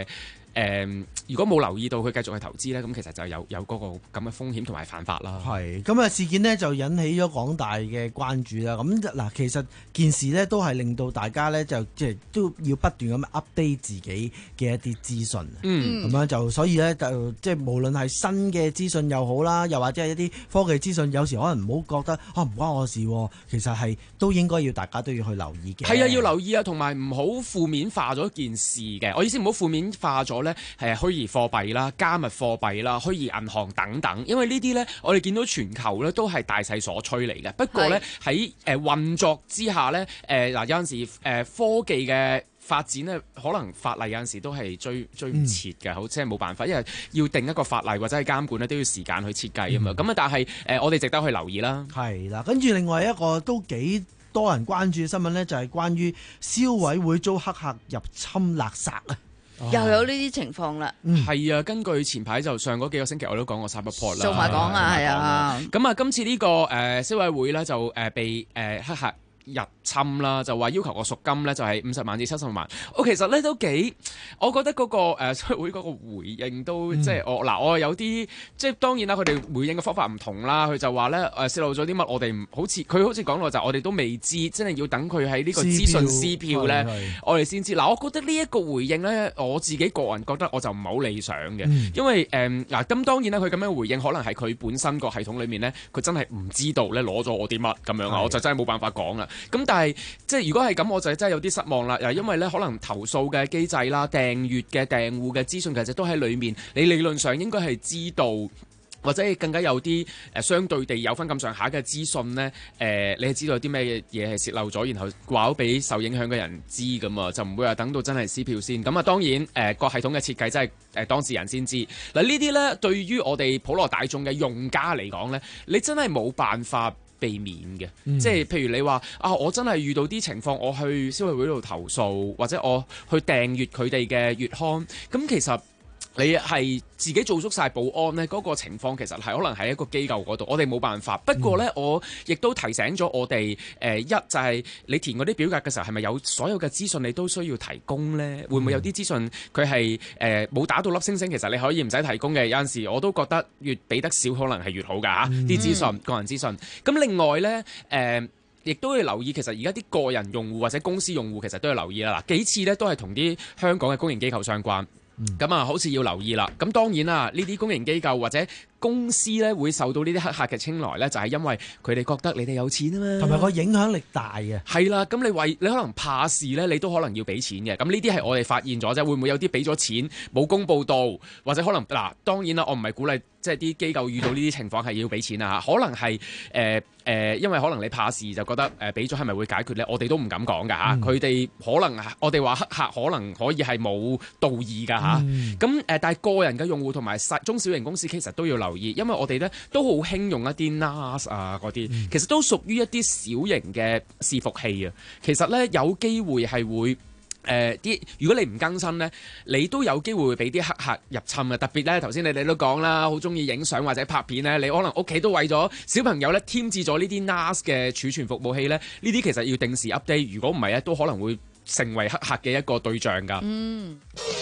誒，如果冇留意到佢繼續去投資咧，咁其實就有有嗰個咁嘅風險同埋犯法啦。 係咁啊！事件呢就引起咗廣大嘅關注啦。咁嗱，其實件事呢都係令到大家呢就即係都要不斷咁 update 自己嘅一啲資訊。 嗯， 咁樣就所以呢，就即係無論係新嘅資訊又好啦，又或者係一啲科技資訊，有時可能唔好覺得啊唔關我事，其實係都應該要大家都要去留意嘅。 係啊，要留意啊，同埋唔好負面化咗件事嘅。我意思唔好負面化咗呢係虛擬貨幣啦、加密貨幣啦、虛擬銀行等等，因為呢啲呢，我哋見到全球呢都係大勢所趨嚟嘅。不過呢，喺誒運作之下呢，誒、呃、嗱有陣時誒、呃、科技嘅發展呢，可能法例有陣時都係追追唔切嘅，好即係冇辦法，因為要定一個法例或者係監管呢，都要時間去設計啊嘛。咁啊、嗯，但係誒、呃、我哋值得去留意啦。 係啦，跟住另外一個都幾多人關注嘅新聞呢，就係關於消委會遭黑客入侵勒索啊！ 又有呢啲情況啦， 係、嗯、啊！根據前排就上嗰幾個星期我都講過 Cyberport 啦， 數碼港啊，係啊。 咁啊，今次呢、呢個誒、呃、消委會咧就誒、呃、被誒、呃、黑客入侵啦，就話要求個贖金咧就係五十萬至七十萬。我其實咧都幾，我覺得嗰、嗰個誒消委會嗰個回應都、嗯、即係我嗱，我有啲即係當然啦，佢哋回應嘅方法唔同啦。佢就話咧誒泄露咗啲乜，我哋唔好似佢好似講落就我哋都未知，真係要等佢喺呢個資訊撕票咧，我哋先知。嗱，我覺得呢一個回應咧，我自己個人覺得我就唔係好理想嘅，嗯、因為誒嗱咁當然啦，佢咁樣回應可能係佢本身個系統裡面咧，佢真係唔知道咧攞咗我啲乜咁樣啊，我就真係冇辦法講啦。咁但係即係如果係咁，我就真係有啲失望啦。又因為咧，可能投訴嘅機制啦、訂閱嘅訂戶嘅資訊，其實都喺裡面。你理論上應該係知道，或者更加有啲誒、呃、相對地有分咁上下嘅資訊呢。誒、呃，你係知道有啲咩嘢係洩漏咗，然後話咗俾受影響嘅人知㗎嘛，就唔會話等到真係撕票先。咁啊，當然誒個、呃、系統嘅設計真係誒、呃、當事人先知。嗱，呢啲呢對於我哋普羅大眾嘅用家嚟講呢，你真係冇辦法避免嘅，嗯、即係譬如你話啊，我真係遇到啲情況，我去消委會度投訴，或者我去訂閱佢哋嘅月刊，咁其實你係自己做足晒保安呢嗰、嗰個情況其實係可能喺一個機構嗰度，我哋冇辦法。不過呢，嗯、我亦都提醒咗我哋，誒、呃、一就係、是、你填嗰啲表格嘅時候，係咪有所有嘅資訊你都需要提供呢？會唔會有啲資訊佢係誒冇打到粒星星？其實你可以唔使提供嘅。有陣時我都覺得越俾得少，可能係越好㗎嚇。啲、嗯、資訊、個人資訊。咁另外呢，誒、呃、亦都要留意，其實而家啲個人用戶或者公司用戶其實都要留意啦。嗱，幾次呢都係同啲香港嘅公營機構相關。咁啊，好似要留意啦。咁當然啦，呢啲公營機構或者公司咧會受到呢啲黑客嘅青睞咧，就係因為佢哋覺得你哋有錢啊嘛， 同埋個影響力大嘅。 係啦，咁你為你可能怕事咧，你都可能要俾錢嘅。咁呢啲係我哋發現咗啫，會唔會有啲俾咗錢冇公佈到，或者可能嗱，當然啦，我唔係鼓勵即係啲機構遇到呢啲情況係要俾錢啊嚇，可能係誒誒，因為可能你怕事就覺得誒俾咗係咪會解決咧？我哋都唔敢講㗎嚇，佢哋、嗯、可能我哋話黑客可能可以係冇道義㗎嚇。咁誒、嗯，但係個人嘅用戶同埋細中小型公司其實都要留意，因為我哋咧都好興用一啲 N A S 啊嗰啲，嗯、其實都屬於一啲小型嘅伺服器啊。其實咧有機會係會。誒啲、呃、如果你唔更新呢，你都有機會會俾啲黑客入侵啊！特別呢，頭先你哋都講啦，好中意影相或者拍片呢，你可能屋企都為咗小朋友呢添置咗呢啲 N A S 嘅儲存服務器呢，呢啲其實要定時 update， 如果唔係呢，都可能會成為黑客嘅一個對象㗎。嗯。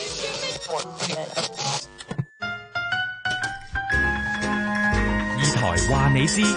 二台話你知。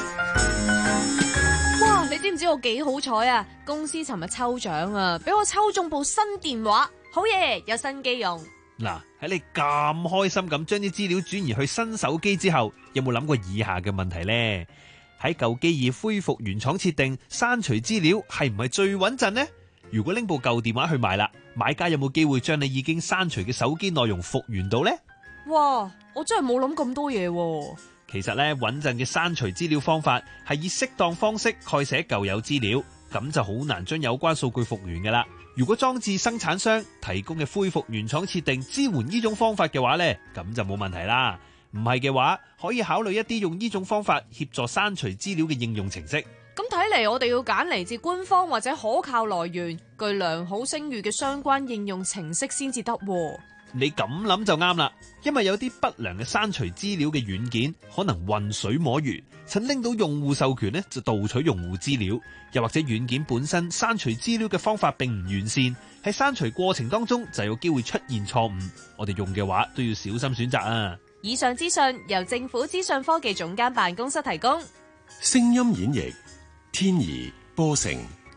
哇！你知唔知我幾好彩啊？公司尋日抽獎啊，俾我抽中部新電話，好嘢，有新機用。 嗱，喺你咁開心咁將啲資料轉移去新手機之後，有冇諗過以下嘅問題呢？喺舊機已恢復原廠設定，刪除資料係唔係最穩陣呢？如果拎部舊電話去賣啦，買家有冇機會將你已經刪除嘅手機內容復原到呢？ 哇！我真係冇諗咁多嘢喎。 其實咧，穩陣嘅刪除資料方法係以適當方式蓋寫舊有資料，咁就好難將有關數據復原噶啦。如果裝置生產商提供嘅恢復原廠設定支援呢種方法嘅話呢，咁就冇問題啦。唔係嘅話，可以考慮一啲用呢種方法協助刪除資料嘅應用程式。 咁睇嚟，我哋要揀嚟自官方或者可靠來源、具良好聲譽嘅相關應用程式先至得。 你咁諗就啱啦，因為有啲不良嘅刪除資料嘅軟件可能混水摸魚，趁拎到用戶授權呢就盜取用戶資料，又或者軟件本身刪除資料嘅方法並唔完善，喺刪除過程當中就有機會出現錯誤，我哋用嘅話都要小心選擇啊。 以上資訊由政府資訊科技總監辦公室提供。 聲音演繹天怡波成。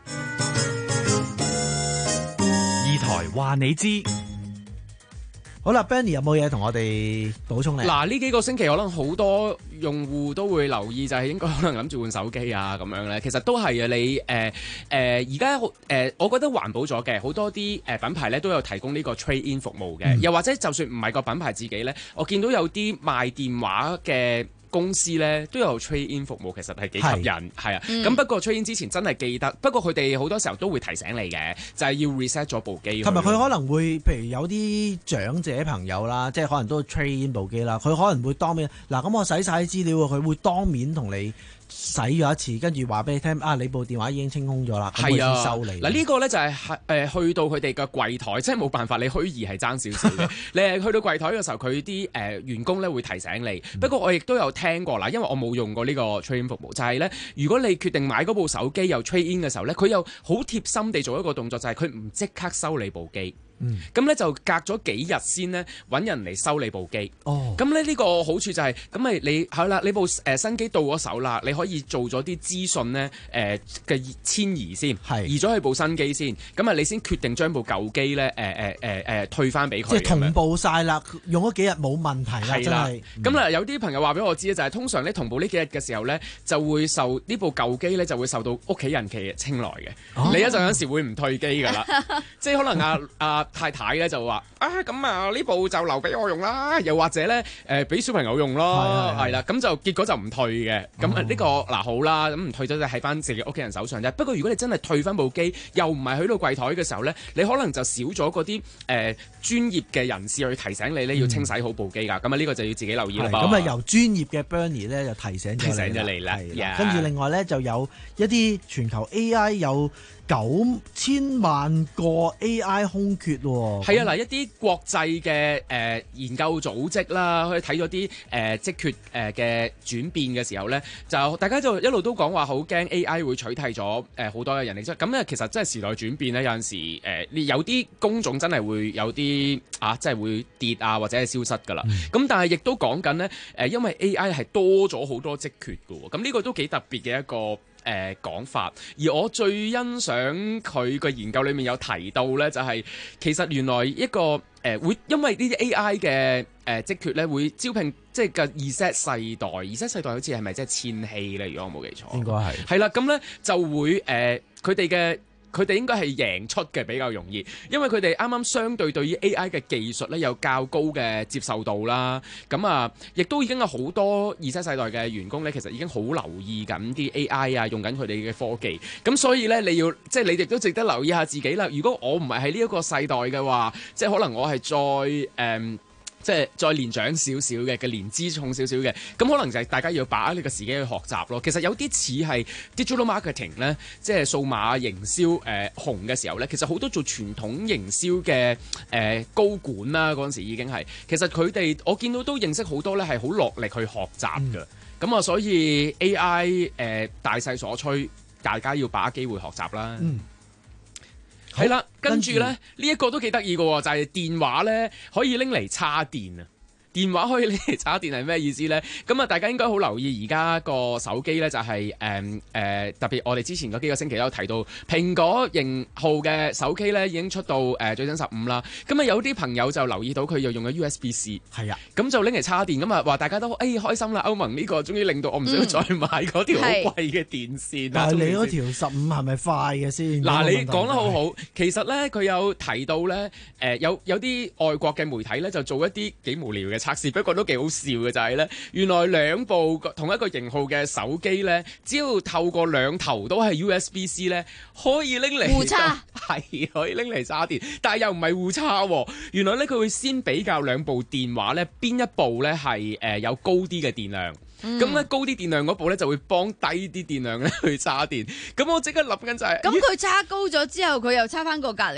二台話你知。 好啦 ，Benny 有冇嘢同我哋補充咧？ 嗱，呢幾個星期可能好多用戶都會留意，就係應該可能諗住換手機啊咁樣咧。其實都係啊，你誒誒而家誒，我覺得環保咗嘅好多啲誒品牌咧都有提供呢個 trade in 服務嘅，嗯、又或者就算唔係個品牌自己咧，我見到有啲賣電話嘅公司咧都有 trade in 服務，其實係幾吸引，係啊。咁、嗯、不過 trade in 之前真係記得，不過佢哋好多時候都會提醒你嘅，就係、是、要 reset 咗部機。 同埋佢可能會，譬如有啲長者朋友啦，即係可能都 trade in 部機啦，佢可能會當面嗱，咁我洗晒啲資料，佢會當面同你洗咗一次，跟住話俾你聽啊，你部電話已經清空咗啦，咁佢先收你。嗱、 啊、呢、這個咧就係、是、誒、呃、去到佢哋嘅櫃台，即係冇辦法，你虛擬係爭少少嘅。你係去到櫃台嘅時候，佢啲誒員工咧會提醒你。嗯、不過我亦都有聽過啦，因為我冇用過呢個 trade in 服務，就係、是、咧，如果你決定買嗰部手機又 trade in 嘅時候咧，佢又好貼心地做一個動作，就係佢唔即刻收你部機。嗯，咁咧就隔咗幾日先咧揾人嚟收你部機。哦，咁咧呢個好處就係、是，咁咪你好啦，你部誒、呃、新機到咗手啦，你可以做咗啲資訊咧誒嘅遷移先，係移咗去部新機先，咁啊你先決定將部舊機咧誒誒誒誒退翻俾佢。即係同步晒啦，用咗幾日冇問題啦，真係。 咁啦、嗯，有啲朋友話俾我知咧，就係、是、通常咧同步呢幾日嘅時候咧，就會受呢部舊機咧就會受到屋企人嘅青睞嘅。哦、你一陣有時會唔退機㗎啦，即係可能阿阿。啊太太咧就話啊咁啊呢部就留俾我用啦，又或者咧誒俾小朋友用咯，係啦，咁就結果就唔退嘅。咁啊呢個嗱好啦，咁唔退咗就喺翻自己屋企人手上啫。不過如果你真係退翻部機，又唔係去到櫃台嘅時候咧，你可能就少咗嗰啲誒專業嘅人士去提醒你咧要清洗好部機㗎。咁啊呢個就要自己留意啦。 咁啊由專業嘅 Bernie 咧就提醒提醒咗你啦。 跟住另外咧就有一啲全球 A I 有九千萬個 A I 空缺喎。 係啊，嗱一啲國際嘅誒、呃、研究組織啦，佢睇咗啲誒職缺誒嘅轉變嘅時候咧，就大家就一路都講話好驚 A I 會取替咗誒好多嘅人力。咁咧其實真係時代轉變咧，有陣時誒、呃、有啲工種真係會有啲啊，即係會跌啊或者係消失㗎啦。咁、嗯、但係亦都講緊咧誒，因為 A I 係多咗好多職缺㗎喎，咁呢個都幾特別嘅一個誒、呃、講法，而我最欣賞佢個研究裏面有提到咧，就係、是、其實原來一個誒、呃、會因為呢啲 A I 嘅誒職缺咧，會招聘即係嘅 Z 世代，Z 世代好似係咪即係千禧咧？如果我冇記錯， 應該係係啦，咁咧就會誒佢哋嘅。佢哋應該係贏出嘅比較容易，因為佢哋啱啱相對對於 A I 嘅技術咧有較高嘅接受度啦。咁啊，亦都已經有好多 Z 世代嘅員工咧，其實已經好留意緊啲 A I 啊，用緊佢哋嘅科技。咁所以咧，你要即係你哋都值得留意下自己啦。如果我唔係喺呢一個世代嘅話，即係可能我係再誒。嗯即係再年長少少嘅嘅年資重少少嘅，咁可能就係大家要把握呢個時機去學習咯。其實有啲似係 digital marketing 咧，即係數碼營銷誒、呃、紅嘅時候咧，其實好多做傳統營銷嘅誒、呃、高管啦，嗰陣時已經係其實佢哋我見到都認識好多咧，係好落力去學習嘅。咁啊、嗯，所以 A I 誒、呃、大勢所趨，大家要把握機會學習啦。嗯係啦，跟住咧呢一個都幾得意嘅喎，就係、是、電話咧可以拎嚟叉電啊！電話可以拎嚟叉電係咩意思咧？咁啊，大家應該好留意而家個手機咧、就是，就係誒誒特別我哋之前嗰幾個星期都有提到蘋果型號嘅手機咧已經出到誒、呃、最新十五啦。咁啊有啲朋友就留意到佢又用咗 U S B C， 係啊，咁就拎嚟叉電，咁啊話大家都誒、哎、開心啦！歐盟呢個終於令到我唔需要再買嗰條好貴嘅電線啦。 但係你嗰條十五係咪快嘅先？ 嗱，你講得好好，其實咧佢有提到咧誒、呃、有有啲外國嘅媒體咧就做一啲幾無聊嘅測試，不過都幾好笑嘅就係、是、咧，原來兩部同一個型號嘅手機咧，只要透過兩頭都係 U S B C 咧，可以拎嚟互叉，係可以拎嚟叉電，但係又唔係互叉喎。原來咧佢會先比較兩部電話咧，邊一部咧係誒有高啲嘅電量。咁咧、嗯、高啲電量嗰部咧就會幫低啲電量咧去叉電。咁我即刻諗緊就係、是， 咁佢叉高咗之後，佢又叉翻過隔離咯。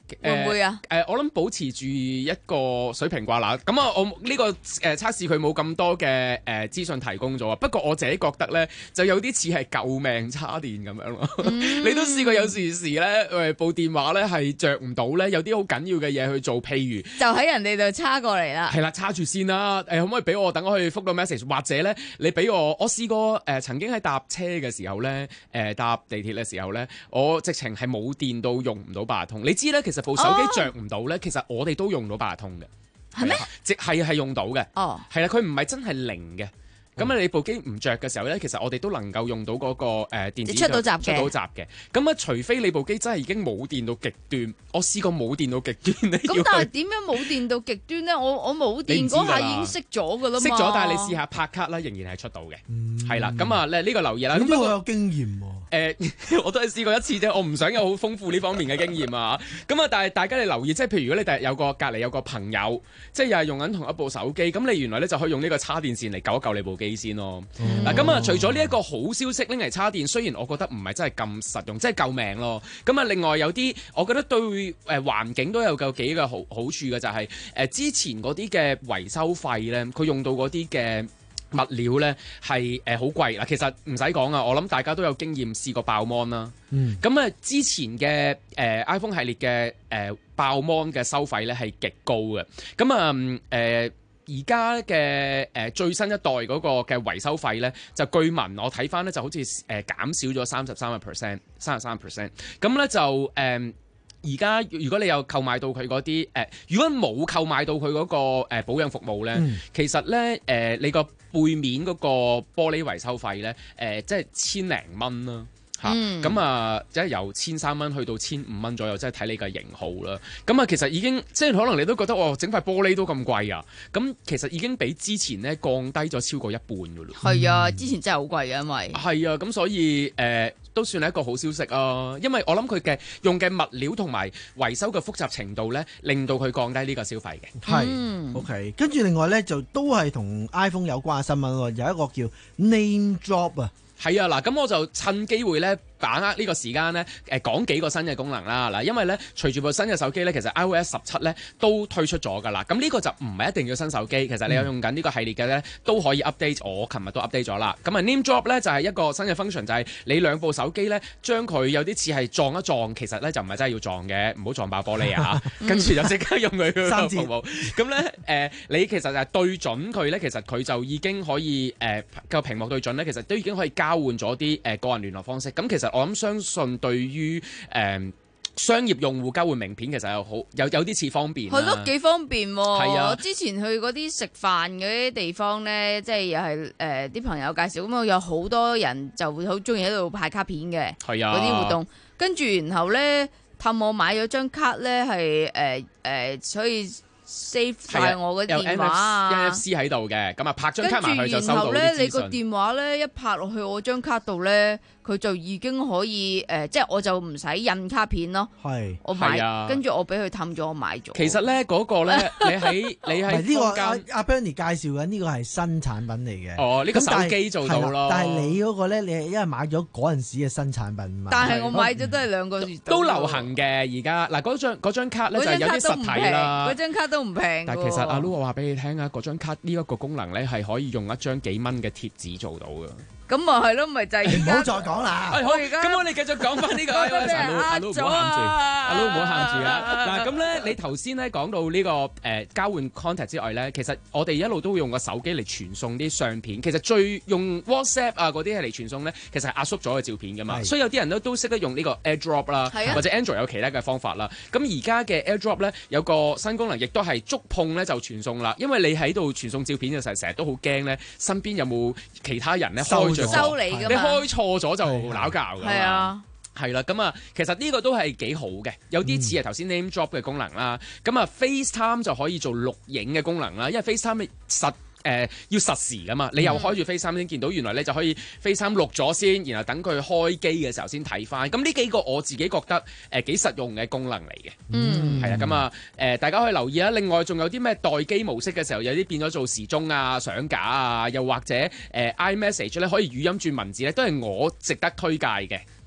會唔會啊？ 誒、呃，我諗保持住一個水平啩啦。咁啊，我呢、呢個誒、呃、測試佢冇咁多嘅誒資訊提供咗啊。不過我自己覺得咧，就有啲似係救命叉電咁樣咯。嗯、你都試過有時時咧誒部電話咧係着唔到咧，有啲好緊要嘅嘢去做，譬如就喺人哋度叉過嚟啦。 係啦，叉住先啦。誒、呃，可唔可以俾我等我去覆個 message？或者咧，你俾我，我試過誒、呃、曾經喺搭車嘅時候咧，誒、呃、搭地鐵嘅時候咧，我直情係冇電到用唔到八達通。你知咧，其實部手機着唔到咧，其實我哋都用到八達通嘅，係咩？即係係用到嘅，哦，係啦，佢唔係真係零嘅。咁啊，你部機唔着嘅時候咧，其實我哋都能夠用到嗰、那個誒、呃、電子出到閘嘅， 出到閘嘅。咁啊，除非你部機真係已經冇電到極端，我試過冇電到極端咧。 咁但係點樣冇電到極端咧？我我冇電嗰下已經熄咗噶啦嘛。 熄咗，但係你試下拍卡啦，仍然係出到嘅。係啦、嗯，咁啊咧呢個留意啦。 咁我有經驗喎、啊。 誒、呃，我都係試過一次啫，我唔想有好豐富呢方面嘅經驗啊。咁啊，但係大家你留意，即係譬如如果你第日有個隔離有個朋友，即係又係用緊同一部手機，咁你原來咧就可以用呢個叉電線嚟救一救你部機先咯。嗱，咁啊，除咗呢一個好消息拎嚟叉電，雖然我覺得唔係真係咁實用，即係救命咯。咁啊，另外有啲我覺得對誒環境都有個幾個好好處嘅，就係、是、誒、呃、之前嗰啲嘅維修費咧，佢用到嗰啲嘅物料咧係誒好貴嗱。其實唔使講啊，我諗大家都有經驗試過爆 mon 啦。嗯。咁啊，之前嘅誒、呃、iPhone 系列嘅誒、呃、爆 mon 嘅收費咧係極高嘅。咁啊誒。呃而家嘅誒最新一代嗰個嘅維修費咧，就據聞我睇翻咧就好似誒、呃、減少咗三十三個 percent， 三十三個 percent。咁咧就誒而家如果你有購買到佢嗰啲誒，如果冇購買到佢嗰個誒保養服務咧，嗯、其實咧誒、呃、你個背面嗰個玻璃維修費咧誒、呃、即係千零蚊啦。咁、嗯、啊，即係由千三蚊去到千五蚊左右，即係睇你嘅型號啦。咁啊，其實已經即係可能你都覺得哇，整塊玻璃都咁貴啊！咁其實已經比之前咧降低咗超過一半噶咯。係啊，之前真係好貴嘅，因為係啊，咁所以誒、呃、都算係一個好消息啊。因為我諗佢嘅用嘅物料同埋維修嘅複雜程度咧，令到佢降低呢個消費嘅。係、 嗯、OK。跟住另外咧，就都係同 iPhone 有關嘅新聞喎，有一個叫 Name Drop 啊。 係啊，嗱，咁我就趁機會咧，把握呢個時間咧，誒講幾個新嘅功能啦。嗱，因為咧，隨住部新嘅手機咧，其實 iOS 十七咧都推出咗㗎啦。咁呢個就唔係一定要新手機，其實你有用緊呢個系列嘅咧，都可以 update。我琴日都 update 咗啦。咁啊 Name Drop 咧就係一個新嘅 function， 就係你兩部手機咧，將佢有啲似係撞一撞，其實咧就唔係真係要撞嘅，唔好撞爆玻璃啊！跟住就即刻用佢個服務。咁咧誒，你其實就係對準佢咧，其實佢就已經可以誒個、呃、屏幕對準咧，其實都已經可以交換咗啲誒個人聯絡方式。咁其實我諗相信對於誒、呃、商業用戶交換名片，其實有好有有啲似方便。 係咯，幾方便喎！ 係啊， 我之前去嗰啲食飯嗰啲地方咧，即係又係誒啲朋友介紹，咁啊有好多人就會好中意喺度派卡片嘅。係啊，嗰啲活動，跟住然後咧氹我買咗張卡咧，係誒誒，所以 save 晒我嘅電話啊 ，N F C 喺度嘅，咁啊拍張卡埋去就收到啲資訊。然後咧， 你個電話咧一拍落去我張卡度咧，佢就已經可以誒、呃，即係我就唔使印卡片咯。係，我買，啊、跟住我俾佢氹咗，我買咗。 其實咧嗰、那個咧，你喺你喺呢個阿阿 Bernie 介紹緊呢個係新產品嚟嘅。 哦，呢、這個手機做到咯。 但係你嗰個咧，你係因為買咗嗰陣時嘅新產品嘛。 但係我買咗都係兩個月都。 都流行嘅而家嗱，嗰張嗰張卡咧就係有啲實體啦。 嗰張卡都唔平。 但係其實阿 Lu 我話俾你聽啊，嗰張卡呢一個功能咧係可以用一張幾蚊嘅貼紙做到嘅。 咁咪係咯，咪就係唔好再講啦。 好，咁我哋繼續講翻呢個。阿 Lu 阿 Lu 唔好喊住，阿 Lu 唔好喊住啊！嗱，咁咧你頭先咧講到呢個誒交換 contact 之外咧，其實我哋一路都會用個手機嚟傳送啲相片。其實最用 WhatsApp 啊嗰啲係嚟傳送咧，其實係壓縮咗嘅照片噶嘛。所以有啲人咧都識得用呢個 AirDrop 啦，或者 Android 有其他嘅方法啦。咁而家嘅 AirDrop 咧有個新功能，亦都係觸碰咧就傳送啦。因為你喺度傳送照片嘅時候，成日都好驚咧，身邊有冇其他人咧開著收你㗎嘛。 你開錯咗就鬧交㗎嘛，係啊，係啦，咁啊，其實呢個都係幾好嘅，有啲似係頭先 Name Drop 嘅功能啦，咁啊 FaceTime 就可以做錄影嘅功能啦，因為 FaceTime 實。誒、呃、要實時噶嘛，你又開住 FaceTime 先見到，原來你就可以 FaceTime 錄咗先，然後等佢開機嘅時候先睇翻。咁呢幾個我自己覺得誒幾、呃、實用嘅功能嚟嘅，嗯，係啊，咁啊誒大家可以留意啊。另外仲有啲咩待機模式嘅時候，有啲變咗做時鐘啊、相架啊，又或者誒、呃、iMessage 咧可以語音轉文字咧，都係我值得推介嘅。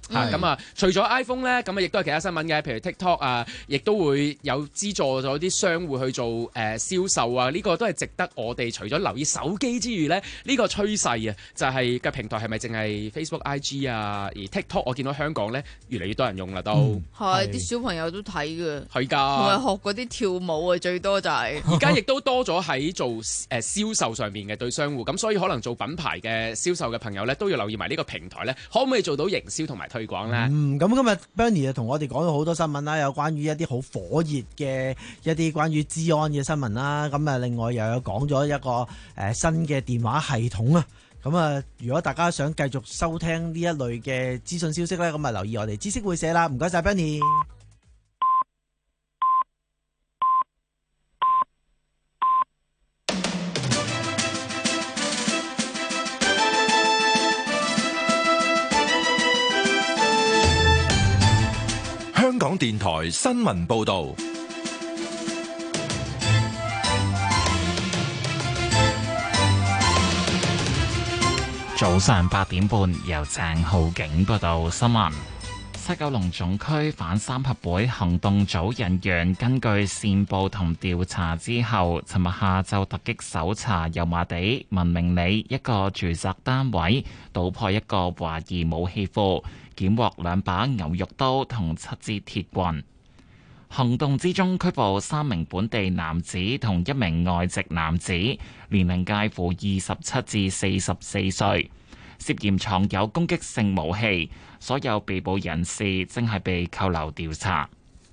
嚇咁啊，除咗 iPhone 咧，咁啊亦都係其他新聞嘅，譬如 TikTok 啊，亦都會有資助咗啲商戶去做誒、呃、銷售啊。呢、這個都係值得我哋除咗留意手機之餘咧，呢、這個趨勢啊，就係、是、嘅平台係咪淨係 Facebook、I G 啊？而 TikTok 我見到香港咧越嚟越多人用啦，都係啲小朋友都睇嘅， 係㗎， 同埋學嗰啲跳舞啊，最多就係而家亦都多咗喺做誒銷售上面嘅對商戶，咁所以可能做品牌嘅銷售嘅朋友咧都要留意埋呢個平台咧，可唔可以做到營銷同埋推廣咧？ 嗯，咁今日 Bernie 就同我哋講咗好多新聞啦，有關於一啲好火熱嘅一啲關於資安嘅新聞啦，咁啊另外又有講咗一個誒、呃、新嘅電話系統啊，咁啊如果大家想繼續收聽呢一類嘅資訊消息咧，咁啊留意我哋知識會社啦，唔該晒 Bernie。 香港電台新聞報道。 早上八點半，由鄭浩景報道新聞。西九龍總區反三合會行動組人員根據線報同調查之後，尋日下晝突擊搜查油麻地文明里一個住宅單位，搗破一個懷疑武器庫，檢獲兩把牛肉刀同七支鐵棍。行動之中拘捕三名本地男子同一名外籍男子，年齡介乎二十七至四十四歲，涉嫌藏有攻擊性武器。所有被捕人士正係被扣留調查。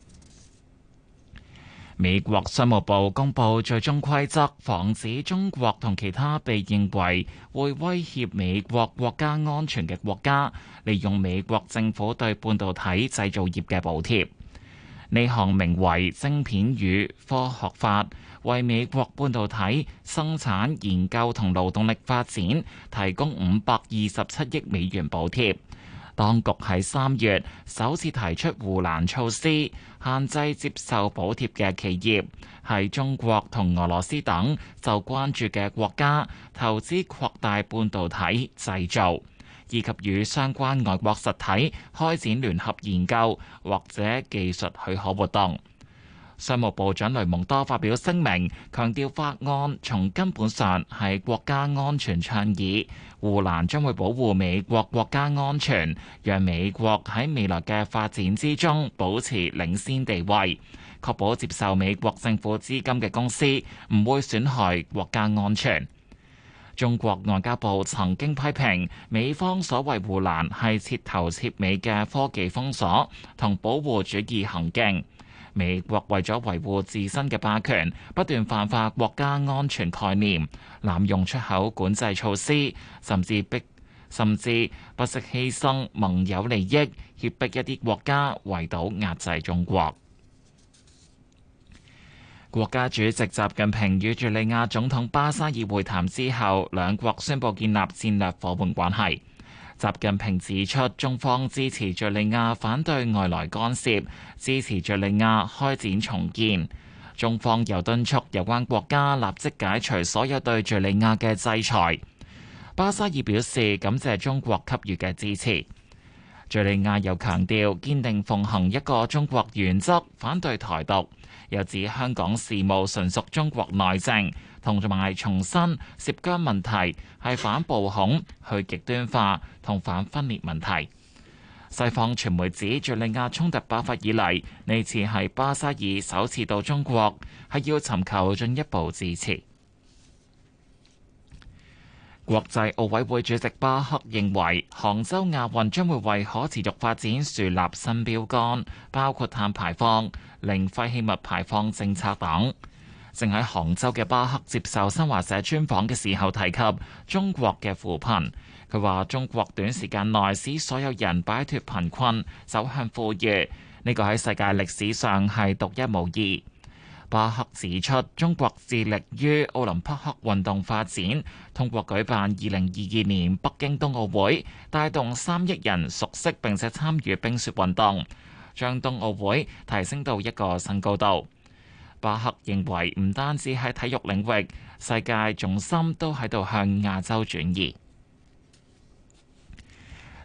美國商務部公布最終規則，防止中國同其他被認為會威脅美國國家安全嘅國家，利用美國政府對半導體製造業嘅補貼。呢項名為《晶片與科學法》，為美國半導體生產研究同勞動力發展提供五百二十七億美元補貼。當局喺三月首次提出護欄措施，限制接受補貼嘅企業喺中國同俄羅斯等受關注嘅國家投資擴大半導體製造，以及與相關外國實體開展聯合研究或者技術許可活動。商務部長雷蒙多發表聲明，強調法案從根本上係國家安全倡議，護欄將會保護美國國家安全，讓美國喺未來嘅發展之中保持領先地位，確保接受美國政府資金嘅公司唔會損害國家安全。中國外交部曾經批評美方所謂護欄係徹頭徹尾嘅科技封鎖同保護主義行徑。美國為咗維護自身嘅霸權，不斷泛化國家安全概念，濫用出口管制措施，甚至逼甚至不惜犧牲盟友利益，脅迫一啲國家圍堵壓制中國。國家主席習近平與敘利亞總統巴沙爾會談之後，兩國宣布建立戰略夥伴關係。習近平指出，中方支持敘利亞反對外來干涉，支持敘利亞開展重建。中方又敦促有關國家立即解除所有對敘利亞嘅制裁。巴沙爾表示感謝中國給予嘅支持。敘利亞又強調堅定奉行一個中國原則，反對台獨。又指香港事務純屬中國內政，同埋重申涉疆問題係反暴恐、去極端化同反分裂問題。西方傳媒指敘利亞衝突爆發以嚟，呢次係巴沙爾首次到中國，係要尋求進一步支持。國際奧委會主席巴克認為，杭州亞運將會為可持續發展樹立新標杆，包括碳排放、零廢棄物排放政策等。正喺杭州嘅巴克接受新華社專訪嘅時候提及中國嘅扶貧，佢話中國短時間內使所有人擺脫貧困，走向富裕，呢個喺世界歷史上係獨一無二。巴克指出，中國致力於奧林匹克運動發展，通過舉辦二零二二年北京冬奧會，帶動三億人熟悉並且參與冰雪運動，將冬奧會提升到一個新高度。巴克認為，唔單止喺體育領域，世界重心都喺度向亞洲轉移。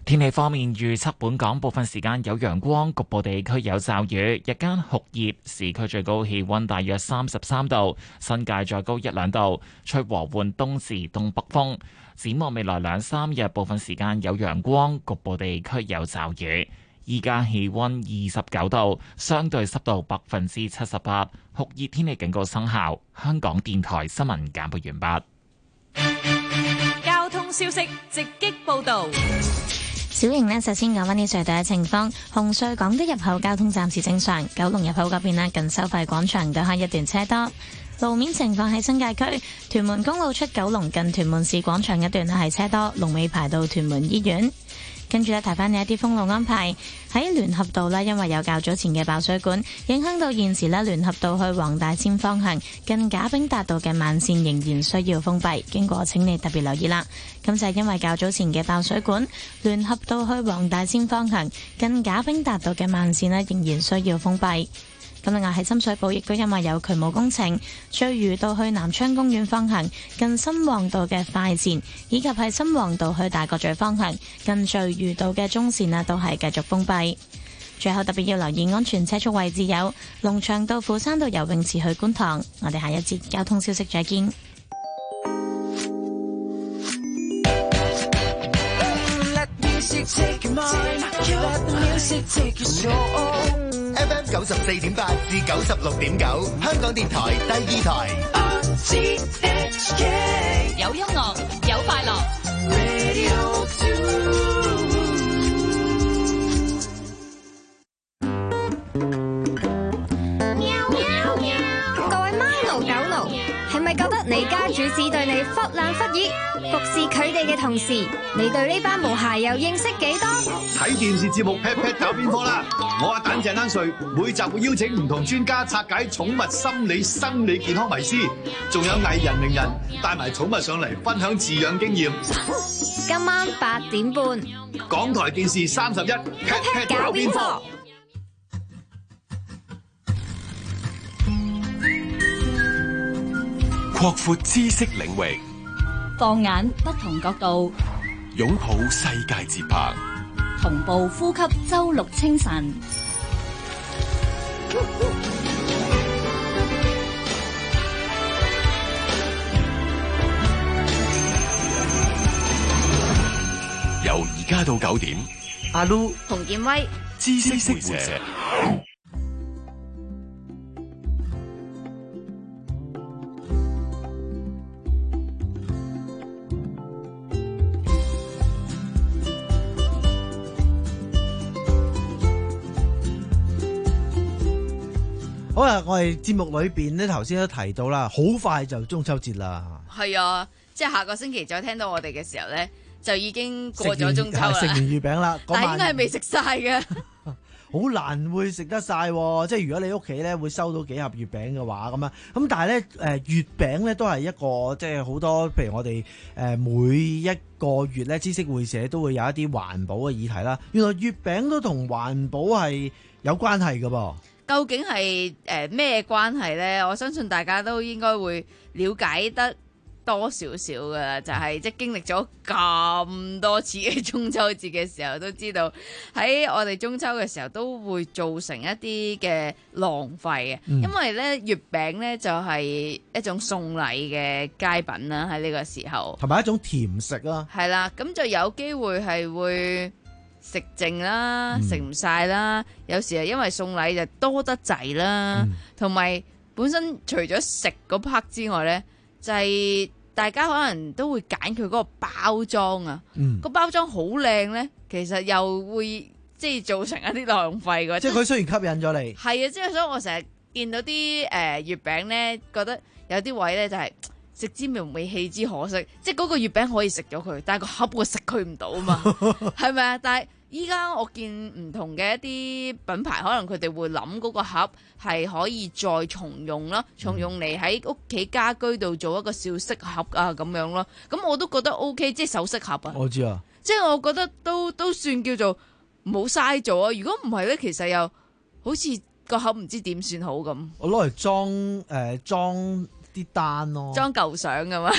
天氣方面預測，本港部分時間有陽光，局部地區有驟雨，日間酷熱，市區最高氣溫大約三十三度，新界再高一兩度，吹和緩東至東北風。展望未來兩三日，部分時間有陽光，局部地區有驟雨。依家氣溫二十九度，相對濕度百分之七十八，酷熱天氣警告生效。香港電台新聞簡報完畢。 交通消息直擊報道。 小瑩呢，首先講返啲隧道嘅情況。紅隧港島入口交通暫時正常，九龍入口嗰邊呢，近收費廣場對開一段車多。路面情況喺新界區屯門公路出九龍近屯門市廣場一段呢係車多，龍尾排到屯門醫院。跟住咧，提翻你一啲封路安排。喺聯合道呢，因為有較早前嘅爆水管，影響到現時呢聯合道去黃大仙方向近賈炳達道嘅慢線仍然需要封閉，經過請你特別留意啦。咁就係因為較早前嘅爆水管，聯合道去黃大仙方向近賈炳達道嘅慢線呢仍然需要封閉。咁另外喺深水埗亦都因為有渠務工程，翠嶼道去南昌公園方向近新旺道嘅快線，以及係新旺道去大角咀方向近翠嶼道嘅中線啊，都係繼續封閉。最後特別要留意安全車速位置有龍翔道、富山道游泳池去觀塘。我哋下一節交通消息再見。 F M 九十四點八至九十六點九，香港電台第二台。 有音樂，有快樂。 各位貓奴狗奴，係咪覺得你家主子對你忽冷忽熱，服侍佢哋嘅同時，你對呢班毛孩又認識幾多？ 睇電視節目 Pet Pet 搞邊科啦！我阿蛋鄭丹瑞每集會邀請唔同專家拆解寵物心理生理健康迷思，仲有藝人名人帶埋寵物上嚟分享飼養經驗。 今晚八點半， 港台電視三十一 Pet Pet 搞邊科。 擴闊知識領域， 放眼不同角度， 擁抱世界節拍， 同步呼吸周六清晨。 由而家到九點， 阿 Lu 洪建威， 知識回射。 好啦，我哋節目裏邊咧，頭先都提到啦，好快就中秋節啦。 係啊，即係下個星期再聽到我哋嘅時候咧，就已經過咗中秋啦。 食完月餅啦， 但係應該係未食晒嘅。 好難會食得晒，即係如果你屋企咧會收到幾盒月餅嘅話咁樣，咁但係咧誒月餅咧都係一個即係好多，譬如我哋誒每一個月咧知識會社都會有一啲環保嘅議題啦。原來月餅都同環保係有關係㗎噃。 究竟係誒咩關係呢？我相信大家都應該會了解得多少少噶啦，就係、是、即係經歷咗咁多次嘅中秋節嘅時候，都知道喺我哋中秋嘅時候都會造成一啲嘅浪費嘅，嗯、因為呢月餅呢就係一種送禮嘅佳品啦，喺呢個時候， 同埋一種甜食啦， 係啦，咁就有機會係會食剩啦，食唔晒啦，有時係因為送禮就多得滯啦，同埋、嗯、本身除咗食嗰 part 之外呢，就係、是、大家可能都會揀佢嗰個包裝啊，嗯、個包裝好靚呢，其實又會即係造成一啲浪費嘅。 即係佢雖然吸引咗你， 係啊，即係所以我成日見到啲誒、呃、月餅呢，覺得有啲位呢就係、是。食之無味，棄之可惜。即係嗰個月餅可以食咗佢，但係個盒我食佢唔到啊嘛，係咪啊？但係依家我見唔同嘅一啲品牌，可能佢哋會諗嗰個盒係可以再重用咯，重用嚟喺屋企家居度做一個小飾盒啊咁樣咯。咁我都覺得 OK， 即係首飾盒啊。 我知啊， 即係我覺得都都算叫做唔好嘥咗啊。如果唔係咧，其實又好似個盒唔知點算好咁。 我攞嚟裝誒裝。啲單咯， 裝舊相噶嘛，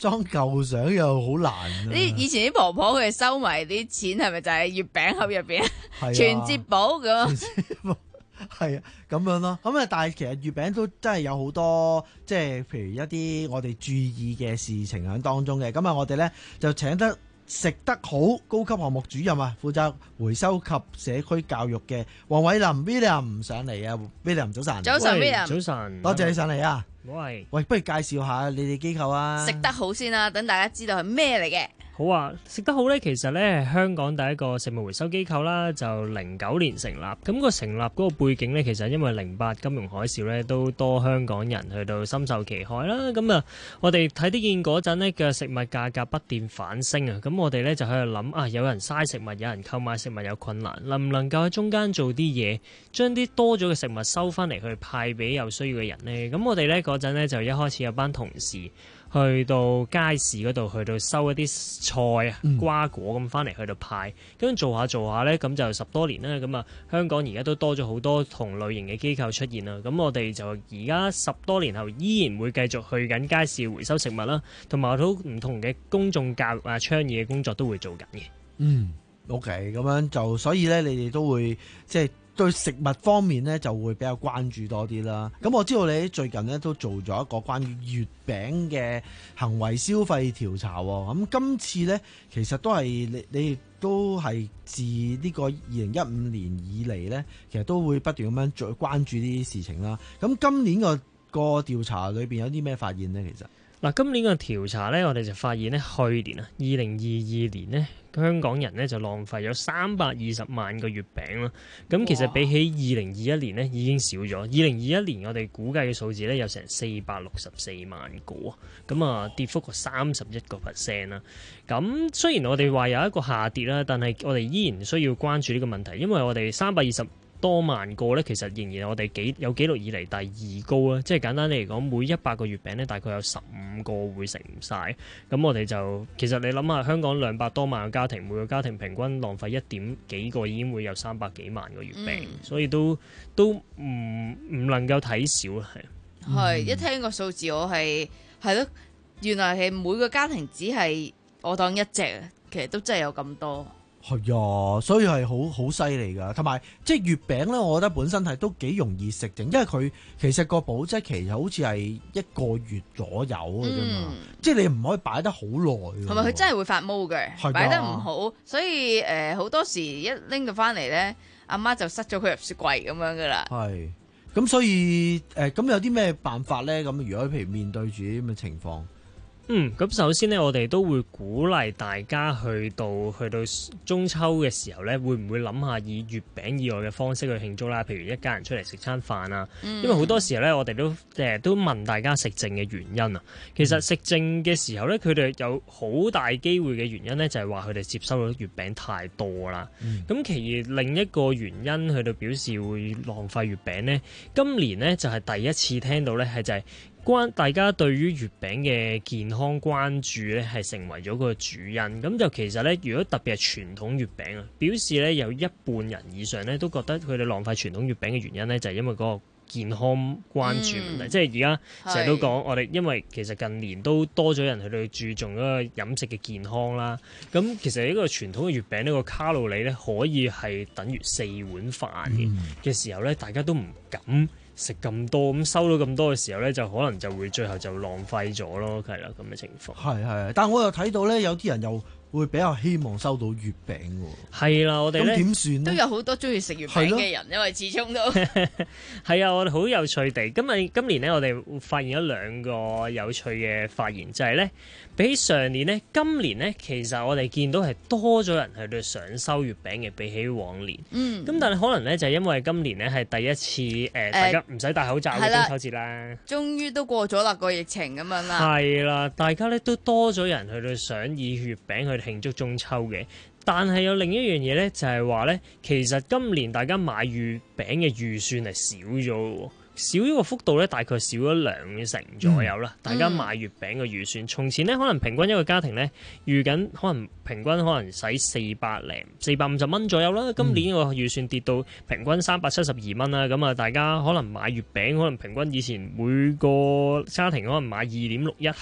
裝舊相又好難啊！ 啲以前啲婆婆佢哋收埋啲錢係咪就係月餅盒入邊啊存摺簿咁？ 係啊，咁樣咯。咁啊，但係其實月餅都真係有好多，即係譬如一啲我哋注意嘅事情喺當中嘅。咁啊，我哋咧就請得食得好高級項目主任啊，負責回收及社區教育嘅黃偉林 William 上嚟啊 ，William 早晨。 早晨 William， 早晨， 多謝你上嚟啊。 喂， 喂，不如介紹下你哋機構啊。 食得好先啦，等大家知道係咩嚟嘅。 好啊，食得好咧，其實咧係香港第一個食物回收機構啦，就零九年成立。咁個成立嗰個背景咧，其實因為零八金融海嘯咧，都多香港人去到深受其害啦。咁啊，我哋睇得見嗰陣呢嘅食物價格不斷反升啊。咁我哋咧就喺度諗啊，有人嘥食物，有人購買食物有困難，能唔能夠喺中間做啲嘢，將啲多咗嘅食物收翻嚟去派俾有需要嘅人呢？咁我哋咧嗰陣咧就一開始有班同事去到街市嗰度，去到收一啲菜啊、瓜果咁翻嚟去到派，跟住做下做下呢，咁就十多年啦。咁啊，香港而家都多咗好多同類型嘅機構出現啦。咁我哋就而家十多年後依然會繼續去緊街市回收食物啦，同埋好多唔同嘅公眾教育啊、倡議嘅工作都會做緊嘅。 嗯 ，OK， 咁樣就所以呢，你哋都會即係對食物方面呢就會比較關注多啲啦。咁我知道你最近呢都做咗一個關於月餅嘅行為消費調查喎。咁今次呢，其實都係你你都係自呢個二零一五年以嚟呢，其實都會不斷咁樣再關注呢啲事情啦。咁今年個個調查裏邊有啲咩發現呢？其實嗱，今年個調查呢，我哋就發現呢，去年啊，二零二二年呢，香港人呢就浪費咗三百二十萬個月餅啦。咁其實比起二零二一年呢已經少咗。二零二一年我哋估計嘅數字呢有成四百六十四萬個，咁啊跌幅個三十一個 percent 啦。咁雖然我哋話有一個下跌啦，但係我哋依然需要關注呢個問題，因為我哋三百二十多萬個咧，其實仍然我哋幾有紀錄以嚟第二高啊！即係簡單嚟講，每一百個月餅咧，大概有十五個會食唔晒。咁我哋就其實你諗下，香港兩百多萬個家庭，每個家庭平均浪費一點幾個，已經會有三百幾萬個月餅，嗯、所以都都唔唔能夠睇少啊！係係一聽個數字，我係係咯，原來係每個家庭只係我當一隻啊，其實都真係有咁多。 係啊，所以係好好犀利噶，同埋即係月餅咧，我覺得本身係都幾容易食整，因為佢其實個保質期好似係一個月左右嘅啫嘛，即係你唔可以擺得好耐。係咪佢真係會發毛嘅？擺得唔好，所以誒好、呃、多時一拎到翻嚟咧，阿媽就塞咗佢入雪櫃咁樣噶啦。 係，咁所以誒咁、呃、有啲咩辦法咧？咁如果譬如面對住啲咁嘅情況？ 嗯，咁首先呢，我哋都會鼓勵大家去到去到中秋嘅時候呢，會唔會諗下以月餅以外嘅方式去慶祝啦？譬如一家人出嚟食餐飯啊，嗯、因為好多時候呢，我哋都誒都問大家食剩嘅原因啊。其實食剩嘅時候呢，佢哋有好大機會嘅原因呢，就係話佢哋接收到月餅太多啦。咁、嗯、其餘另一個原因去到表示會浪費月餅呢，今年呢，就係第一次聽到呢，係就係、是。關大家對於月餅嘅健康關注咧，係成為咗個主因。咁就其實咧，如果特別係傳統月餅啊，表示咧有一半人以上咧都覺得佢哋浪費傳統月餅嘅原因咧，就係因為嗰個健康關注問題。嗯、即係而家成日都講，我哋因為其實近年都多咗人去到注重嗰個飲食嘅健康啦。咁其實呢個傳統嘅月餅呢個卡路里咧，可以係等於四碗飯嘅嘅時候咧，大家都唔敢食咁多，咁收到咁多嘅時候咧，就可能就會最後就浪費咗咯，係啦咁嘅情況。係係，但係我又睇到咧，有啲人又會比較希望收到月餅喎。 係啦，我哋咧點算咧？ 都有好多中意食月餅嘅人，因為始終都係啊！我哋好有趣地，今日今年咧，我哋發現咗兩個有趣嘅發現，就係咧，比起上年咧，今年咧，其實我哋見到係多咗人去到想收月餅嘅，比起往年。嗯。咁但係可能咧，就係因為今年咧係第一次誒、呃，大家唔使戴口罩嘅中秋節啦。 終於都過咗啦個疫情咁樣啦。 係啦，大家咧都多咗人去到想以月餅去慶祝中秋嘅。但係有另一樣嘢咧，就係話咧，其實今年大家買月餅嘅預算係少咗嘅，少咗個幅度咧，大概少咗兩成左右啦。嗯、大家買月餅嘅預算，從前咧可能平均一個家庭咧預緊可能平均可能使四百零四百五十蚊左右啦。今年個預算跌到平均三百七十二蚊啦。咁啊，大家可能買月餅可能平均以前每個家庭可能買二點六一盒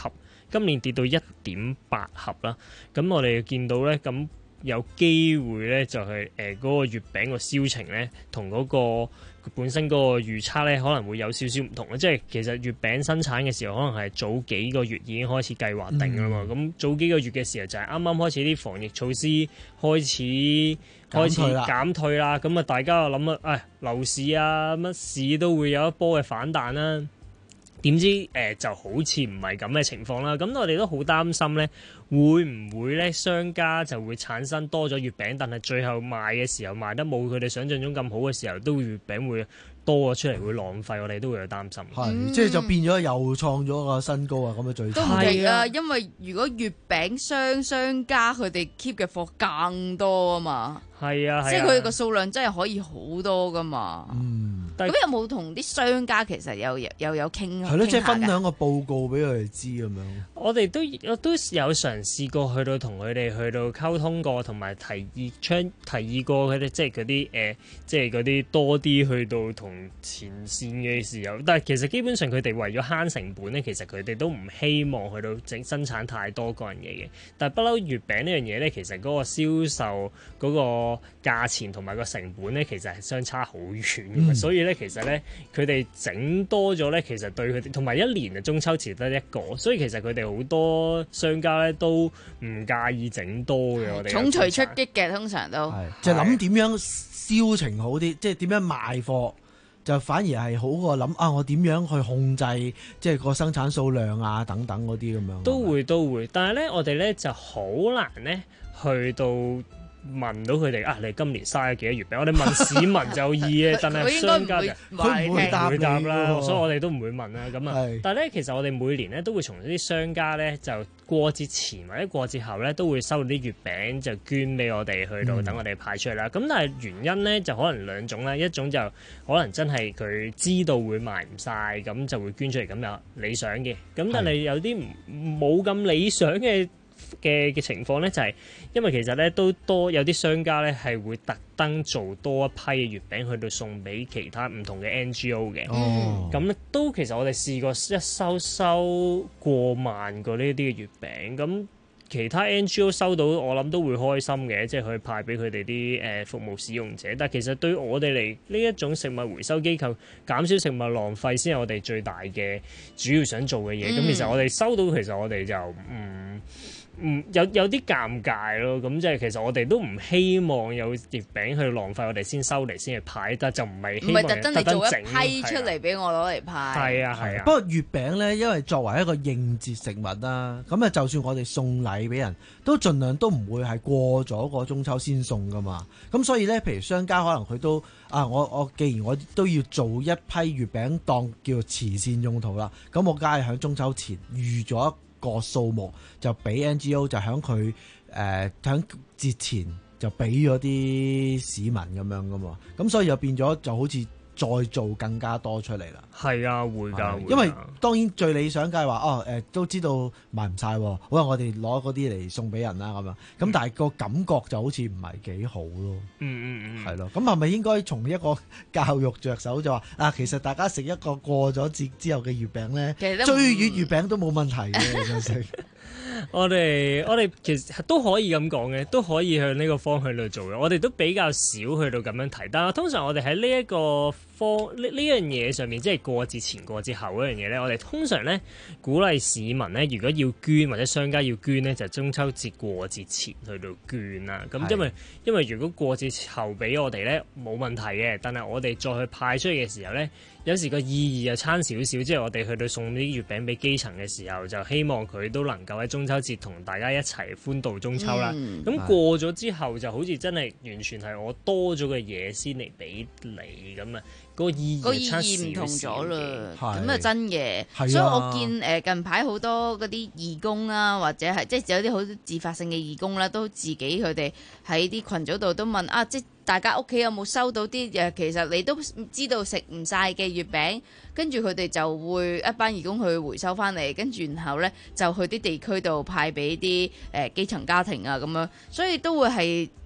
今年跌到一點八盒啦。咁我哋見到咧，咁有機會咧就係誒嗰個月餅個銷情咧，同嗰個本身嗰個預測咧可能會有少少唔同啦。即係其實月餅生產嘅時候，可能係早幾個月已經開始計劃定㗎嘛。咁、嗯、早幾個月嘅時候就係啱啱開始啲防疫措施開始開始減退啦。咁啊，大家就諗啊，誒樓市啊乜市都會有一波嘅反彈啦。點知誒、呃、就好似唔係咁嘅情況啦。咁我哋都好擔心咧，會唔會咧商家就會產生多咗月餅，但係最後賣嘅時候賣得冇佢哋想象中咁好嘅時候，都會月餅會多咗出嚟會浪費，我哋都會有擔心。 係、嗯，即係就變咗又創咗個新高啊！咁嘅最都唔奇啊，因為如果月餅商商家佢哋 keep 嘅貨更多啊嘛， 係啊， 即係佢哋個數量真係可以好多噶嘛。 嗯。 咁有冇同啲商家其實又又有傾？ 係咯，即係分享個報告俾佢哋知咁樣。 我哋都我都有嘗試過去到同佢哋去到溝通過，同埋提議倡提議過佢哋，即係嗰啲誒，即係嗰啲多啲去到同前線嘅時候。但係其實基本上佢哋為咗慳成本咧，其實佢哋都唔希望去到整生產太多個人嘢嘅。但係不嬲月餅呢樣嘢咧，其實嗰個銷售嗰個價錢同埋個成本咧，其實係相差好遠嘅，嗯、所以咧。其實咧，佢哋整多咗咧，其實對佢哋同埋一年啊中秋節得一個，所以其實佢哋好多商家咧都唔介意整多嘅。我哋重錘出擊嘅，通常都係就諗點樣銷情好啲，即係點樣賣貨，就反而係好過諗啊！我點樣去控制即係個生產數量啊等等嗰啲咁樣。 都會都會，但係咧，我哋咧就好難咧去到。問到佢哋啊，你今年嘥咗幾多月餅？我哋問市民就易嘅，但係商家就佢唔會答啦，所以我哋都唔會問啦。咁啊，但係咧，其實我哋每年咧都會從啲商家咧就過節前或者過節後咧都會收到啲月餅就捐俾我哋去到等我哋派出去啦。咁、嗯、但係原因咧就可能兩種啦，一種就可能真係佢知道會賣唔晒，咁就會捐出嚟，咁有理想嘅。咁但係有啲冇咁理想嘅。嘅嘅情況咧，就係因為其實咧都多有啲商家咧係會特登做多一批嘅月餅去到送俾其他唔同嘅 N G O 嘅。哦，咁咧都其實我哋試過一收收過萬個呢啲嘅月餅，咁其他 N G O 收到我諗都會開心嘅，即係去派俾佢哋啲誒服務使用者。但係其實對我哋嚟呢一種食物回收機構，減少食物浪費先係我哋最大嘅主要想做嘅嘢。咁、嗯、其實我哋收到，其實我哋就唔。嗯，有有啲尷尬咯，咁即係其實我哋都唔希望有月餅去浪費，我哋先收嚟先去派，但就唔係希望唔係特登你做一批出嚟俾我攞嚟派。 係啊係啊。 不過月餅咧，因為作為一個應節食物啦，咁啊就算我哋送禮俾人都盡量都唔會係過咗個中秋先送噶嘛。咁所以咧，譬如商家可能佢都啊，我我既然我都要做一批月餅當叫做慈善用途啦，咁我梗係喺中秋前預咗個數目就俾 N G O 就喺佢誒喺節前就俾咗啲市民咁樣噶嘛，咁所以又變咗就好似再做更加多出嚟啦。 係啊，會㗎， 因為當然最理想梗係話哦誒、呃、都知道賣唔晒，好啊我哋攞嗰啲嚟送俾人啦咁樣，咁、嗯、但係個感覺就好似唔係幾好咯。 嗯嗯嗯， 係咯，咁係咪應該從一個教育着手就話啊？其實大家食一個過咗節之後嘅月餅咧，追月月餅都冇問題嘅，其實食。 我哋我哋其實都可以咁講嘅，都可以向呢個方向度做嘅。我哋都比較少去到咁樣提，但係通常我哋喺呢一個方呢呢樣嘢上面，即係過節前過節後嗰樣嘢咧，我哋通常咧鼓勵市民咧，如果要捐或者商家要捐咧，就中秋節過節前去到捐啦。咁因為因為如果過節後俾我哋咧冇問題嘅，但係我哋再去派出去嘅時候咧，有時個意義又差少少，即係我哋去到送啲月餅俾基層嘅時候，就希望佢都能夠喺中秋節同大家一齊歡度中秋啦。咁、嗯、過咗之後，就好似真係完全係我多咗嘅嘢先嚟俾你咁啊！嗰個意義個意義唔同咗啦，咁啊真嘅。 所以我見誒近排好多嗰啲義工啦，或者係即係有啲好自發性嘅義工啦，都自己佢哋喺啲群組度都問啊，即係大家屋企有冇收到啲誒？其實你都知道食唔晒嘅月餅，跟住佢哋就會一班義工去回收翻嚟，跟住然後咧就去啲地區度派俾啲誒基層家庭啊咁樣，所以都會係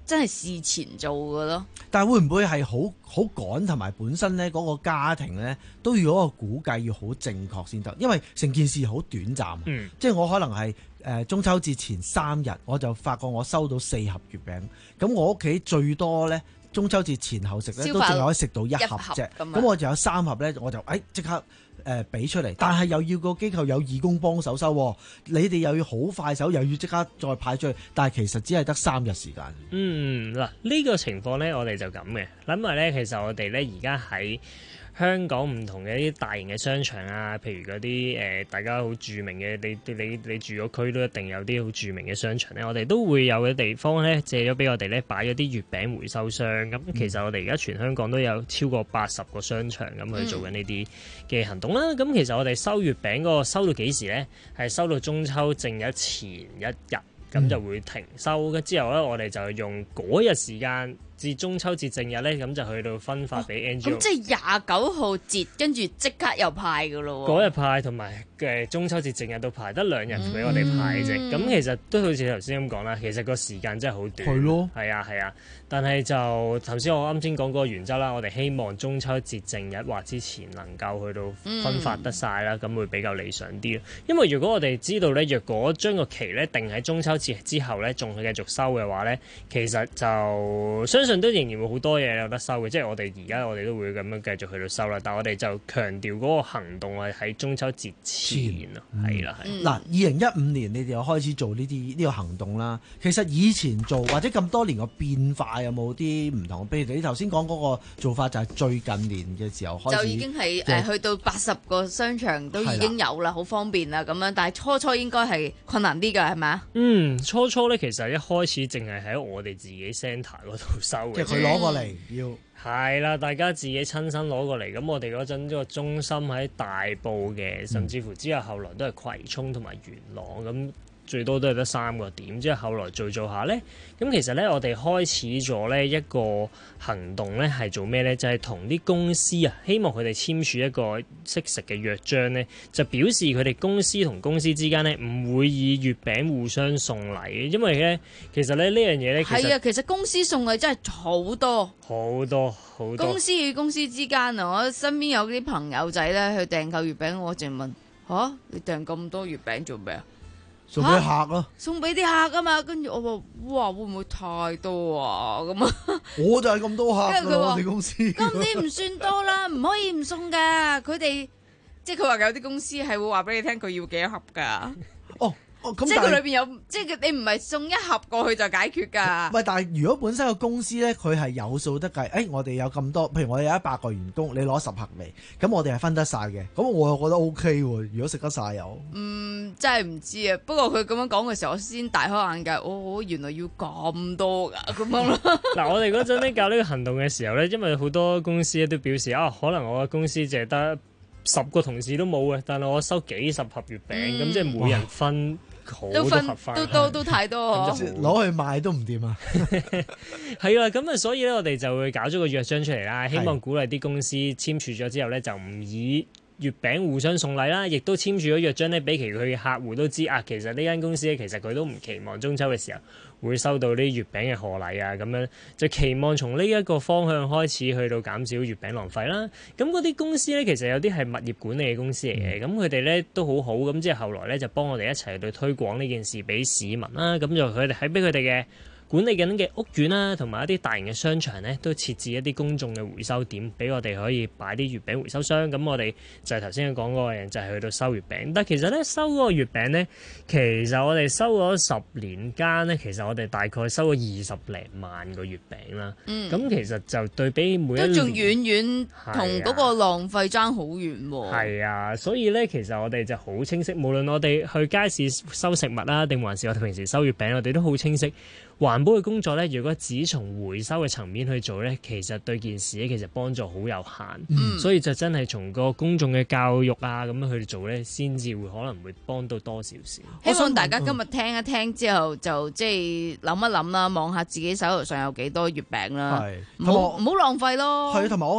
真係事前做嘅咯。 但係會唔會係好好趕，同埋本身咧嗰個家庭咧都要嗰個估計要好正確先得，因為成件事好短暫。 嗯， 即係我可能係誒、呃、中秋節前三日，我就發覺我收到四盒月餅，咁我屋企最多咧中秋節前後食咧都淨係可以食到一盒啫。咁我就有三盒咧，我就誒即刻誒俾、呃、出嚟，但係又要個機構有義工幫手收，你哋又要好快手，又要即刻再派出去，但係其實只係得三日時間。 嗯，嗱、這、呢個情況咧，我哋就咁嘅，因為咧其實我哋咧而家喺香港唔同嘅一啲大型嘅商場啊，譬如嗰啲誒大家好著名嘅，你你你住嗰區都一定有啲好著名嘅商場咧，我哋都會有嘅地方咧借咗俾我哋咧擺咗啲月餅回收箱。咁其實我哋而家全香港都有超過八十個商場咁去做緊呢啲嘅行動啦。咁、嗯、其實我哋收月餅嗰個收到幾時咧？係收到中秋正日前一日，咁就會停收。嘅之後咧，我哋就用嗰日時間至中秋節正日咧，咁就去到分發俾 N G O。 咁、哦、即係廿九號節，跟住即刻又派㗎咯喎。 嗰日派同埋嘅中秋節正日都派，得兩日俾我哋派啫。咁、嗯、其實都好似頭先咁講啦，其實個時間真係好短。係咯。係啊係啊，但係就頭先我啱先講嗰個原則啦，我哋希望中秋節正日或之前能夠去到分發得晒啦，咁、嗯、會比較理想啲。因為如果我哋知道咧，若果將個期咧定喺中秋節之後咧，仲係繼續收嘅話咧，其實就相信都仍然會好多嘢有得收嘅，即係我哋而家我哋都會咁樣繼續去到收啦。但係我哋就強調嗰個行動係喺中秋節前咯，係啦係。嗱，二零一五年你哋又開始做呢啲呢個行動啦。其實以前做或者咁多年個變化有冇啲唔同？譬如你頭先講嗰個做法就係最近年嘅時候開始， 就已經係誒去到八十個商場都已經有啦，好方便啦咁樣。但係初初應該係困難啲㗎，係咪啊？嗯，初初咧其實一開始淨係喺我哋自己 centre 嗰度收嘅。即係佢攞過嚟要係啦，大家自己親身攞過嚟。咁我哋嗰陣呢個中心喺大埔嘅，甚至乎之後後來都係葵涌同埋元朗咁。最多都係得三個點，即係後來做做下呢。咁其實呢，我哋開始咗呢一個行動呢，係做咩呢？就係同啲公司啊，希望佢哋簽署一個識食嘅約章呢，就表示佢哋公司同公司之間呢，唔會以月餅互相送禮嘅，因為呢，其實咧呢樣嘢呢， 係啊，其實公司送禮真係好多好多好多。公司與公司之間啊，我身邊有啲朋友仔呢，去訂購月餅，我淨問吓、啊，你訂咁多月餅做咩啊？ 送俾客咯， 送俾啲客啊嘛，跟住我話哇，會唔會太多啊？咁啊， 我就係咁多客㗎， 我哋公司今年唔算多啦，唔可以唔送噶。佢哋即係佢話有啲公司係會話俾你聽，佢要幾多盒噶。哦。哦、即係佢裏邊有，即係你唔係送一盒過去就解決㗎。唔係，但係如果本身個公司咧，佢係有數得計。誒、哎，我哋有咁多，譬如我哋有一百個員工，你攞十盒嚟，咁我哋係分得晒嘅。咁我又覺得 O K 喎。如果食得晒又，嗯，真係唔知啊。不過佢咁樣講嘅時候，我先大開眼界。哦，原來要咁多㗎，咁樣咯。嗱，我哋嗰陣咧搞呢個行動嘅時候咧，因為好多公司都表示啊，可能我嘅公司淨係得十個同事都冇嘅，但係我收幾十盒月餅，咁、嗯、即係每人分。都分都都都太多，攞去賣都唔掂啊！係啦，咁啊，所以咧，我哋就會搞咗個約章出嚟啦，希望鼓勵啲公司簽署咗之後咧，就唔以月餅互相送禮啦，亦都簽署咗約章咧，俾其佢嘅客戶都知啊，其實呢間公司咧，其實佢都唔期望中秋嘅時候會收到啲月餅嘅賀禮啊，咁樣就期望從呢一個方向開始去到減少月餅浪費啦。咁嗰啲公司咧，其實有啲係物業管理嘅公司嚟嘅，咁佢哋咧都好好，咁之後後來咧就幫我哋一齊去推廣呢件事俾市民啦。咁就佢哋喺俾佢哋嘅管理緊嘅屋苑啦，同埋一啲大型嘅商場咧，都設置一啲公眾嘅回收點，俾我哋可以擺啲月餅回收箱。咁我哋就係頭先講嗰個人，就係去到收月餅。但係其實咧，收嗰個月餅咧，其實我哋收咗十年間咧，其實我哋大概收咗二十零萬個月餅啦。嗯，咁其實就對比每一年都仲遠遠同嗰個浪費爭好遠喎。係啊，所以咧，其實我哋就好清晰，無論我哋去街市收食物啦，定還是我哋平時收月餅，我哋都好清晰。環保嘅工作咧，如果只從回收嘅層面去做咧，其實對件事咧，其實幫助好有限。嗯，所以就真係從個公眾嘅教育啊咁樣去做咧，先至會可能會幫到多少少。希望大家今日聽一聽之後，就即係諗一諗啦，望下自己手頭上有幾多月餅啦，唔好唔好浪費咯。係，同埋我覺得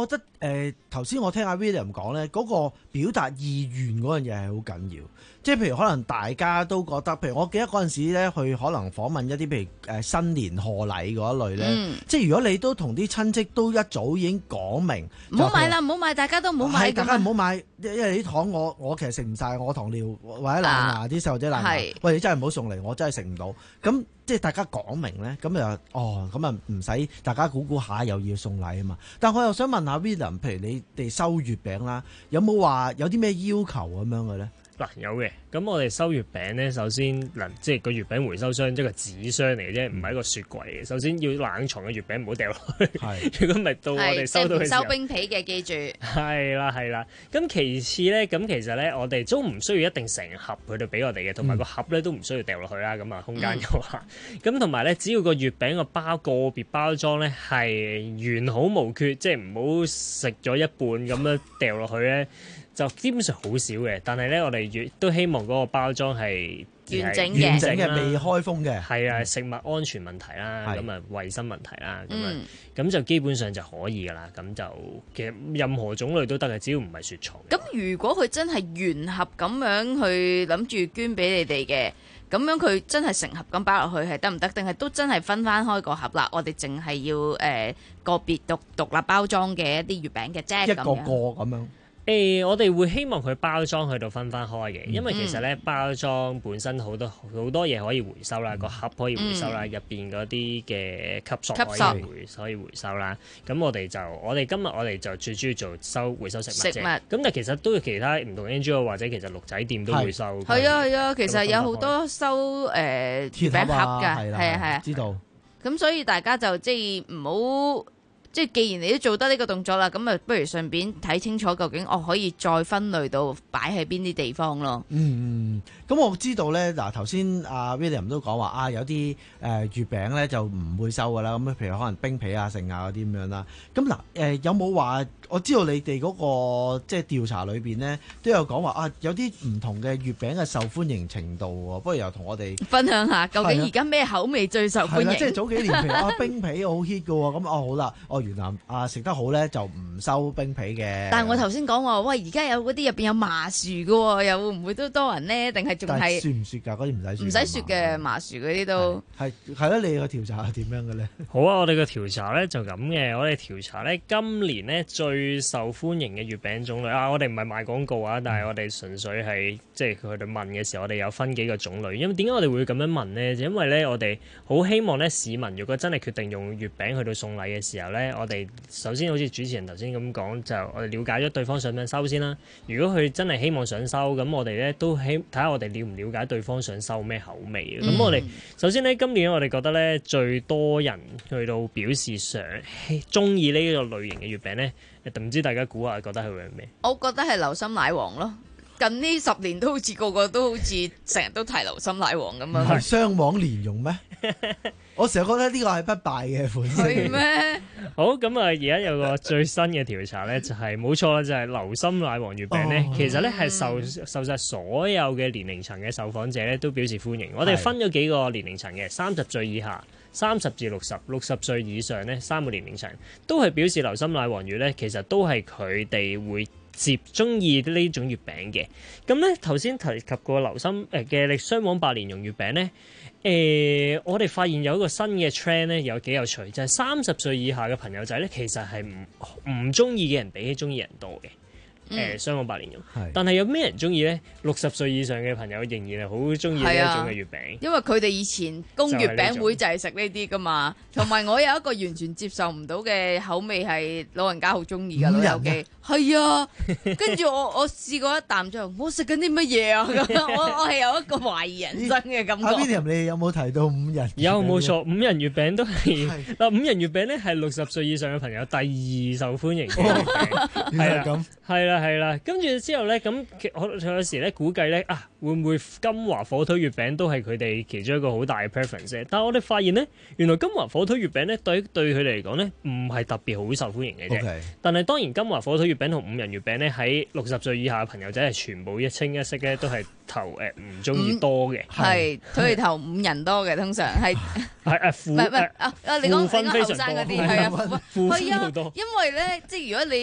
誒頭先我聽阿 William 講咧，嗰、嗰個表達意願嗰樣嘢係好緊要。即係譬如可能大家都覺得，譬如我記得嗰陣時咧，去可能訪問一啲譬如誒新年賀禮嗰一類咧，嗯、即係如果你都同啲親戚都一早已經講明， 唔好買啦，唔好買，大家都唔好買， 大家唔好買，因為啲糖我我其實食唔晒，我糖尿或者爛牙啲細路仔爛牙，喂你真係唔好送嚟，我真係食唔到。咁即係大家講明咧，咁又哦咁啊唔使大家估估下又要送禮啊嘛。但我又想問下 William，譬如你哋收月餅啦，有冇話有啲咩要求咁樣嘅咧？ 嗱有嘅，咁我哋收月餅咧，首先嗱，即係個月餅回收箱即係個紙箱嚟嘅啫，唔係一個雪櫃嘅。首先要冷藏嘅月餅唔好掉落去，如果唔係到我哋收到嘅時候， 即係唔收冰皮嘅，記住。係啦係啦，咁其次咧，咁其實咧，我哋都唔需要一定成盒去到俾我哋嘅，同埋個盒咧都唔需要掉落去啦。咁啊空間嘅話，咁同埋咧，只要個月餅個包個別包裝咧係完好無缺，即係唔好食咗一半咁樣掉落去咧。就基本上好少嘅，但係咧，我哋亦都希望嗰個包裝係完整嘅， 完整嘅未開封嘅， 係啊，食物安全問題啦，咁啊衞生問題啦，咁啊咁就基本上就可以噶啦。咁就其實任何種類都得嘅，只要唔係雪藏。 咁如果佢真係原盒咁樣去諗住捐俾你哋嘅，咁樣佢真係成盒咁擺落去係得唔得？定係都真係分翻開個盒啦？我哋淨係要誒、呃、個別獨獨立包裝嘅一啲月餅嘅啫， 一個個咁樣。 誒、欸，我哋會希望佢包裝去到分翻開嘅，因為其實咧、嗯、包裝本身好多好多嘢可以回收啦，個、嗯、盒可以回收啦，入邊嗰啲嘅吸塑可以回可以回收啦。咁我哋就我哋今日我哋就最主要做收回收食物啫。食物咁，但係其實都有其他唔同 N G O 或者其實鹿仔店都會收。 係啊係啊，其實有好多收誒、呃、月餅盒㗎，係啊係啊， 知道。 咁所以大家就即係唔好。即係既然你都做得呢個動作啦，咁啊不如順便睇清楚究竟我可以再分類到擺喺邊啲地方咯。 嗯嗯，咁我知道咧，嗱頭先阿 William 都講話啊，有啲誒、呃、月餅咧就唔會收噶啦，咁譬如可能冰皮啊、剩啊嗰啲咁樣啦。咁嗱誒有冇話？我知道你哋嗰、那個即係調查裏邊咧都有講話啊，有啲唔同嘅月餅嘅受歡迎程度喎，不如又同我哋分享下，究竟而家咩口味最受歡迎？ 即係早幾年譬如啊冰皮好 hit 嘅喎，咁哦好啦，哦原來啊食得好咧就唔收冰皮嘅。 但係我頭先講話，喂而家有嗰啲入邊有麻薯嘅喎，又會唔會都多人咧？定係仲係雪唔雪㗎？嗰啲唔使雪， 唔使雪嘅麻薯嗰啲都係係啦。你個調查係點樣嘅咧？ 好啊，我哋嘅調查咧就咁嘅。我哋調查咧今年咧最受歡迎嘅月餅種類啊，我哋唔係賣廣告啊，但係我哋純粹係即係佢哋問嘅時候，我哋有分幾個種類。因為點解我哋會咁樣問呢？就因為咧，我哋好希望咧市民如果真係決定用月餅去到送禮嘅時候咧，我哋首先好似主持人頭先咁講，就我哋了解咗對方想唔想收先啦。如果佢真係希望想收，咁我哋咧都希睇下我哋了唔了解對方想收咩口味嘅。咁、嗯、我哋首先咧今年我哋覺得咧最多人去到表示想中意呢個類型嘅月餅咧。唔知大家估下覺得係會係咩？ 我覺得係流心奶黃咯。近呢十年都好似個個都好似成日都提流心奶黃咁樣。 係雙黃蓮蓉咩？我成日覺得呢個係不敗嘅款式。 係咩？ 好咁啊！而家有個最新嘅調查咧，就係冇錯啦，就係流心奶黃月餅咧，哦、其實咧係受受曬所有嘅年齡層嘅受訪者咧都表示歡迎。我哋分咗幾個年齡層嘅，三十歲以下。三十至六十，六十歲以上咧，三個年齡層都係表示流心奶黃月咧，其實都係佢哋會接中意呢種月餅嘅。咁咧頭先提及過流心誒嘅力雙黃白蓮蓉月餅咧，誒、呃、我哋發現有一個新嘅 trend 咧，有幾有趣，就係三十歲以下嘅朋友仔咧，其實係唔唔中意嘅人比起中意人多嘅。誒雙黃白蓮蓉， 嗯、 但係有咩人中意咧？六十歲以上嘅朋友仍然係好中意呢一種嘅月餅， 啊，因為佢哋以前供月餅會就係食呢啲噶嘛。同埋我有一個完全接受唔到嘅口味係老人家好中意嘅老友記，係啊。跟住我我試過一啖之後，我食緊啲乜嘢啊？我我係有一個懷疑人生嘅感覺。 阿 William，你有冇提到五仁？ 有冇錯？五仁月餅都係嗱，五仁月餅咧係六十歲以上嘅朋友第二受歡迎嘅月餅，係啦咁，係啦。係啦，跟住之後咧，咁我有時咧估計咧啊，會唔會金華火腿月餅都係佢哋其中一個好大嘅 preference？但係我哋發現咧，原來金華火腿月餅咧對對佢哋嚟講咧，唔係特別好受歡迎嘅啫。Okay. 但係當然金華火腿月餅同五仁月餅咧，喺六十歲以下嘅朋友仔係全部一清一色咧，都係投誒唔中意多嘅。 係佢哋投五仁多嘅，通常係係啊，負唔係唔係啊啊！你講你講後生嗰啲係啊，負分好多。因為咧，即係如果你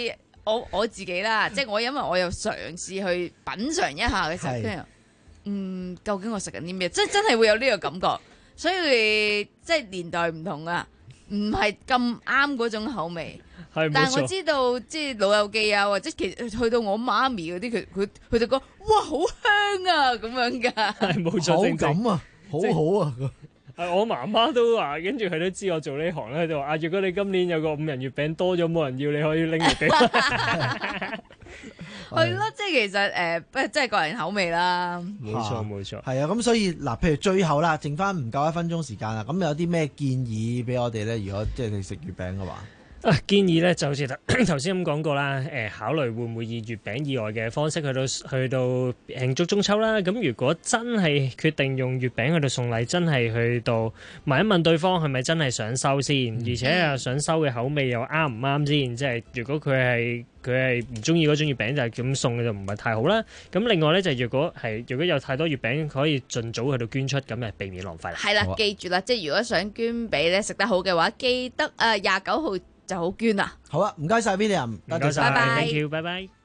我我自己啦，即係我因為我有嘗試去品嚐一下嘅時候，跟住嗯，究竟我食緊啲咩？即係真係會有呢個感覺，所以即係年代唔同啊，唔係咁啱嗰種口味。 係， 但係我知道，即係老友記啊，或者其實去到我媽咪嗰啲，佢佢佢就講哇好香啊咁樣㗎。 係冇錯， 口感啊，好好啊。 係我媽媽都話，跟住佢都知我做呢行咧，就話啊，如果你今年有個五仁月餅多咗冇人要，你可以拎嚟俾我。 係咯，即係其實誒，不過即係個人口味啦。 冇錯冇錯。 係啊，咁所以嗱，譬如最後啦，剩翻唔夠一分鐘時間啦，咁有啲咩建議俾我哋咧？如果即係你食月餅嘅話。 啊，建議咧就好似頭先咁講過啦，誒、呃、考慮會唔會以月餅以外嘅方式去到去到慶祝中秋啦。咁如果真係決定用月餅去到送禮，真係去到問一問對方係咪真係想收先，嗯、而且啊想收嘅口味又啱唔啱先。即係如果佢係佢係唔中意嗰種月餅，就係咁送嘅就唔係太好啦。咁另外咧就如果係如果有太多月餅可以盡早去到捐出，咁就避免浪費啦。 係啦，記住啦，即係如果想捐俾咧食得好嘅話，記得啊廿九號就好捐啊！ 好啊，唔該晒 William， 唔該晒， 拜拜 ，thank you，拜拜。